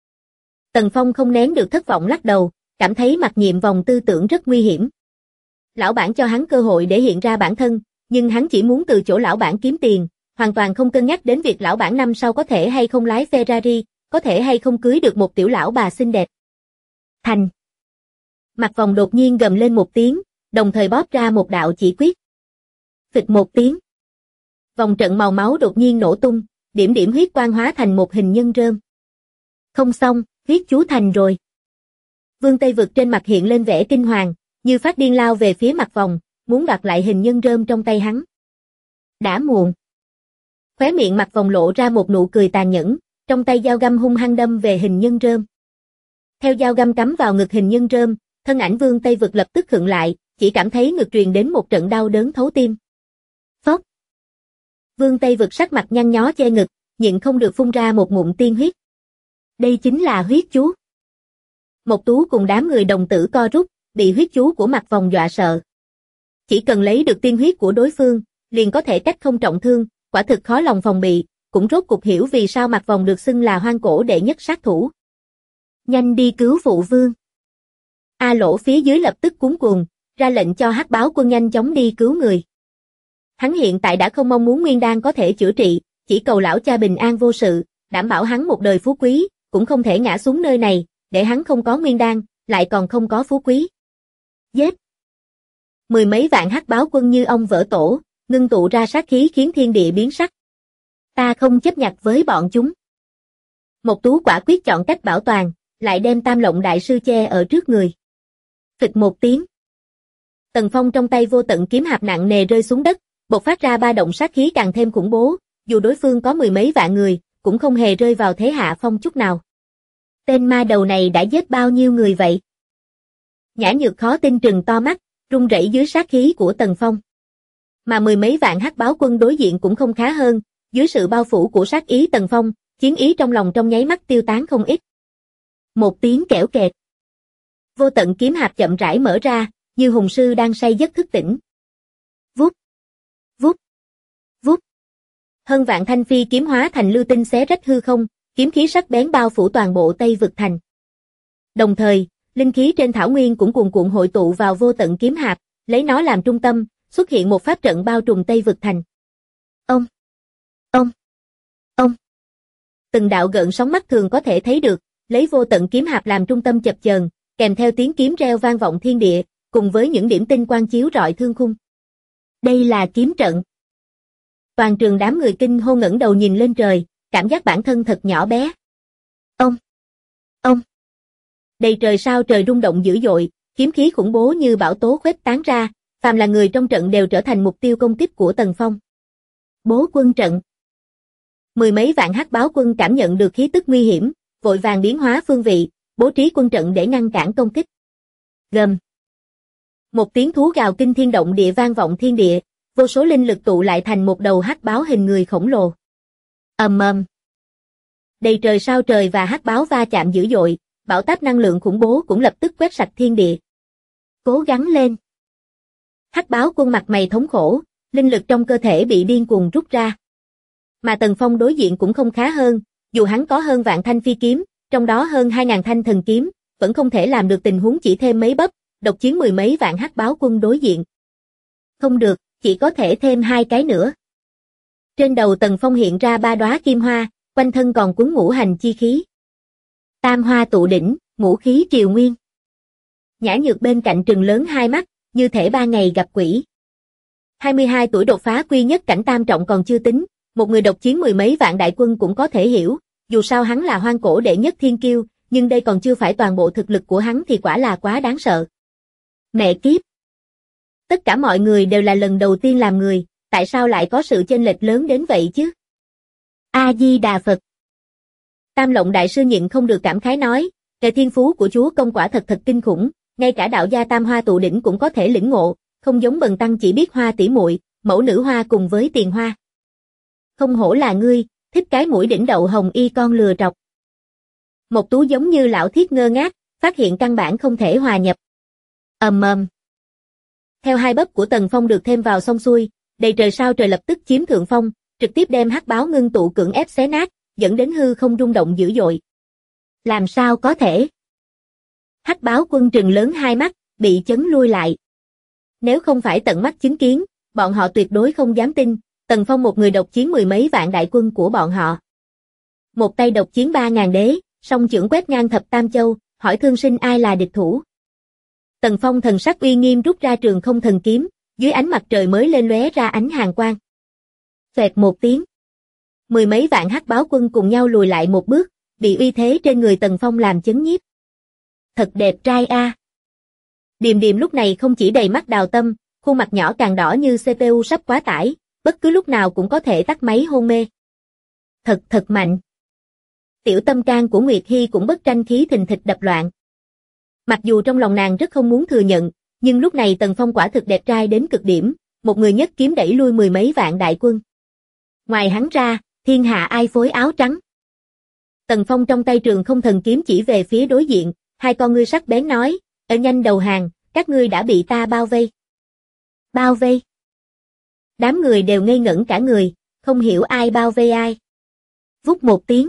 Tần Phong không nén được thất vọng lắc đầu, cảm thấy Mặc Nhiệm Vòng tư tưởng rất nguy hiểm. Lão bản cho hắn cơ hội để hiện ra bản thân, nhưng hắn chỉ muốn từ chỗ lão bản kiếm tiền, hoàn toàn không cân nhắc đến việc lão bản năm sau có thể hay không lái Ferrari, có thể hay không cưới được một tiểu lão bà xinh đẹp. Thành. Mặc Vòng đột nhiên gầm lên một tiếng, đồng thời bóp ra một đạo chỉ quyết. Phịch một tiếng. Vòng trận màu máu đột nhiên nổ tung, điểm điểm huyết quang hóa thành một hình nhân rơm. Không xong, huyết chú thành rồi. Vương Tây Vực trên mặt hiện lên vẻ kinh hoàng, như phát điên lao về phía Mặc Vòng, muốn đoạt lại hình nhân rơm trong tay hắn. Đã muộn. Khóe miệng Mặc Vòng lộ ra một nụ cười tàn nhẫn, trong tay dao găm hung hăng đâm về hình nhân rơm. Theo dao găm cắm vào ngực hình nhân rơm, thân ảnh Vương Tây Vực lập tức khựng lại, chỉ cảm thấy ngực truyền đến một trận đau đớn thấu tim. Phốc. Vương Tây Vực sắc mặt nhăn nhó che ngực, nhịn không được phun ra một ngụm tiên huyết. Đây chính là huyết chú. Mộc Tú cùng đám người đồng tử co rút, bị huyết chú của Mặc Vòng dọa sợ. Chỉ cần lấy được tiên huyết của đối phương, liền có thể cách không trọng thương, quả thực khó lòng phòng bị, cũng rốt cục hiểu vì sao Mặc Vòng được xưng là hoang cổ đệ nhất sát thủ. Nhanh đi cứu phụ vương. A Lỗ phía dưới lập tức cuống cuồng, ra lệnh cho Hắc Báo Quân nhanh chóng đi cứu người. Hắn hiện tại đã không mong muốn nguyên đan có thể chữa trị, chỉ cầu lão cha bình an vô sự, đảm bảo hắn một đời phú quý, cũng không thể ngã xuống nơi này, để hắn không có nguyên đan, lại còn không có phú quý. Giết! Mười mấy vạn Hắc Báo Quân như ong vỡ tổ, ngưng tụ ra sát khí khiến thiên địa biến sắc. Ta không chấp nhặt với bọn chúng. Mộc Tú quả quyết chọn cách bảo toàn, lại đem Tam Lộng đại sư che ở trước người. Phịch một tiếng. Tần Phong trong tay vô tận kiếm hạp nặng nề rơi xuống đất, bộc phát ra ba động sát khí càng thêm khủng bố, dù đối phương có mười mấy vạn người, cũng không hề rơi vào thế hạ phong chút nào. Tên ma đầu này đã giết bao nhiêu người vậy? Nhã Nhược khó tin trừng to mắt, run rẩy dưới sát khí của Tần Phong. Mà mười mấy vạn Hắc Báo Quân đối diện cũng không khá hơn, dưới sự bao phủ của sát ý Tần Phong, chiến ý trong lòng trong nháy mắt tiêu tán không ít. Một tiếng kẽo kẹt. Vô tận kiếm hạp chậm rãi mở ra, như hùng sư đang say giấc thức tỉnh. Vút, vút, vút. Hơn vạn thanh phi kiếm hóa thành lưu tinh xé rách hư không, kiếm khí sắc bén bao phủ toàn bộ Tây Vực thành. Đồng thời, linh khí trên thảo nguyên cũng cuồn cuộn hội tụ vào vô tận kiếm hạp, lấy nó làm trung tâm, xuất hiện một pháp trận bao trùm Tây Vực thành. Ông, ông. Từng đạo gợn sóng mắt thường có thể thấy được, lấy vô tận kiếm hạp làm trung tâm chập chờn, kèm theo tiếng kiếm reo vang vọng thiên địa, cùng với những điểm tinh quang chiếu rọi thương khung. Đây là kiếm trận. Toàn trường đám người kinh hô ngẩng đầu nhìn lên trời, cảm giác bản thân thật nhỏ bé. Ông. Đầy trời sao trời rung động dữ dội, kiếm khí khủng bố như bão tố khuếch tán ra, phàm là người trong trận đều trở thành mục tiêu công kích của Tần Phong. Bố quân trận. Mười mấy vạn Hắc Báo Quân cảm nhận được khí tức nguy hiểm, vội vàng biến hóa phương vị, bố trí quân trận để ngăn cản công kích. Gầm. Một tiếng thú gào kinh thiên động địa vang vọng thiên địa, vô số linh lực tụ lại thành một đầu hắc báo hình người khổng lồ. Ầm ầm. Đầy trời sao trời và hắc báo va chạm dữ dội, bão táp năng lượng khủng bố cũng lập tức quét sạch thiên địa. Cố gắng lên. Hắc báo Quân mặt mày thống khổ, linh lực trong cơ thể bị điên cuồng rút ra. Mà Tần Phong đối diện cũng không khá hơn, Dù hắn có hơn vạn thanh phi kiếm, trong đó hơn 2.000 thanh thần kiếm, vẫn không thể làm được tình huống chỉ thêm mấy bấp, độc chiến mười mấy vạn hắc báo quân đối diện. Không được, chỉ có thể thêm 2 cái nữa. Trên đầu Tần Phong hiện ra 3 đóa kim hoa, quanh thân còn cuốn ngũ hành chi khí. Tam hoa tụ đỉnh, ngũ khí triều nguyên. Nhã Nhược bên cạnh trừng lớn hai mắt, như thể 3 ngày gặp quỷ. 22 tuổi đột phá quy nhất cảnh tam trọng còn chưa tính, một người độc chiến mười mấy vạn đại quân cũng có thể hiểu, dù sao hắn là hoang cổ đệ nhất thiên kiêu, nhưng đây còn chưa phải toàn bộ thực lực của hắn thì quả là quá đáng sợ. Mẹ kiếp! Tất cả mọi người đều là lần đầu tiên làm người, tại sao lại có sự chênh lệch lớn đến vậy chứ? A-di-đà Phật! Tam Lộng Đại Sư nhịn không được cảm khái nói, cái thiên phú của chúa công quả thật kinh khủng, ngay cả đạo gia tam hoa tụ đỉnh cũng có thể lĩnh ngộ, không giống Bần tăng chỉ biết hoa tỷ muội, mẫu nữ hoa cùng với tiền hoa. Không hổ là ngươi, thích cái mũi đỉnh đậu hồng y con lừa trọc. Một Tú giống như lão thiết ngơ ngác, phát hiện căn bản không thể hòa nhập. Theo 2 bấp của Tần Phong được thêm vào xong xuôi, đầy trời sao trời lập tức chiếm thượng phong, trực tiếp đem hắc báo ngưng tụ cưỡng ép xé nát, dẫn đến hư không rung động dữ dội. Làm sao có thể? Hắc báo quân trừng lớn hai mắt, bị chấn lui lại. Nếu không phải tận mắt chứng kiến, bọn họ tuyệt đối không dám tin, Tần Phong một người độc chiến mười mấy vạn đại quân của bọn họ. Một tay độc chiến 3.000 đế, song chưởng quét ngang thập tam châu, hỏi thương sinh ai là địch thủ. Tần Phong thần sắc uy nghiêm rút ra trường không thần kiếm, dưới ánh mặt trời mới lên lóe ra ánh hàn quang. Xoẹt một tiếng. Mười mấy vạn hắc báo quân cùng nhau lùi lại một bước, bị uy thế trên người Tần Phong làm chấn nhiếp. Thật đẹp trai a. Điềm Điềm lúc này không chỉ đầy mắt đào tâm, khuôn mặt nhỏ càng đỏ như CPU sắp quá tải, bất cứ lúc nào cũng có thể tắt máy hôn mê. Thật mạnh. Tiểu tâm can của Nguyệt Hy cũng bất tranh khí thình thịch đập loạn. Mặc dù trong lòng nàng rất không muốn thừa nhận, nhưng lúc này Tần Phong quả thực đẹp trai đến cực điểm, một người nhất kiếm đẩy lui mười mấy vạn đại quân. Ngoài hắn ra, thiên hạ ai phối áo trắng. Tần Phong trong tay trường không thần kiếm chỉ về phía đối diện, hai con ngươi sắc bén nói, ở nhanh đầu hàng, các ngươi đã bị ta bao vây. Bao vây? Đám người đều ngây ngẩn cả người, không hiểu ai bao vây ai. Vút một tiếng.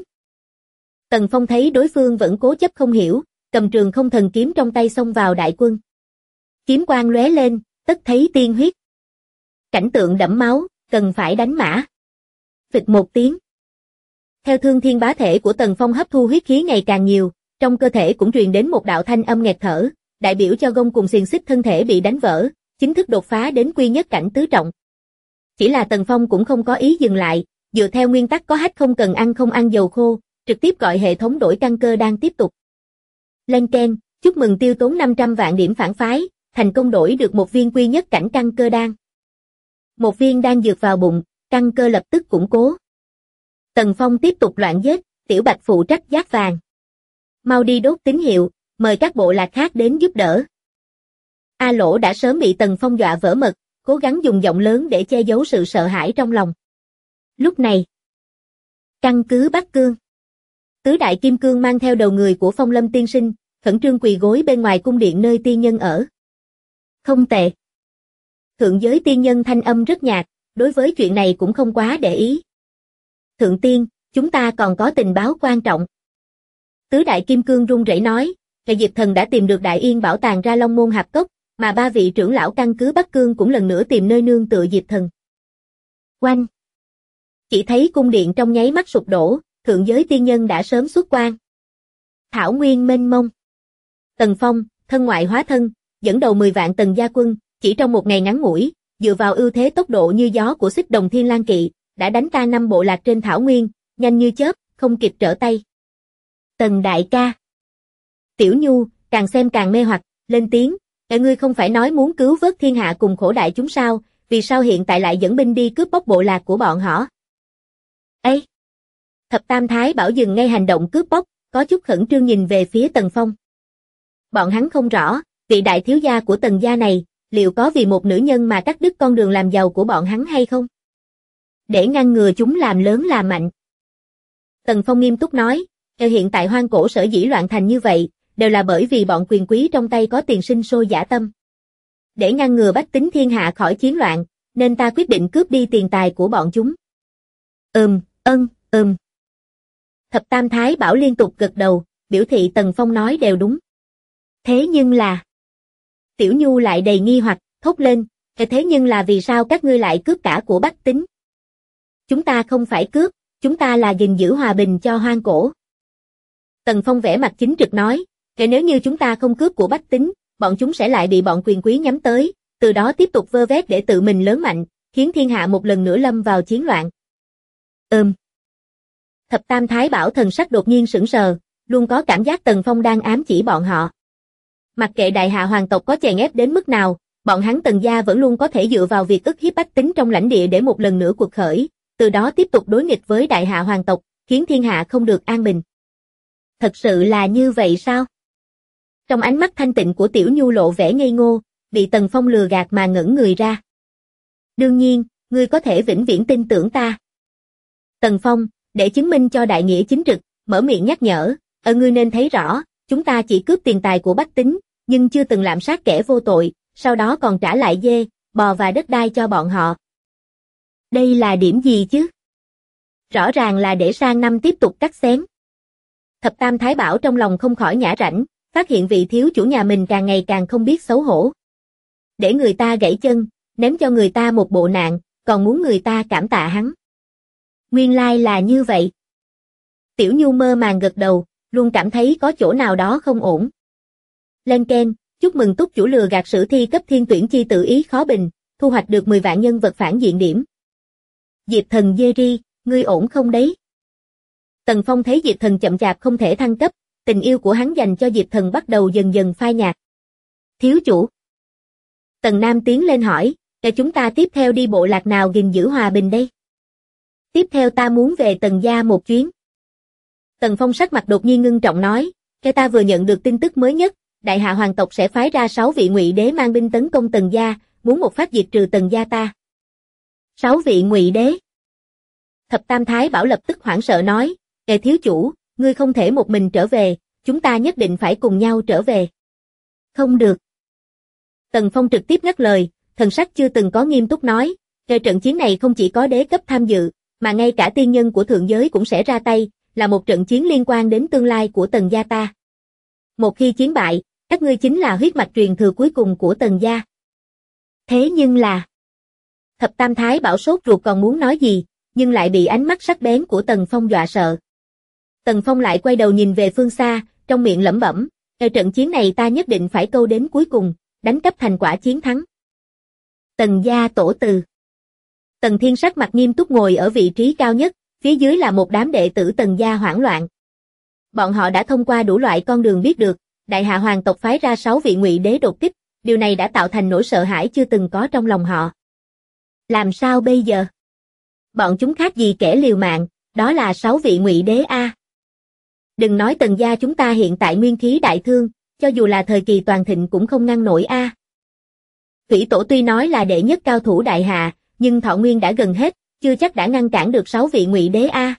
Tần Phong thấy đối phương vẫn cố chấp không hiểu, cầm trường không thần kiếm trong tay xông vào đại quân. Kiếm quang lóe lên, tất thấy tiên huyết. Cảnh tượng đẫm máu, cần phải đánh mã. Phịch một tiếng. Theo thương thiên bá thể của Tần Phong hấp thu huyết khí ngày càng nhiều, trong cơ thể cũng truyền đến một đạo thanh âm nghẹt thở, đại biểu cho gông cùng xiềng xích thân thể bị đánh vỡ, chính thức đột phá đến quy nhất cảnh tứ trọng. Chỉ là Tần Phong cũng không có ý dừng lại, dựa theo nguyên tắc có hách không cần ăn không ăn dầu khô, trực tiếp gọi hệ thống đổi căn cơ đang tiếp tục. Lên keng, chúc mừng tiêu tốn 500 vạn điểm phản phái, thành công đổi được một viên quy nhất cảnh căn cơ đan. Một viên đan dược vào bụng, căn cơ lập tức củng cố. Tần Phong tiếp tục loạn giết, Tiểu Bạch phụ trách giác vàng. Mau đi đốt tín hiệu, mời các bộ lạc khác đến giúp đỡ. A Lỗ đã sớm bị Tần Phong dọa vỡ mật, cố gắng dùng giọng lớn để che giấu sự sợ hãi trong lòng. Lúc này, căn cứ Bắc Cương. Tứ đại kim cương mang theo đầu người của Phong Lâm tiên sinh, khẩn trương quỳ gối bên ngoài cung điện nơi tiên nhân ở. Không tệ. Thượng giới tiên nhân thanh âm rất nhạt, đối với chuyện này cũng không quá để ý. Thượng tiên, chúng ta còn có tình báo quan trọng. Tứ đại kim cương run rẩy nói, Đại Diệp Thần đã tìm được Đại Yên bảo tàng ra Long Môn Hạp Cốc, mà 3 vị trưởng lão căn cứ Bắc Cương cũng lần nữa tìm nơi nương tựa Diệp Thần. Oanh! Chỉ thấy cung điện trong nháy mắt sụp đổ, thượng giới tiên nhân đã sớm xuất quan. Thảo nguyên mênh mông. Tần Phong, thân ngoại hóa thân, dẫn đầu 10 vạn tần gia quân, chỉ trong một ngày ngắn ngủi, dựa vào ưu thế tốc độ như gió của Xích Đồng Thiên Lang Kỵ, đã đánh tan 5 bộ lạc trên thảo nguyên, nhanh như chớp, không kịp trở tay. Tần đại ca. Tiểu Nhu, càng xem càng mê hoặc, lên tiếng, ngươi không phải nói muốn cứu vớt thiên hạ cùng khổ đại chúng sao, vì sao hiện tại lại dẫn binh đi cướp bóc bộ lạc của bọn họ? Ê! Thập Tam Thái bảo dừng ngay hành động cướp bóc, có chút khẩn trương nhìn về phía Tần Phong. Bọn hắn không rõ, vị đại thiếu gia của Tần gia này, liệu có vì một nữ nhân mà cắt đứt con đường làm giàu của bọn hắn hay không? Để ngăn ngừa chúng làm lớn làm mạnh. Tần Phong nghiêm túc nói, hiện tại hoang cổ sở dĩ loạn thành như vậy, đều là bởi vì bọn quyền quý trong tay có tiền sinh sôi dã tâm. Để ngăn ngừa bách tính thiên hạ khỏi chiến loạn, nên ta quyết định cướp đi tiền tài của bọn chúng. Thập Tam Thái Bảo liên tục gật đầu, biểu thị Tần Phong nói đều đúng. Thế nhưng là... Tiểu Nhu lại đầy nghi hoặc, thốt lên, thế nhưng là vì sao các ngươi lại cướp cả của Bách Tính? Chúng ta không phải cướp, chúng ta là gìn giữ hòa bình cho hoang cổ. Tần Phong vẻ mặt chính trực nói, nếu như chúng ta không cướp của Bách Tính, bọn chúng sẽ lại bị bọn quyền quý nhắm tới, từ đó tiếp tục vơ vét để tự mình lớn mạnh, khiến thiên hạ một lần nữa lâm vào chiến loạn. Thập Tam Thái Bảo thần sắc đột nhiên sững sờ, luôn có cảm giác Tần Phong đang ám chỉ bọn họ. Mặc kệ đại hạ hoàng tộc có chèn ép đến mức nào, bọn hắn Tần gia vẫn luôn có thể dựa vào việc ức hiếp bách tính trong lãnh địa để một lần nữa cuộc khởi, từ đó tiếp tục đối nghịch với đại hạ hoàng tộc, khiến thiên hạ không được an bình. Thật sự là như vậy sao? Trong ánh mắt thanh tịnh của Tiểu Nhu lộ vẻ ngây ngô, bị Tần Phong lừa gạt mà ngẩn người ra. Đương nhiên, ngươi có thể vĩnh viễn tin tưởng ta. Tần Phong, để chứng minh cho đại nghĩa chính trực, mở miệng nhắc nhở, ngươi nên thấy rõ, chúng ta chỉ cướp tiền tài của bách tính, nhưng chưa từng lạm sát kẻ vô tội, sau đó còn trả lại dê, bò và đất đai cho bọn họ. Đây là điểm gì chứ? Rõ ràng là để sang năm tiếp tục cắt xén. Thập Tam Thái Bảo trong lòng không khỏi nhả rãnh, phát hiện vị thiếu chủ nhà mình càng ngày càng không biết xấu hổ. Để người ta gãy chân, ném cho người ta một bộ nạn, còn muốn người ta cảm tạ hắn. Nguyên lai là như vậy. Tiểu Nhu mơ màng gật đầu, luôn cảm thấy có chỗ nào đó không ổn. Lên keng, chúc mừng túc chủ lừa gạt sử thi cấp thiên tuyển chi tự ý khó bình, thu hoạch được 10 vạn nhân vật phản diện điểm. Diệp Thần Jerry, ngươi ổn không đấy? Tần Phong thấy Diệp Thần chậm chạp không thể thăng cấp, tình yêu của hắn dành cho Diệp Thần bắt đầu dần dần phai nhạt. Thiếu chủ. Tần Nam tiến lên hỏi, chúng ta tiếp theo đi bộ lạc nào gìn giữ hòa bình đây? Tiếp theo ta muốn về Tần gia một chuyến. Tần Phong sắc mặt đột nhiên ngưng trọng nói, ta vừa nhận được tin tức mới nhất, đại hạ hoàng tộc sẽ phái ra 6 vị ngụy đế mang binh tấn công Tần gia, muốn một phát diệt trừ Tần gia ta. 6 vị ngụy đế. Thập Tam Thái Bảo lập tức hoảng sợ nói, thiếu chủ, ngươi không thể một mình trở về, chúng ta nhất định phải cùng nhau trở về. Không được. Tần Phong trực tiếp ngắt lời, thần sắc chưa từng có nghiêm túc nói, trận chiến này không chỉ có đế cấp tham dự, mà ngay cả tiên nhân của thượng giới cũng sẽ ra tay, là một trận chiến liên quan đến tương lai của Tần gia ta. Một khi chiến bại, các ngươi chính là huyết mạch truyền thừa cuối cùng của Tần gia. Thế nhưng là... Thập Tam Thái Bảo sốt ruột còn muốn nói gì, nhưng lại bị ánh mắt sắc bén của Tần Phong dọa sợ. Tần Phong lại quay đầu nhìn về phương xa, trong miệng lẩm bẩm, trận chiến này ta nhất định phải câu đến cuối cùng, đánh cắp thành quả chiến thắng. Tần gia tổ từ. Tần Thiên sắc mặt nghiêm túc ngồi ở vị trí cao nhất, phía dưới là một đám đệ tử Tần gia hoảng loạn. Bọn họ đã thông qua đủ loại con đường biết được, đại hạ hoàng tộc phái ra 6 vị ngụy đế đột kích, điều này đã tạo thành nỗi sợ hãi chưa từng có trong lòng họ. Làm sao bây giờ? Bọn chúng khác gì kẻ liều mạng, đó là 6 vị ngụy đế a. Đừng nói Tần gia chúng ta hiện tại nguyên khí đại thương, cho dù là thời kỳ toàn thịnh cũng không ngăn nổi a. Thủy Tổ tuy nói là đệ nhất cao thủ đại hạ, nhưng thọ nguyên đã gần hết, chưa chắc đã ngăn cản được 6 vị ngụy đế a.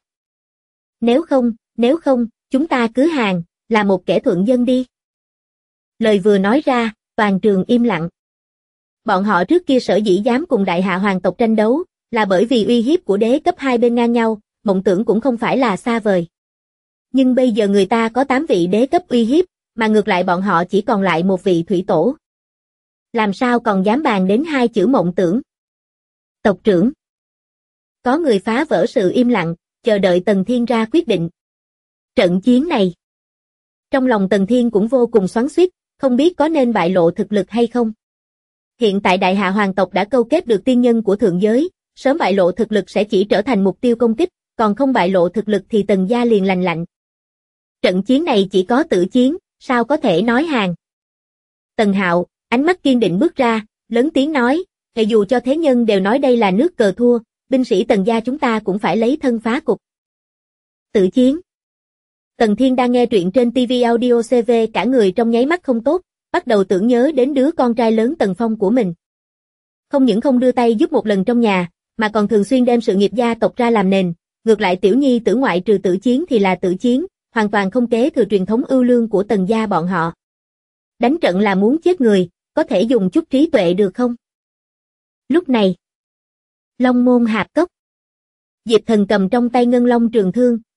Nếu không, chúng ta cứ hàng, là một kẻ thuận dân đi. Lời vừa nói ra, toàn trường im lặng. Bọn họ trước kia sở dĩ dám cùng đại hạ hoàng tộc tranh đấu, là bởi vì uy hiếp của đế cấp hai bên ngang nhau, mộng tưởng cũng không phải là xa vời. Nhưng bây giờ người ta có 8 vị đế cấp uy hiếp, mà ngược lại bọn họ chỉ còn lại một vị thủy tổ. Làm sao còn dám bàn đến 2 chữ mộng tưởng? Tộc trưởng. Có người phá vỡ sự im lặng, chờ đợi Tần Thiên ra quyết định. Trận chiến này. Trong lòng Tần Thiên cũng vô cùng xoắn xuýt, không biết có nên bại lộ thực lực hay không. Hiện tại đại hạ hoàng tộc đã câu kết được tiên nhân của thượng giới, sớm bại lộ thực lực sẽ chỉ trở thành mục tiêu công kích, còn không bại lộ thực lực thì Tần gia liền lành lạnh. Trận chiến này chỉ có tử chiến, sao có thể nói hàng. Tần Hạo, ánh mắt kiên định bước ra, lớn tiếng nói, dù cho thế nhân đều nói đây là nước cờ thua, binh sĩ Tần gia chúng ta cũng phải lấy thân phá cục. Tử chiến. Tần Thiên đang nghe truyện trên TV Audio CV, cả người trong nháy mắt không tốt, bắt đầu tưởng nhớ đến đứa con trai lớn Tần Phong của mình. Không những không đưa tay giúp một lần trong nhà, mà còn thường xuyên đem sự nghiệp gia tộc ra làm nền, ngược lại tiểu nhi tử ngoại trừ tử chiến thì là tử chiến, hoàn toàn không kế thừa truyền thống ưu lương của Tần gia bọn họ. Đánh trận là muốn chết người, có thể dùng chút trí tuệ được không? Lúc này, Long Môn Hạp Cốc. Diệp Thần cầm trong tay ngân long trường thương,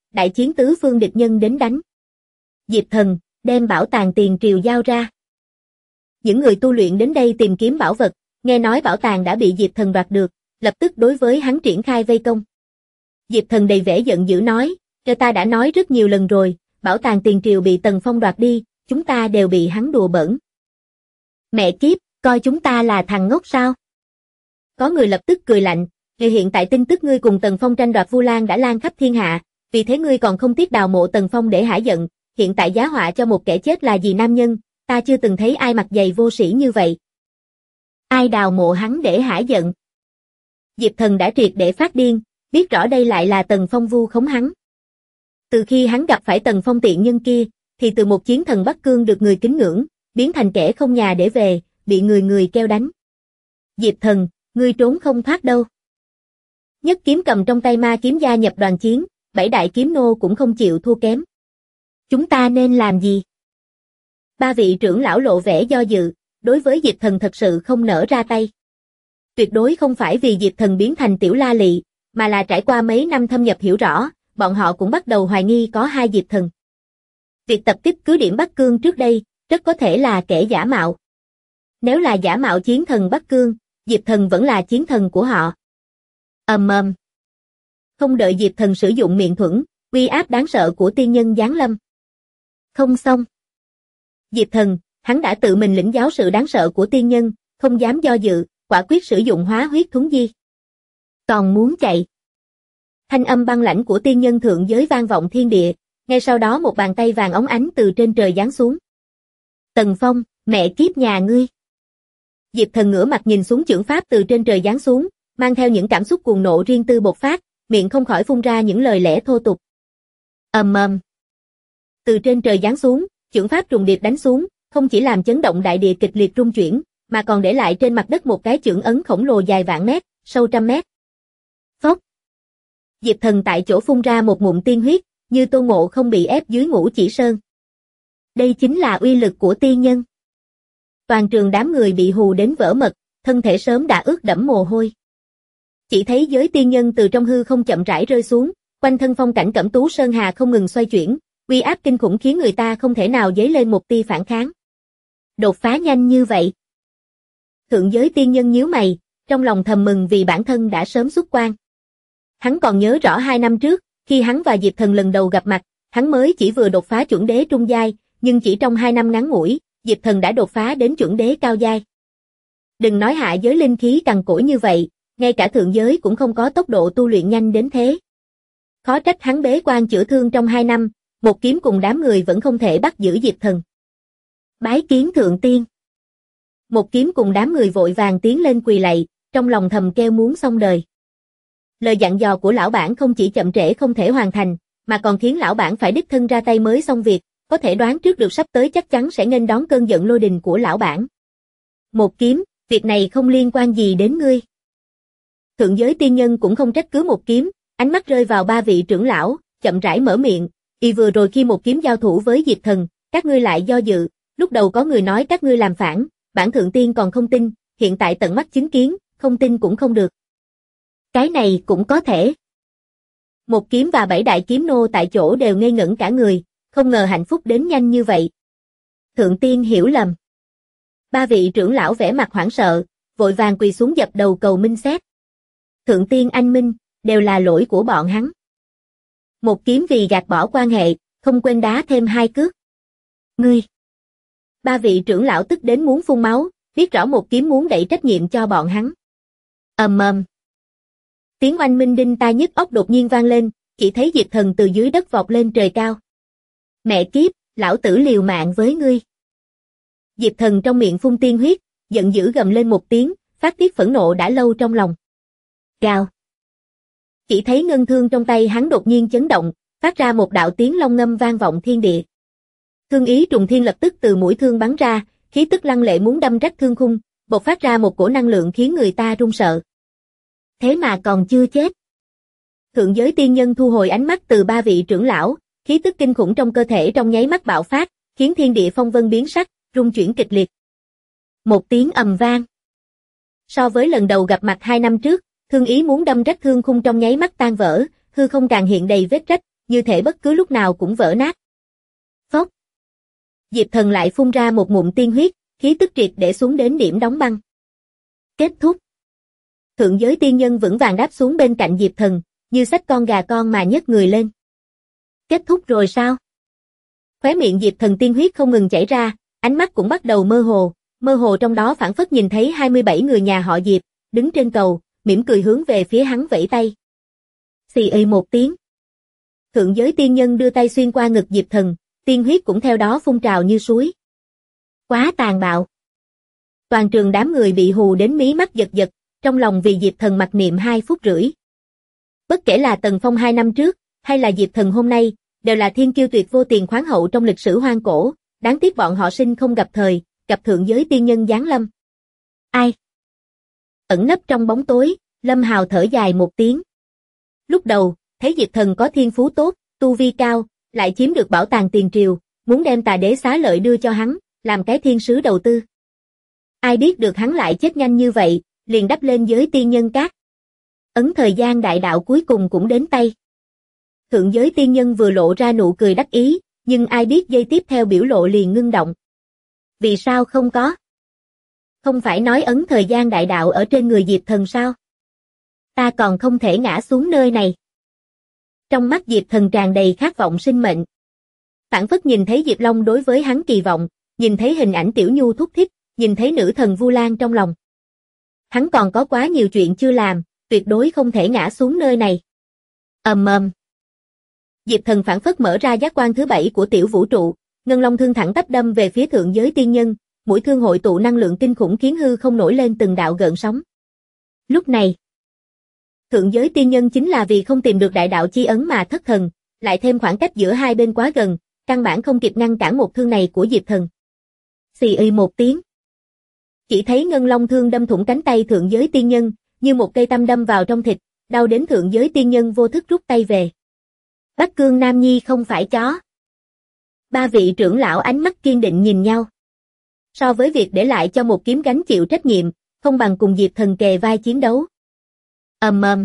đại chiến tứ phương địch nhân đến đánh. Diệp Thần, đem bảo tàng tiền triều giao ra. Những người tu luyện đến đây tìm kiếm bảo vật, nghe nói bảo tàng đã bị Diệp Thần đoạt được, lập tức đối với hắn triển khai vây công. Diệp Thần đầy vẻ giận dữ nói, cho ta đã nói rất nhiều lần rồi, bảo tàng tiền triều bị Tần Phong đoạt đi, chúng ta đều bị hắn đùa bỡn. Mẹ kiếp, coi chúng ta là thằng ngốc sao? Có người lập tức cười lạnh, vì hiện tại tin tức ngươi cùng Tần Phong tranh đoạt Vu Lan đã lan khắp thiên hạ, vì thế ngươi còn không tiếc đào mộ Tần Phong để hả giận, hiện tại giá họa cho một kẻ chết là gì nam nhân, ta chưa từng thấy ai mặc giày vô sĩ như vậy. Ai đào mộ hắn để hả giận? Diệp Thần đã triệt để phát điên, biết rõ đây lại là Tần Phong vu khống hắn. Từ khi hắn gặp phải Tần Phong tiện nhân kia, thì từ một chiến thần Bắc Cương được người kính ngưỡng, biến thành kẻ không nhà để về, bị người người kêu đánh. Diệp Thần, ngươi trốn không thoát đâu. Nhất kiếm cầm trong tay ma kiếm gia nhập đoàn chiến, 7 đại kiếm nô cũng không chịu thua kém. Chúng ta nên làm gì? Ba vị trưởng lão lộ vẻ do dự, đối với Diệp Thần thật sự không nỡ ra tay. Tuyệt đối không phải vì Diệp Thần biến thành tiểu la lị, mà là trải qua mấy năm thâm nhập hiểu rõ, bọn họ cũng bắt đầu hoài nghi có hai Diệp Thần. Việc tập kích cứ điểm Bắc Cương trước đây, rất có thể là kẻ giả mạo. Nếu là giả mạo chiến thần Bắc Cương, Diệp Thần vẫn là chiến thần của họ. Không đợi Diệp Thần sử dụng miệng thuẫn, uy áp đáng sợ của tiên nhân giáng lâm. Không xong. Diệp Thần, hắn đã tự mình lĩnh giáo sự đáng sợ của tiên nhân, không dám do dự, quả quyết sử dụng hóa huyết thuấn di. Còn muốn chạy. Thanh âm băng lãnh của tiên nhân thượng giới vang vọng thiên địa, ngay sau đó một bàn tay vàng óng ánh từ trên trời giáng xuống. Tần Phong, mẹ kiếp nhà ngươi. Diệp Thần ngửa mặt nhìn xuống chưởng pháp từ trên trời giáng xuống, mang theo những cảm xúc cuồng nộ riêng tư bộc phát, miệng không khỏi phun ra những lời lẽ thô tục. Từ trên trời giáng xuống, chưởng pháp trùng điệp đánh xuống, không chỉ làm chấn động đại địa kịch liệt rung chuyển, mà còn để lại trên mặt đất một cái chưởng ấn khổng lồ dài vạn mét, sâu trăm mét. Phốc. Diệp Thần tại chỗ phun ra một ngụm tiên huyết, như Tôn Ngộ không bị ép dưới Ngũ Chỉ Sơn. Đây chính là uy lực của tiên nhân. Toàn trường đám người bị hù đến vỡ mật, thân thể sớm đã ướt đẫm mồ hôi. Chỉ thấy giới tiên nhân từ trong hư không chậm rãi rơi xuống, quanh thân phong cảnh Cẩm Tú Sơn Hà không ngừng xoay chuyển, uy áp kinh khủng khiến người ta không thể nào dấy lên một tia phản kháng. Đột phá nhanh như vậy. Thượng giới tiên nhân nhíu mày, trong lòng thầm mừng vì bản thân đã sớm xuất quan. Hắn còn nhớ rõ 2 năm trước, khi hắn và Diệp Thần lần đầu gặp mặt, hắn mới chỉ vừa đột phá chuẩn đế trung giai, nhưng chỉ trong 2 năm ngắn ngủi, Diệp Thần đã đột phá đến chuẩn đế cao giai. Đừng nói hạ giới linh khí cằn cỗi như vậy, ngay cả thượng giới cũng không có tốc độ tu luyện nhanh đến thế. Khó trách hắn bế quan chữa thương trong 2 năm, một kiếm cùng đám người vẫn không thể bắt giữ Diệp Thần. Bái kiến thượng tiên. Một kiếm cùng đám người vội vàng tiến lên quỳ lạy, trong lòng thầm kêu muốn xong đời. Lời dặn dò của lão bản không chỉ chậm trễ không thể hoàn thành, mà còn khiến lão bản phải đích thân ra tay mới xong việc, có thể đoán trước được sắp tới chắc chắn sẽ nghênh đón cơn giận lôi đình của lão bản. Một kiếm, việc này không liên quan gì đến ngươi. Thượng giới tiên nhân cũng không trách cứ một kiếm, ánh mắt rơi vào 3 vị trưởng lão, chậm rãi mở miệng, vừa rồi khi một kiếm giao thủ với Diệp Thần, các ngươi lại do dự, lúc đầu có người nói các ngươi làm phản, bản thượng tiên còn không tin, hiện tại tận mắt chứng kiến, không tin cũng không được. Cái này cũng có thể. Một kiếm và 7 đại kiếm nô tại chỗ đều ngây ngẩn cả người, không ngờ hạnh phúc đến nhanh như vậy. Thượng tiên hiểu lầm. 3 vị trưởng lão vẻ mặt hoảng sợ, vội vàng quỳ xuống dập đầu cầu minh xét. Thượng tiên anh minh, đều là lỗi của bọn hắn. Một kiếm vì gạt bỏ quan hệ, không quên đá thêm 2 cước. Ngươi. 3 vị trưởng lão tức đến muốn phun máu, biết rõ một kiếm muốn đẩy trách nhiệm cho bọn hắn. Tiếng oanh minh đinh tai nhức óc đột nhiên vang lên, chỉ thấy Diệp Thần từ dưới đất vọt lên trời cao. Mẹ kiếp, lão tử liều mạng với ngươi. Diệp Thần trong miệng phun tiên huyết, giận dữ gầm lên một tiếng, phát tiết phẫn nộ đã lâu trong lòng. Gào. Chỉ thấy ngân thương trong tay hắn đột nhiên chấn động, phát ra một đạo tiếng long ngâm vang vọng thiên địa. Thương ý trùng thiên lập tức từ mũi thương bắn ra, khí tức lăng lệ muốn đâm rách thương khung, bộc phát ra một cổ năng lượng khiến người ta run sợ. Thế mà còn chưa chết. Thượng giới tiên nhân thu hồi ánh mắt từ 3 vị trưởng lão, khí tức kinh khủng trong cơ thể trong nháy mắt bạo phát, khiến thiên địa phong vân biến sắc, rung chuyển kịch liệt. Một tiếng ầm vang. So với lần đầu gặp mặt 2 năm trước, thương ý muốn đâm rách thương khung trong nháy mắt tan vỡ, hư không càng hiện đầy vết rách, như thể bất cứ lúc nào cũng vỡ nát. Phốc. Diệp Thần lại phun ra một ngụm tiên huyết, khí tức triệt để xuống đến điểm đóng băng. Kết thúc. Thượng giới tiên nhân vững vàng đáp xuống bên cạnh Diệp Thần, như xách con gà con mà nhấc người lên. Kết thúc rồi sao? Khóe miệng Diệp Thần tiên huyết không ngừng chảy ra, ánh mắt cũng bắt đầu mơ hồ trong đó phảng phất nhìn thấy 27 người nhà họ Diệp, đứng trên cầu, mỉm cười hướng về phía hắn vẫy tay. Xì ì một tiếng. Thượng giới tiên nhân đưa tay xuyên qua ngực Diệp Thần, tiên huyết cũng theo đó phun trào như suối. Quá tàn bạo. Toàn trường đám người bị hù đến mí mắt giật giật, trong lòng vì Diệp Thần mặc niệm 2 phút rưỡi. Bất kể là Tần Phong 2 năm trước, hay là Diệp Thần hôm nay, đều là thiên kiêu tuyệt vô tiền khoáng hậu trong lịch sử hoang cổ, đáng tiếc bọn họ sinh không gặp thời, gặp thượng giới tiên nhân giáng lâm. Ai? Ẩn nấp trong bóng tối, Lâm Hào thở dài một tiếng. Lúc đầu, thấy Diệp Thần có thiên phú tốt, tu vi cao, lại chiếm được bảo tàng tiền triều, muốn đem Tà Đế xá lợi đưa cho hắn, làm cái thiên sứ đầu tư. Ai biết được hắn lại chết nhanh như vậy, liền đắp lên giới tiên nhân cát. Ấn thời gian đại đạo cuối cùng cũng đến tay. Thượng giới tiên nhân vừa lộ ra nụ cười đắc ý, nhưng ai biết giây tiếp theo biểu lộ liền ngưng động. Vì sao không có? Không phải nói ấn thời gian đại đạo ở trên người Diệp Thần sao? Ta còn không thể ngã xuống nơi này. Trong mắt Diệp Thần tràn đầy khát vọng sinh mệnh. Phảng phất nhìn thấy Diệp Long đối với hắn kỳ vọng, nhìn thấy hình ảnh Tiểu Nhu thúc thích, nhìn thấy nữ thần Vu Lan trong lòng. Hắn còn có quá nhiều chuyện chưa làm, tuyệt đối không thể ngã xuống nơi này. Ầm ầm. Diệp Thần phảng phất mở ra giác quan thứ 7 của tiểu vũ trụ, ngân long thương thẳng tắp đâm về phía thượng giới tiên nhân, mũi thương hội tụ năng lượng kinh khủng khiến hư không nổi lên từng đạo gợn sóng. Lúc này, thượng giới tiên nhân chính là vì không tìm được đại đạo chi ấn mà thất thần, lại thêm khoảng cách giữa hai bên quá gần, căn bản không kịp ngăn cản một thương này của Diệp Thần. Xì ì một tiếng. Chỉ thấy ngân long thương đâm thủng cánh tay thượng giới tiên nhân, như một cây tăm đâm vào trong thịt, đau đến thượng giới tiên nhân vô thức rút tay về. Bắc Cương Nam Nhi không phải chó. Ba vị trưởng lão ánh mắt kiên định nhìn nhau. So với việc để lại cho một kiếm gánh chịu trách nhiệm, không bằng cùng Diệp Thần kề vai chiến đấu. Ầm ầm.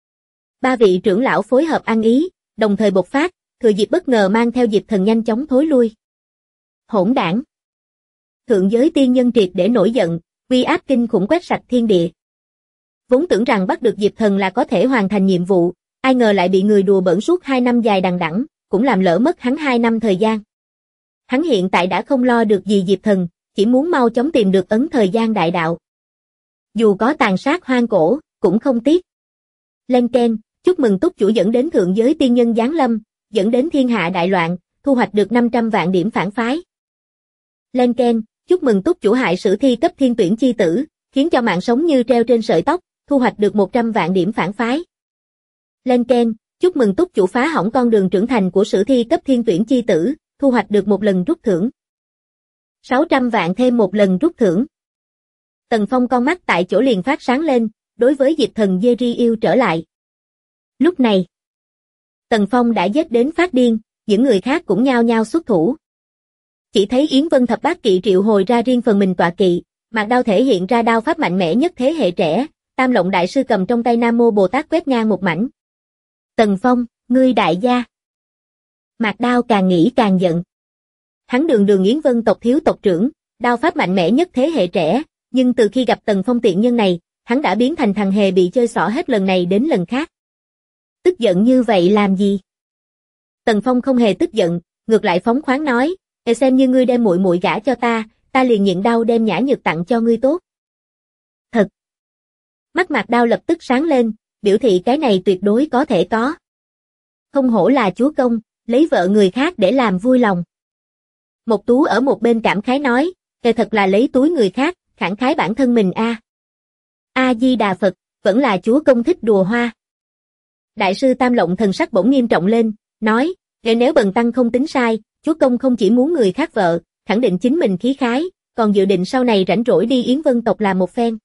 Ba vị trưởng lão phối hợp ăn ý, đồng thời bộc phát, thừa dịp bất ngờ mang theo Diệp Thần nhanh chóng thối lui. Hỗn đảng. Thượng giới tiên nhân triệt để nổi giận, uy áp kinh khủng quét sạch thiên địa. Vốn tưởng rằng bắt được Diệp Thần là có thể hoàn thành nhiệm vụ, ai ngờ lại bị người đùa bỡn suốt 2 năm dài đằng đẵng, cũng làm lỡ mất hắn 2 năm thời gian. Hắn hiện tại đã không lo được gì Diệp Thần, chỉ muốn mau chóng tìm được ấn thời gian đại đạo. Dù có tàn sát hoang cổ, cũng không tiếc. Lên keng, chúc mừng túc chủ dẫn đến thượng giới tiên nhân giáng lâm, dẫn đến thiên hạ đại loạn, thu hoạch được 500 vạn điểm phản phái. Lên keng, chúc mừng túc chủ hại sử thi cấp thiên tuyển chi tử, khiến cho mạng sống như treo trên sợi tóc, thu hoạch được 100 vạn điểm phản phái. Lên keng, chúc mừng túc chủ phá hỏng con đường trưởng thành của sử thi cấp thiên tuyển chi tử, thu hoạch được 1 lần rút thưởng. 600 vạn thêm 1 lần rút thưởng. Tần Phong con mắt tại chỗ liền phát sáng lên, đối với Diệp Thần Jerry yêu trở lại. Lúc này, Tần Phong đã giết đến phát điên, những người khác cũng nhao nhao xuất thủ. Chỉ thấy Yến Vân thập bát kỵ triệu hồi ra riêng phần mình tọa kỵ, Mạc Đao thể hiện ra đao pháp mạnh mẽ nhất thế hệ trẻ, Tam Lộng đại sư cầm trong tay Nam Mô Bồ Tát quét ngang một mảnh. Tần Phong, ngươi đại gia. Mạc Đao càng nghĩ càng giận. Hắn đường Yến Vân tộc thiếu tộc trưởng, đao pháp mạnh mẽ nhất thế hệ trẻ, nhưng từ khi gặp Tần Phong tiện nhân này, hắn đã biến thành thằng hề bị chơi xỏ hết lần này đến lần khác. Tức giận như vậy làm gì? Tần Phong không hề tức giận, ngược lại phóng khoáng nói, "Để xem như ngươi đem muội muội gả cho ta liền nhịn đau đem nhã nhược tặng cho ngươi tốt." Thật. Mắt Mạc Đao lập tức sáng lên, biểu thị cái này tuyệt đối có thể có. Không hổ là chúa công, lấy vợ người khác để làm vui lòng. Một Tú ở một bên cảm khái nói, thật là lấy túi người khác, khẳng khái bản thân mình a. A-di-đà Phật, vẫn là chúa công thích đùa hoa. Đại sư Tam Lộng thần sắc bỗng nghiêm trọng lên, nói, nếu bần tăng không tính sai, chúa công không chỉ muốn người khác vợ, khẳng định chính mình khí khái, còn dự định sau này rảnh rỗi đi Yến Vân tộc làm một phen.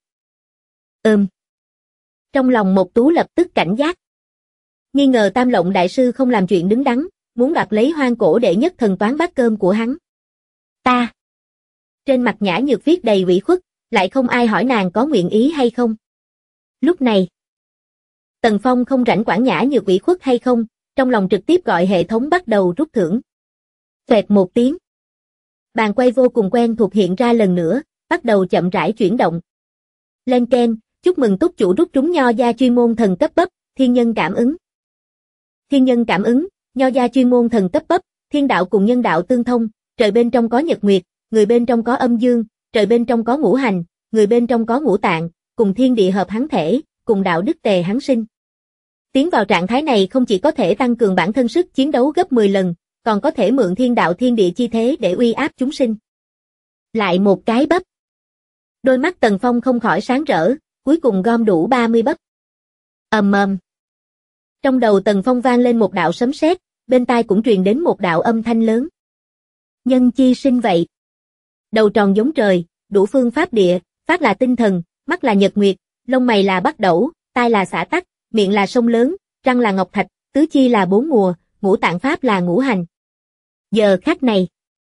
Trong lòng Một Tú lập tức cảnh giác. Nghi ngờ Tam Lộng đại sư không làm chuyện đứng đắn, muốn đoạt lấy hoang cổ đệ nhất thần toán bát cơm của hắn. Ta. Trên mặt nhã nhược viết đầy ủy khuất, lại không ai hỏi nàng có nguyện ý hay không. Lúc này, Tần Phong không rảnh quản nhã nhược ủy khuất hay không, trong lòng trực tiếp gọi hệ thống bắt đầu rút thưởng. Xoẹt một tiếng. Bàn quay vô cùng quen thuộc hiện ra lần nữa, bắt đầu chậm rãi chuyển động. Lên keng, chúc mừng túc chủ rút trúng nho gia chuyên môn thần cấp bắp, thiên nhân cảm ứng. Thiên nhân cảm ứng, nho gia chuyên môn thần cấp bắp, thiên đạo cùng nhân đạo tương thông, trời bên trong có nhật nguyệt, người bên trong có âm dương, trời bên trong có ngũ hành, người bên trong có ngũ tạng, cùng thiên địa hợp hắn thể, cùng đạo đức tề hắn sinh. Tiến vào trạng thái này không chỉ có thể tăng cường bản thân sức chiến đấu gấp 10 lần, còn có thể mượn thiên đạo thiên địa chi thế để uy áp chúng sinh. Lại một cái bắp. Đôi mắt Tần Phong không khỏi sáng rỡ, cuối cùng gom đủ 30 bắp. Ầm ầm. Trong đầu Tần Phong vang lên một đạo sấm sét, bên tai cũng truyền đến một đạo âm thanh lớn. Nhân chi sinh vậy. Đầu tròn giống trời, đủ phương pháp địa, phát là tinh thần, mắt là nhật nguyệt, lông mày là bắt đẩu, tai là xả tắc, miệng là sông lớn, răng là ngọc thạch, tứ chi là bốn mùa, ngũ tạng pháp là ngũ hành. Giờ khắc này,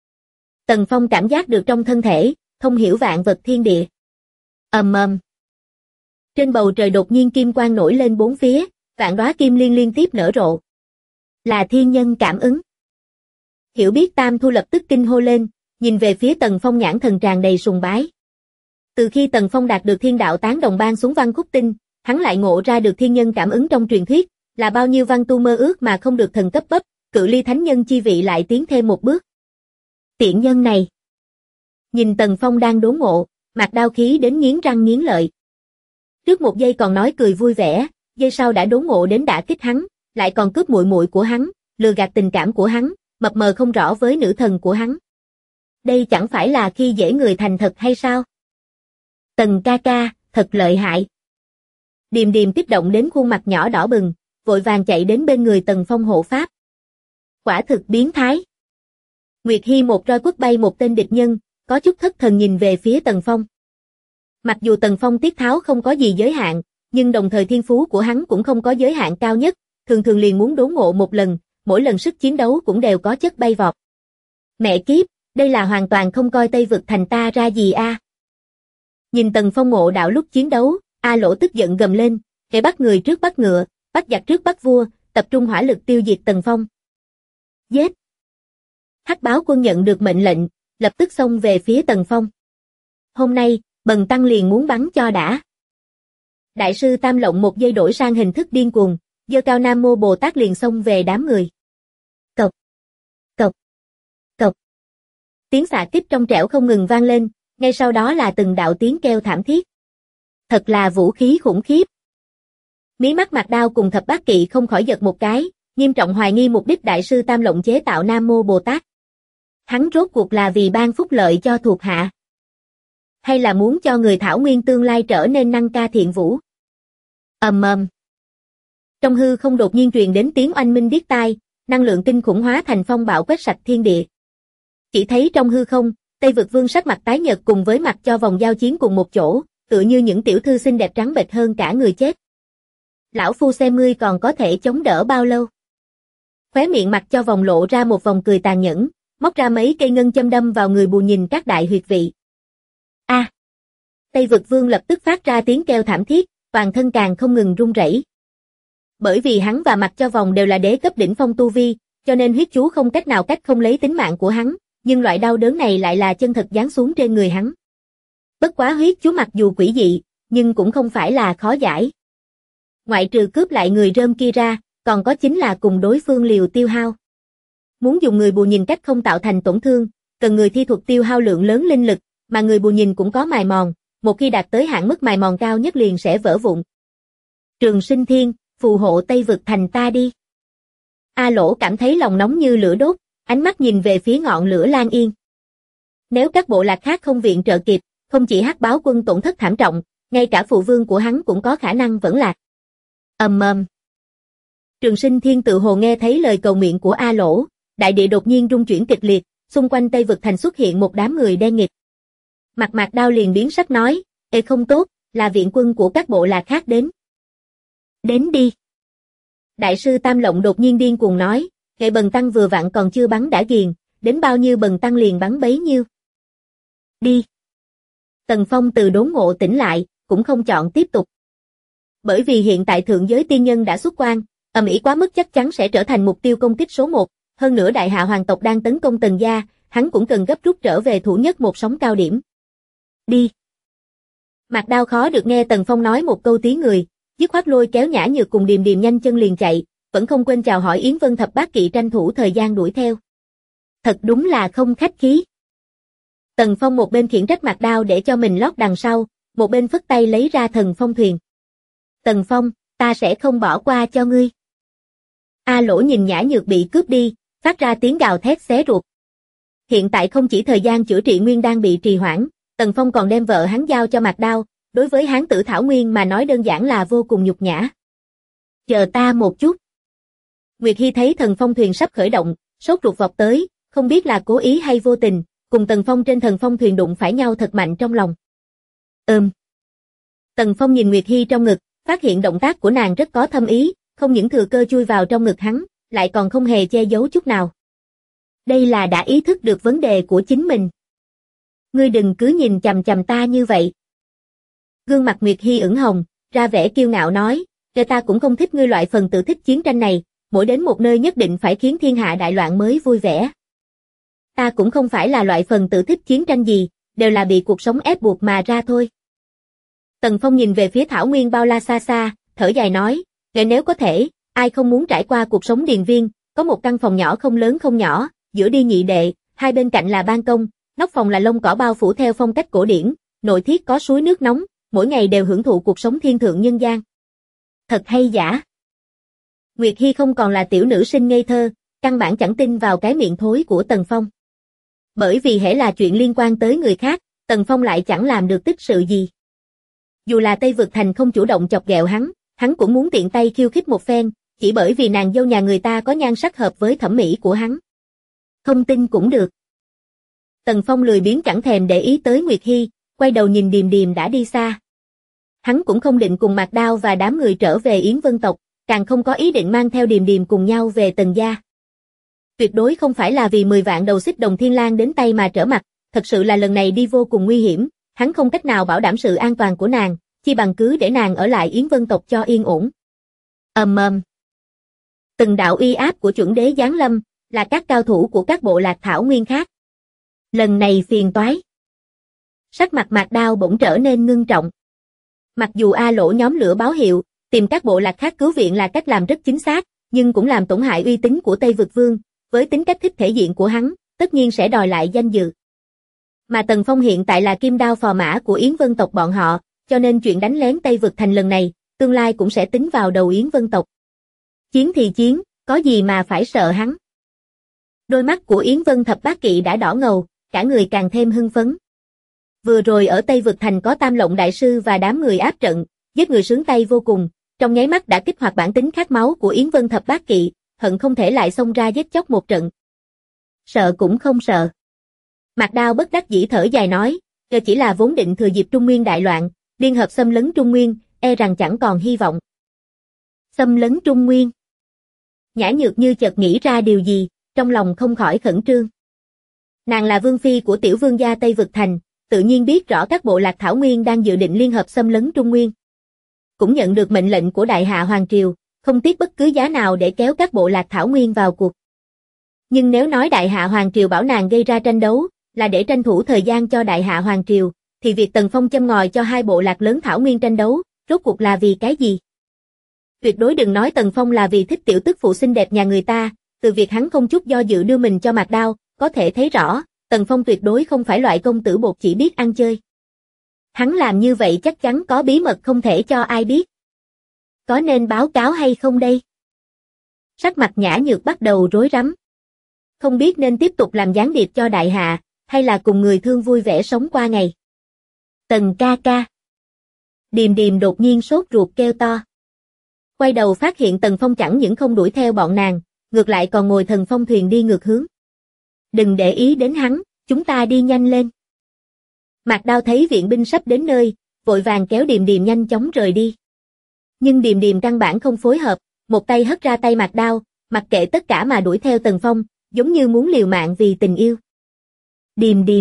Tần Phong cảm giác được trong thân thể, thông hiểu vạn vật thiên địa. Ầm ầm. Trên bầu trời đột nhiên kim quang nổi lên bốn phía, vạn đóa kim liên liên tiếp nở rộ. Là thiên nhân cảm ứng. Hiểu biết Tam Thu lập tức kinh hô lên, nhìn về phía Tần Phong nhãn thần tràn đầy sùng bái. Từ khi Tần Phong đạt được thiên đạo tán đồng ban xuống văn khúc tinh, hắn lại ngộ ra được thiên nhân cảm ứng trong truyền thuyết, là bao nhiêu văn tu mơ ước mà không được thần cấp bắp, cự ly thánh nhân chi vị lại tiến thêm một bước. Tiện nhân này. Nhìn Tần Phong đang đốn ngộ, mặt đau khí đến nghiến răng nghiến lợi. Trước một giây còn nói cười vui vẻ, giây sau đã đốn ngộ đến đả kích hắn, lại còn cướp muội muội của hắn, lừa gạt tình cảm của hắn, mập mờ không rõ với nữ thần của hắn. Đây chẳng phải là khi dễ người thành thật hay sao? Tần ca ca, thật lợi hại. Điềm điềm kích động đến khuôn mặt nhỏ đỏ bừng, vội vàng chạy đến bên người Tần Phong hộ pháp. Quả thực biến thái. Nguyệt Hy một roi quất bay một tên địch nhân, có chút thất thần nhìn về phía Tần Phong. Mặc dù Tần Phong tiết tháo không có gì giới hạn, nhưng đồng thời thiên phú của hắn cũng không có giới hạn cao nhất, thường thường liền muốn đốn ngộ một lần, mỗi lần sức chiến đấu cũng đều có chất bay vọt. Mẹ kiếp, đây là hoàn toàn không coi Tây Vực Thành ta ra gì a. Nhìn Tần Phong ngộ đạo lúc chiến đấu, A Lỗ tức giận gầm lên, kẻ bắt người trước bắt ngựa, bắt giặc trước bắt vua, tập trung hỏa lực tiêu diệt Tần Phong. Giết! Hắc Báo Quân nhận được mệnh lệnh, lập tức xông về phía Tần Phong. Hôm nay, Bần Tăng liền muốn bắn cho đã. Đại sư Tam Lộng một giây đổi sang hình thức điên cuồng, giơ cao Nam Mô Bồ Tát liền xông về đám người. Cộc, cộc, cộc. Tiếng xạ kích trong trẻo không ngừng vang lên, ngay sau đó là từng đạo tiếng kêu thảm thiết. Thật là vũ khí khủng khiếp. Mí mắt Mạc Đao cùng Thập Bát Kỵ không khỏi giật một cái, nghiêm trọng hoài nghi mục đích Đại sư Tam Lộng chế tạo Nam Mô Bồ Tát. Hắn rốt cuộc là vì ban phúc lợi cho thuộc hạ, hay là muốn cho người thảo nguyên tương lai trở nên năng ca thiện vũ? Ầm ầm. Trong hư không đột nhiên truyền đến tiếng oanh minh điếc tai, năng lượng kinh khủng hóa thành phong bạo quét sạch thiên địa. Chỉ thấy trong hư không, Tây Vực Vương sắc mặt tái nhợt cùng với mặt cho vòng giao chiến cùng một chỗ, tựa như những tiểu thư xinh đẹp trắng bệch hơn cả người chết. Lão phu xem ngươi còn có thể chống đỡ bao lâu? Khóe miệng mặt cho vòng lộ ra một vòng cười tàn nhẫn, móc ra mấy cây ngân châm đâm vào người bù nhìn các đại huyệt vị. A! Tây Vực Vương lập tức phát ra tiếng kêu thảm thiết, toàn thân càng không ngừng run rẩy. Bởi vì hắn và mặt cho vòng đều là đế cấp đỉnh phong tu vi, cho nên huyết chú không cách nào cách không lấy tính mạng của hắn, nhưng loại đau đớn này lại là chân thật giáng xuống trên người hắn. Bất quá huyết chú mặc dù quỷ dị, nhưng cũng không phải là khó giải. Ngoại trừ cướp lại người rơm kia ra, còn có chính là cùng đối phương liều tiêu hao. Muốn dùng người bù nhìn cách không tạo thành tổn thương, cần người thi thuật tiêu hao lượng lớn linh lực, mà người bù nhìn cũng có mài mòn, một khi đạt tới hạn mức mài mòn cao nhất liền sẽ vỡ vụn. Trường Sinh Thiên, phù hộ Tây Vực Thành ta đi. A Lỗ cảm thấy lòng nóng như lửa đốt, ánh mắt nhìn về phía ngọn lửa Lan Yên. Nếu các bộ lạc khác không viện trợ kịp, không chỉ Hắc Báo Quân tổn thất thảm trọng, ngay cả phụ vương của hắn cũng có khả năng vẫn lạc. Ầm ầm. Trường Sinh Thiên tự hồ nghe thấy lời cầu nguyện của A Lỗ, đại địa đột nhiên rung chuyển kịch liệt, xung quanh Tây Vực Thành xuất hiện một đám người đen nghịt. Mặt Mạc Đao liền biến sắc nói, ê không tốt, là viện quân của các bộ lạc khác đến. Đến đi. Đại sư Tam Lộng đột nhiên điên cuồng nói, kệ Bần Tăng vừa vặn còn chưa bắn đã ghiền, đến bao nhiêu Bần Tăng liền bắn bấy nhiêu. Đi. Tần Phong từ đốn ngộ tỉnh lại, cũng không chọn tiếp tục. Bởi vì hiện tại thượng giới tiên nhân đã xuất quan, ầm ĩ quá mức chắc chắn sẽ trở thành mục tiêu công kích số 1, hơn nữa đại hạ hoàng tộc đang tấn công Tần gia, hắn cũng cần gấp rút trở về thủ nhất một sóng cao điểm. Đi. Mạc Đao khó được nghe Tần Phong nói một câu tiếng người, dứt khoát lôi kéo Nhã Nhược cùng Điềm Điềm nhanh chân liền chạy, vẫn không quên chào hỏi Yến Vân Thập Bát Kỵ tranh thủ thời gian đuổi theo. Thật đúng là không khách khí. Tần Phong một bên khiển trách Mạc Đao để cho mình lót đằng sau, một bên phất tay lấy ra Thần Phong thuyền. Tần Phong, ta sẽ không bỏ qua cho ngươi. A Lỗ nhìn Nhã Nhược bị cướp đi, phát ra tiếng gào thét xé ruột. Hiện tại không chỉ thời gian chữa trị nguyên đang bị trì hoãn, Tần Phong còn đem vợ hắn giao cho Mạc Đao, đối với hán tử Thảo Nguyên mà nói đơn giản là vô cùng nhục nhã. Chờ ta một chút. Nguyệt Hi thấy Thần Phong thuyền sắp khởi động, sốt ruột vọt tới, không biết là cố ý hay vô tình, cùng Tần Phong trên Thần Phong thuyền đụng phải nhau thật mạnh trong lòng. Tần Phong nhìn Nguyệt Hi trong ngực, phát hiện động tác của nàng rất có thâm ý, không những thừa cơ chui vào trong ngực hắn, lại còn không hề che giấu chút nào. Đây là đã ý thức được vấn đề của chính mình. Ngươi đừng cứ nhìn chằm chằm ta như vậy. Gương mặt Nguyệt Hi ửng hồng, ra vẻ kiêu ngạo nói, ta cũng không thích ngươi loại phần tử thích chiến tranh này, mỗi đến một nơi nhất định phải khiến thiên hạ đại loạn mới vui vẻ. Ta cũng không phải là loại phần tử thích chiến tranh gì, đều là bị cuộc sống ép buộc mà ra thôi. Tần Phong nhìn về phía Thảo Nguyên bao la xa xa, thở dài nói, nếu có thể, ai không muốn trải qua cuộc sống điền viên, có một căn phòng nhỏ không lớn không nhỏ, giữa đi nhị đệ, hai bên cạnh là ban công, nóc phòng là lông cỏ bao phủ theo phong cách cổ điển, nội thiết có suối nước nóng, mỗi ngày đều hưởng thụ cuộc sống thiên thượng nhân gian. Thật hay giả? Nguyệt Hi không còn là tiểu nữ sinh ngây thơ, căn bản chẳng tin vào cái miệng thối của Tần Phong. Bởi vì hễ là chuyện liên quan tới người khác, Tần Phong lại chẳng làm được tích sự gì. Dù là Tây Vực Thành không chủ động chọc ghẹo hắn cũng muốn tiện tay khiêu khích một phen, chỉ bởi vì nàng dâu nhà người ta có nhan sắc hợp với thẩm mỹ của hắn. Không tin cũng được. Tần Phong lười biếng chẳng thèm để ý tới Nguyệt Hi, quay đầu nhìn Điềm Điềm đã đi xa. Hắn cũng không định cùng Mạc Đao và đám người trở về Yến Vân tộc, càng không có ý định mang theo Điềm Điềm cùng nhau về Tần gia. Tuyệt đối không phải là vì 10 vạn đầu xích đồng thiên lang đến tay mà trở mặt, thật sự là lần này đi vô cùng nguy hiểm, hắn không cách nào bảo đảm sự an toàn của nàng, chi bằng cứ để nàng ở lại Yến Vân tộc cho yên ổn. Từng đạo uy áp của chuẩn đế giáng lâm, là các cao thủ của các bộ lạc Thảo Nguyên khác. Lần này phiền toái. Sắc mặt Mạc Đao bỗng trở nên ngưng trọng. Mặc dù A Lỗ nhóm lửa báo hiệu, tìm các bộ lạc khác cứu viện là cách làm rất chính xác, nhưng cũng làm tổn hại uy tín của Tây Vực Vương, với tính cách thích thể diện của hắn, tất nhiên sẽ đòi lại danh dự. Mà Tần Phong hiện tại là kim đao phò mã của Yến Vân tộc bọn họ, cho nên chuyện đánh lén Tây Vực Thành lần này, tương lai cũng sẽ tính vào đầu Yến Vân tộc. Chiến thì chiến, có gì mà phải sợ hắn. Đôi mắt của Yến Vân Thập Bát Kỵ đã đỏ ngầu, cả người càng thêm hưng phấn. Vừa rồi ở Tây Vực Thành có Tam Lộng Đại Sư và đám người áp trận, giết người sướng tay vô cùng, trong nháy mắt đã kích hoạt bản tính khát máu của Yến Vân Thập Bát Kỵ, hận không thể lại xông ra giết chóc một trận. Sợ cũng không sợ. Mạc Đao bất đắc dĩ thở dài nói, chỉ là vốn định thừa dịp Trung Nguyên đại loạn, liên hợp xâm lấn Trung Nguyên, e rằng chẳng còn hy vọng. Xâm lấn Trung Nguyên. Nhã Nhược như chợt nghĩ ra điều gì, trong lòng không khỏi khẩn trương. Nàng là vương phi của tiểu vương gia Tây Vực Thành, tự nhiên biết rõ các bộ lạc Thảo Nguyên đang dự định liên hợp xâm lấn Trung Nguyên. Cũng nhận được mệnh lệnh của Đại Hạ Hoàng Triều, không tiếc bất cứ giá nào để kéo các bộ lạc Thảo Nguyên vào cuộc. Nhưng nếu nói Đại Hạ Hoàng Triều bảo nàng gây ra tranh đấu, là để tranh thủ thời gian cho Đại Hạ Hoàng Triều, thì việc Tần Phong châm ngòi cho hai bộ lạc lớn Thảo Nguyên tranh đấu, rốt cuộc là vì cái gì? Tuyệt đối đừng nói Tần Phong là vì thích tiểu tức phụ xinh đẹp nhà người ta, từ việc hắn không chút do dự đưa mình cho Mạc Đao, có thể thấy rõ, Tần Phong tuyệt đối không phải loại công tử bột chỉ biết ăn chơi. Hắn làm như vậy chắc chắn có bí mật không thể cho ai biết. Có nên báo cáo hay không đây? Sắc mặt Nhã Nhược bắt đầu rối rắm. Không biết nên tiếp tục làm gián điệp cho Đại Hạ, hay là cùng người thương vui vẻ sống qua ngày. Tần ca ca. Điềm Điềm đột nhiên sốt ruột kêu to. Quay đầu phát hiện Tần Phong chẳng những không đuổi theo bọn nàng, ngược lại còn ngồi Thần Phong thuyền đi ngược hướng. Đừng để ý đến hắn, chúng ta đi nhanh lên. Mạc Đao thấy viện binh sắp đến nơi, vội vàng kéo Điềm Điềm nhanh chóng rời đi. Nhưng Điềm Điềm căn bản không phối hợp, một tay hất ra tay Mạc Đao, mặc kệ tất cả mà đuổi theo Tần Phong, giống như muốn liều mạng vì tình yêu. Điềm Điềm.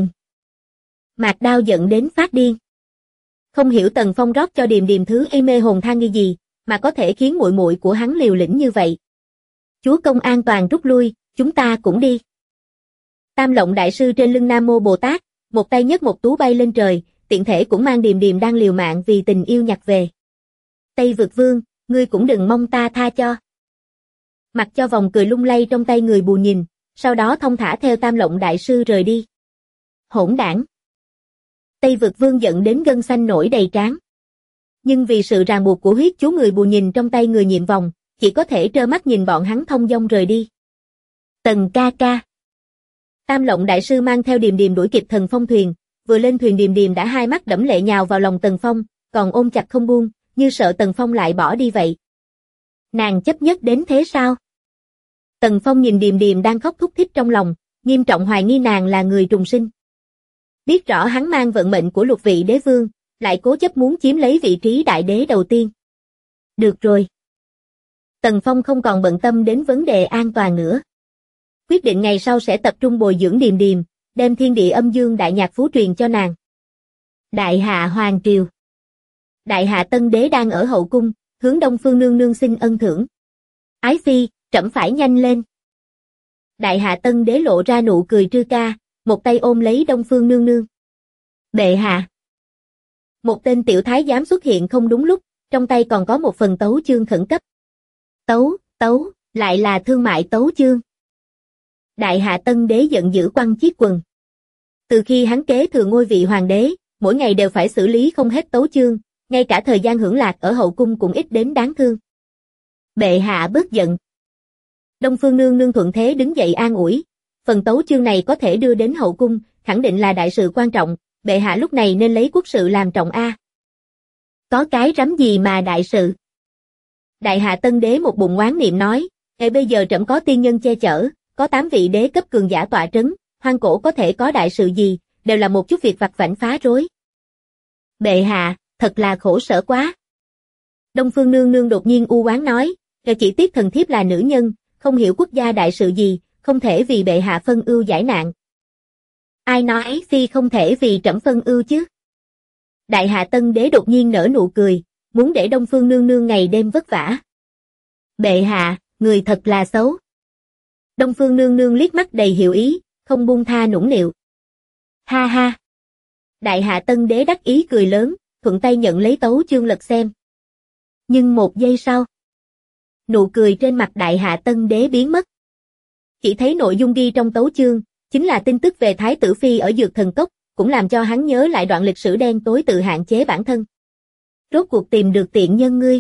Mạc Đao giận đến phát điên. Không hiểu Tần Phong rót cho Điềm Điềm thứ y mê hồn than như gì, mà có thể khiến muội muội của hắn liều lĩnh như vậy. Chúa công an toàn rút lui, chúng ta cũng đi. Tam Lộng đại sư trên lưng Nam Mô Bồ Tát, một tay nhấc một tú bay lên trời, tiện thể cũng mang Điềm Điềm đang liều mạng vì tình yêu nhặt về. Tây Vực Vương, ngươi cũng đừng mong ta tha cho. Mặc cho vòng cười lung lay trong tay người bù nhìn, sau đó thong thả theo Tam Lộng đại sư rời đi. Hỗn đảng. Tây Vực Vương giận đến gân xanh nổi đầy trán. Nhưng vì sự ràng buộc của huyết chú người bù nhìn trong tay người nhiệm vòng, chỉ có thể trơ mắt nhìn bọn hắn thông dong rời đi. Tần ca ca. Tam Lộng đại sư mang theo Điềm Điềm đuổi kịp Thần Phong thuyền, vừa lên thuyền Điềm Điềm đã hai mắt đẫm lệ nhào vào lòng Tần Phong, còn ôm chặt không buông, như sợ Tần Phong lại bỏ đi vậy. Nàng chấp nhất đến thế sao? Tần Phong nhìn Điềm Điềm đang khóc thút thít trong lòng, nghiêm trọng hoài nghi nàng là người trùng sinh. Biết rõ hắn mang vận mệnh của lục vị đế vương, lại cố chấp muốn chiếm lấy vị trí đại đế đầu tiên. Được rồi. Tần Phong không còn bận tâm đến vấn đề an toàn nữa. Quyết định ngày sau sẽ tập trung bồi dưỡng Điềm Điềm, đem thiên địa âm dương đại nhạc phú truyền cho nàng. Đại hạ Hoàng Triều. Đại hạ Tân Đế đang ở hậu cung, hướng Đông Phương nương nương xin ân thưởng. Ái phi, trẫm phải nhanh lên. Đại hạ Tân Đế lộ ra nụ cười trư ca, một tay ôm lấy Đông Phương nương nương. Bệ hạ. Một tên tiểu thái giám xuất hiện không đúng lúc, trong tay còn có một phần tấu chương khẩn cấp. Tấu, lại là thương mại tấu chương. Đại hạ Tân Đế giận dữ quăng chiếc quần. Từ khi hắn kế thừa ngôi vị hoàng đế, mỗi ngày đều phải xử lý không hết tấu chương, ngay cả thời gian hưởng lạc ở hậu cung cũng ít đến đáng thương. Bệ hạ bớt giận. Đông Phương nương nương thuận thế đứng dậy an ủi. Phần tấu chương này có thể đưa đến hậu cung, khẳng định là đại sự quan trọng, bệ hạ lúc này nên lấy quốc sự làm trọng a. Có cái rắm gì mà đại sự? Đại hạ Tân Đế một bụng oán niệm nói, bây giờ trẫm có tiên nhân che chở, có 8 vị đế cấp cường giả tọa trấn, hoang cổ có thể có đại sự gì, đều là một chút việc vặt vãnh phá rối. Bệ hạ, thật là khổ sở quá. Đông Phương nương nương đột nhiên u oán nói, chỉ tiếc thần thiếp là nữ nhân, không hiểu quốc gia đại sự gì, không thể vì bệ hạ phân ưu giải nạn. Ai nói phi không thể vì trẫm phân ưu chứ? Đại hạ Tân Đế đột nhiên nở nụ cười, muốn để Đông Phương nương nương ngày đêm vất vả. Bệ hạ, người thật là xấu. Đông Phương nương nương liếc mắt đầy hiểu ý, không buông tha nũng nịu. Ha ha. Đại hạ Tân Đế đắc ý cười lớn, thuận tay nhận lấy tấu chương lật xem. Nhưng một giây sau, nụ cười trên mặt Đại hạ Tân Đế biến mất. Chỉ thấy nội dung ghi trong tấu chương, chính là tin tức về Thái tử Phi ở Dược Thần Cốc, cũng làm cho hắn nhớ lại đoạn lịch sử đen tối tự hạn chế bản thân. Rốt cuộc tìm được tiện nhân ngươi.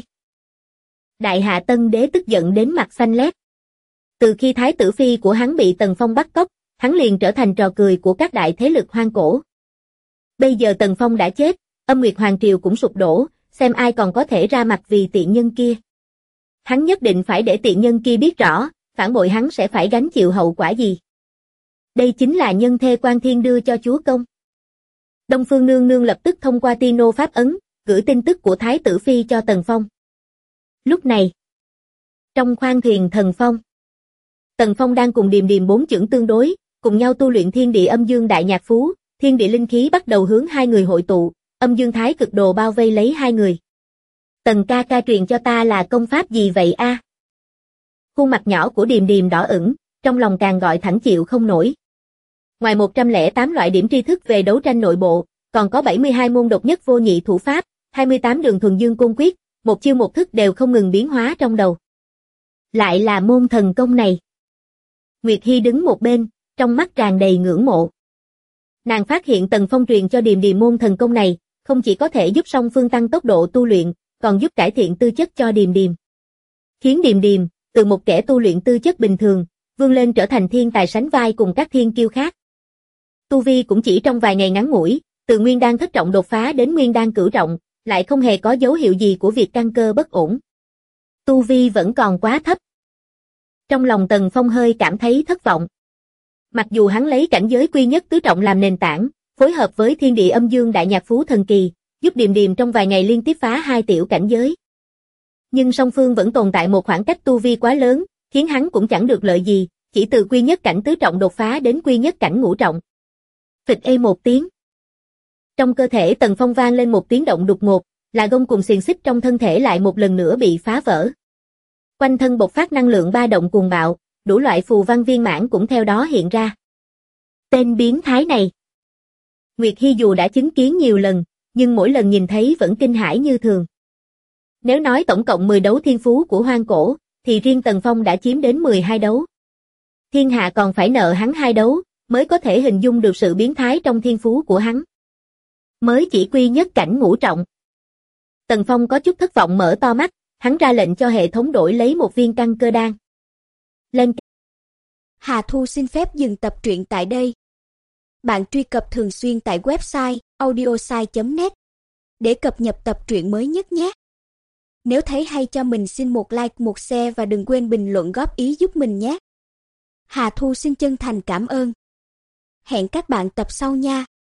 Đại hạ Tân Đế tức giận đến mặt xanh lét. Từ khi Thái tử Phi của hắn bị Tần Phong bắt cóc, hắn liền trở thành trò cười của các đại thế lực hoang cổ. Bây giờ Tần Phong đã chết, Âm Nguyệt Hoàng Triều cũng sụp đổ, xem ai còn có thể ra mặt vì tiện nhân kia. Hắn nhất định phải để tiện nhân kia biết rõ, phản bội hắn sẽ phải gánh chịu hậu quả gì. Đây chính là nhân thê Quan Thiên đưa cho chúa công. Đông Phương nương nương lập tức thông qua Tino pháp ấn, gửi tin tức của Thái tử Phi cho Tần Phong. Lúc này, trong khoang thuyền Thần Phong, Tần Phong đang cùng Điềm Điềm bốn chưởng tương đối, cùng nhau tu luyện thiên địa âm dương đại nhạc phú, thiên địa linh khí bắt đầu hướng hai người hội tụ, âm dương thái cực đồ bao vây lấy hai người. Tần ca ca truyền cho ta là công pháp gì vậy a? Khuôn mặt nhỏ của Điềm Điềm đỏ ửng, trong lòng càng gọi thẳng chịu không nổi. Ngoài 108 loại điểm tri thức về đấu tranh nội bộ, còn có 72 môn độc nhất vô nhị thủ pháp, 28 đường thuần dương côn quyết, một chiêu một thức đều không ngừng biến hóa trong đầu. Lại là môn thần công này. Nguyệt Hy đứng một bên, trong mắt tràn đầy ngưỡng mộ. Nàng phát hiện Tần Phong truyền cho Điềm Điềm môn thần công này, không chỉ có thể giúp song phương tăng tốc độ tu luyện, còn giúp cải thiện tư chất cho Điềm Điềm. Khiến Điềm Điềm, từ một kẻ tu luyện tư chất bình thường, vươn lên trở thành thiên tài sánh vai cùng các thiên kiêu khác. Tu vi cũng chỉ trong vài ngày ngắn ngủi, từ nguyên đan thất trọng đột phá đến nguyên đan cửu trọng, lại không hề có dấu hiệu gì của việc căn cơ bất ổn. Tu vi vẫn còn quá thấp. Trong lòng Tần Phong hơi cảm thấy thất vọng. Mặc dù hắn lấy cảnh giới quy nhất tứ trọng làm nền tảng, phối hợp với thiên địa âm dương đại nhạc phú thần kỳ, giúp Điềm Điềm trong vài ngày liên tiếp phá hai tiểu cảnh giới. Nhưng song phương vẫn tồn tại một khoảng cách tu vi quá lớn, khiến hắn cũng chẳng được lợi gì, chỉ từ quy nhất cảnh tứ trọng đột phá đến quy nhất cảnh ngũ trọng. Phịch ê một tiếng. Trong cơ thể Tần Phong vang lên một tiếng động đột ngột, là gông cùng xiềng xích trong thân thể lại một lần nữa bị phá vỡ. Quanh thân bộc phát năng lượng ba động cuồng bạo, đủ loại phù văn viên mãn cũng theo đó hiện ra. Tên biến thái này. Nguyệt Hy dù đã chứng kiến nhiều lần, nhưng mỗi lần nhìn thấy vẫn kinh hãi như thường. Nếu nói tổng cộng 10 đấu thiên phú của hoang cổ, thì riêng Tần Phong đã chiếm đến 12 đấu. Thiên hạ còn phải nợ hắn 2 đấu, mới có thể hình dung được sự biến thái trong thiên phú của hắn. Mới chỉ quy nhất cảnh ngũ trọng. Tần Phong có chút thất vọng mở to mắt, hắn ra lệnh cho hệ thống đổi lấy một viên căn cơ đan. Lên. Hà Thu xin phép dừng tập truyện tại đây. Bạn truy cập thường xuyên tại website audiosai.net để cập nhật tập truyện mới nhất nhé. Nếu thấy hay cho mình xin một like, một share và đừng quên bình luận góp ý giúp mình nhé. Hà Thu xin chân thành cảm ơn. Hẹn các bạn tập sau nha.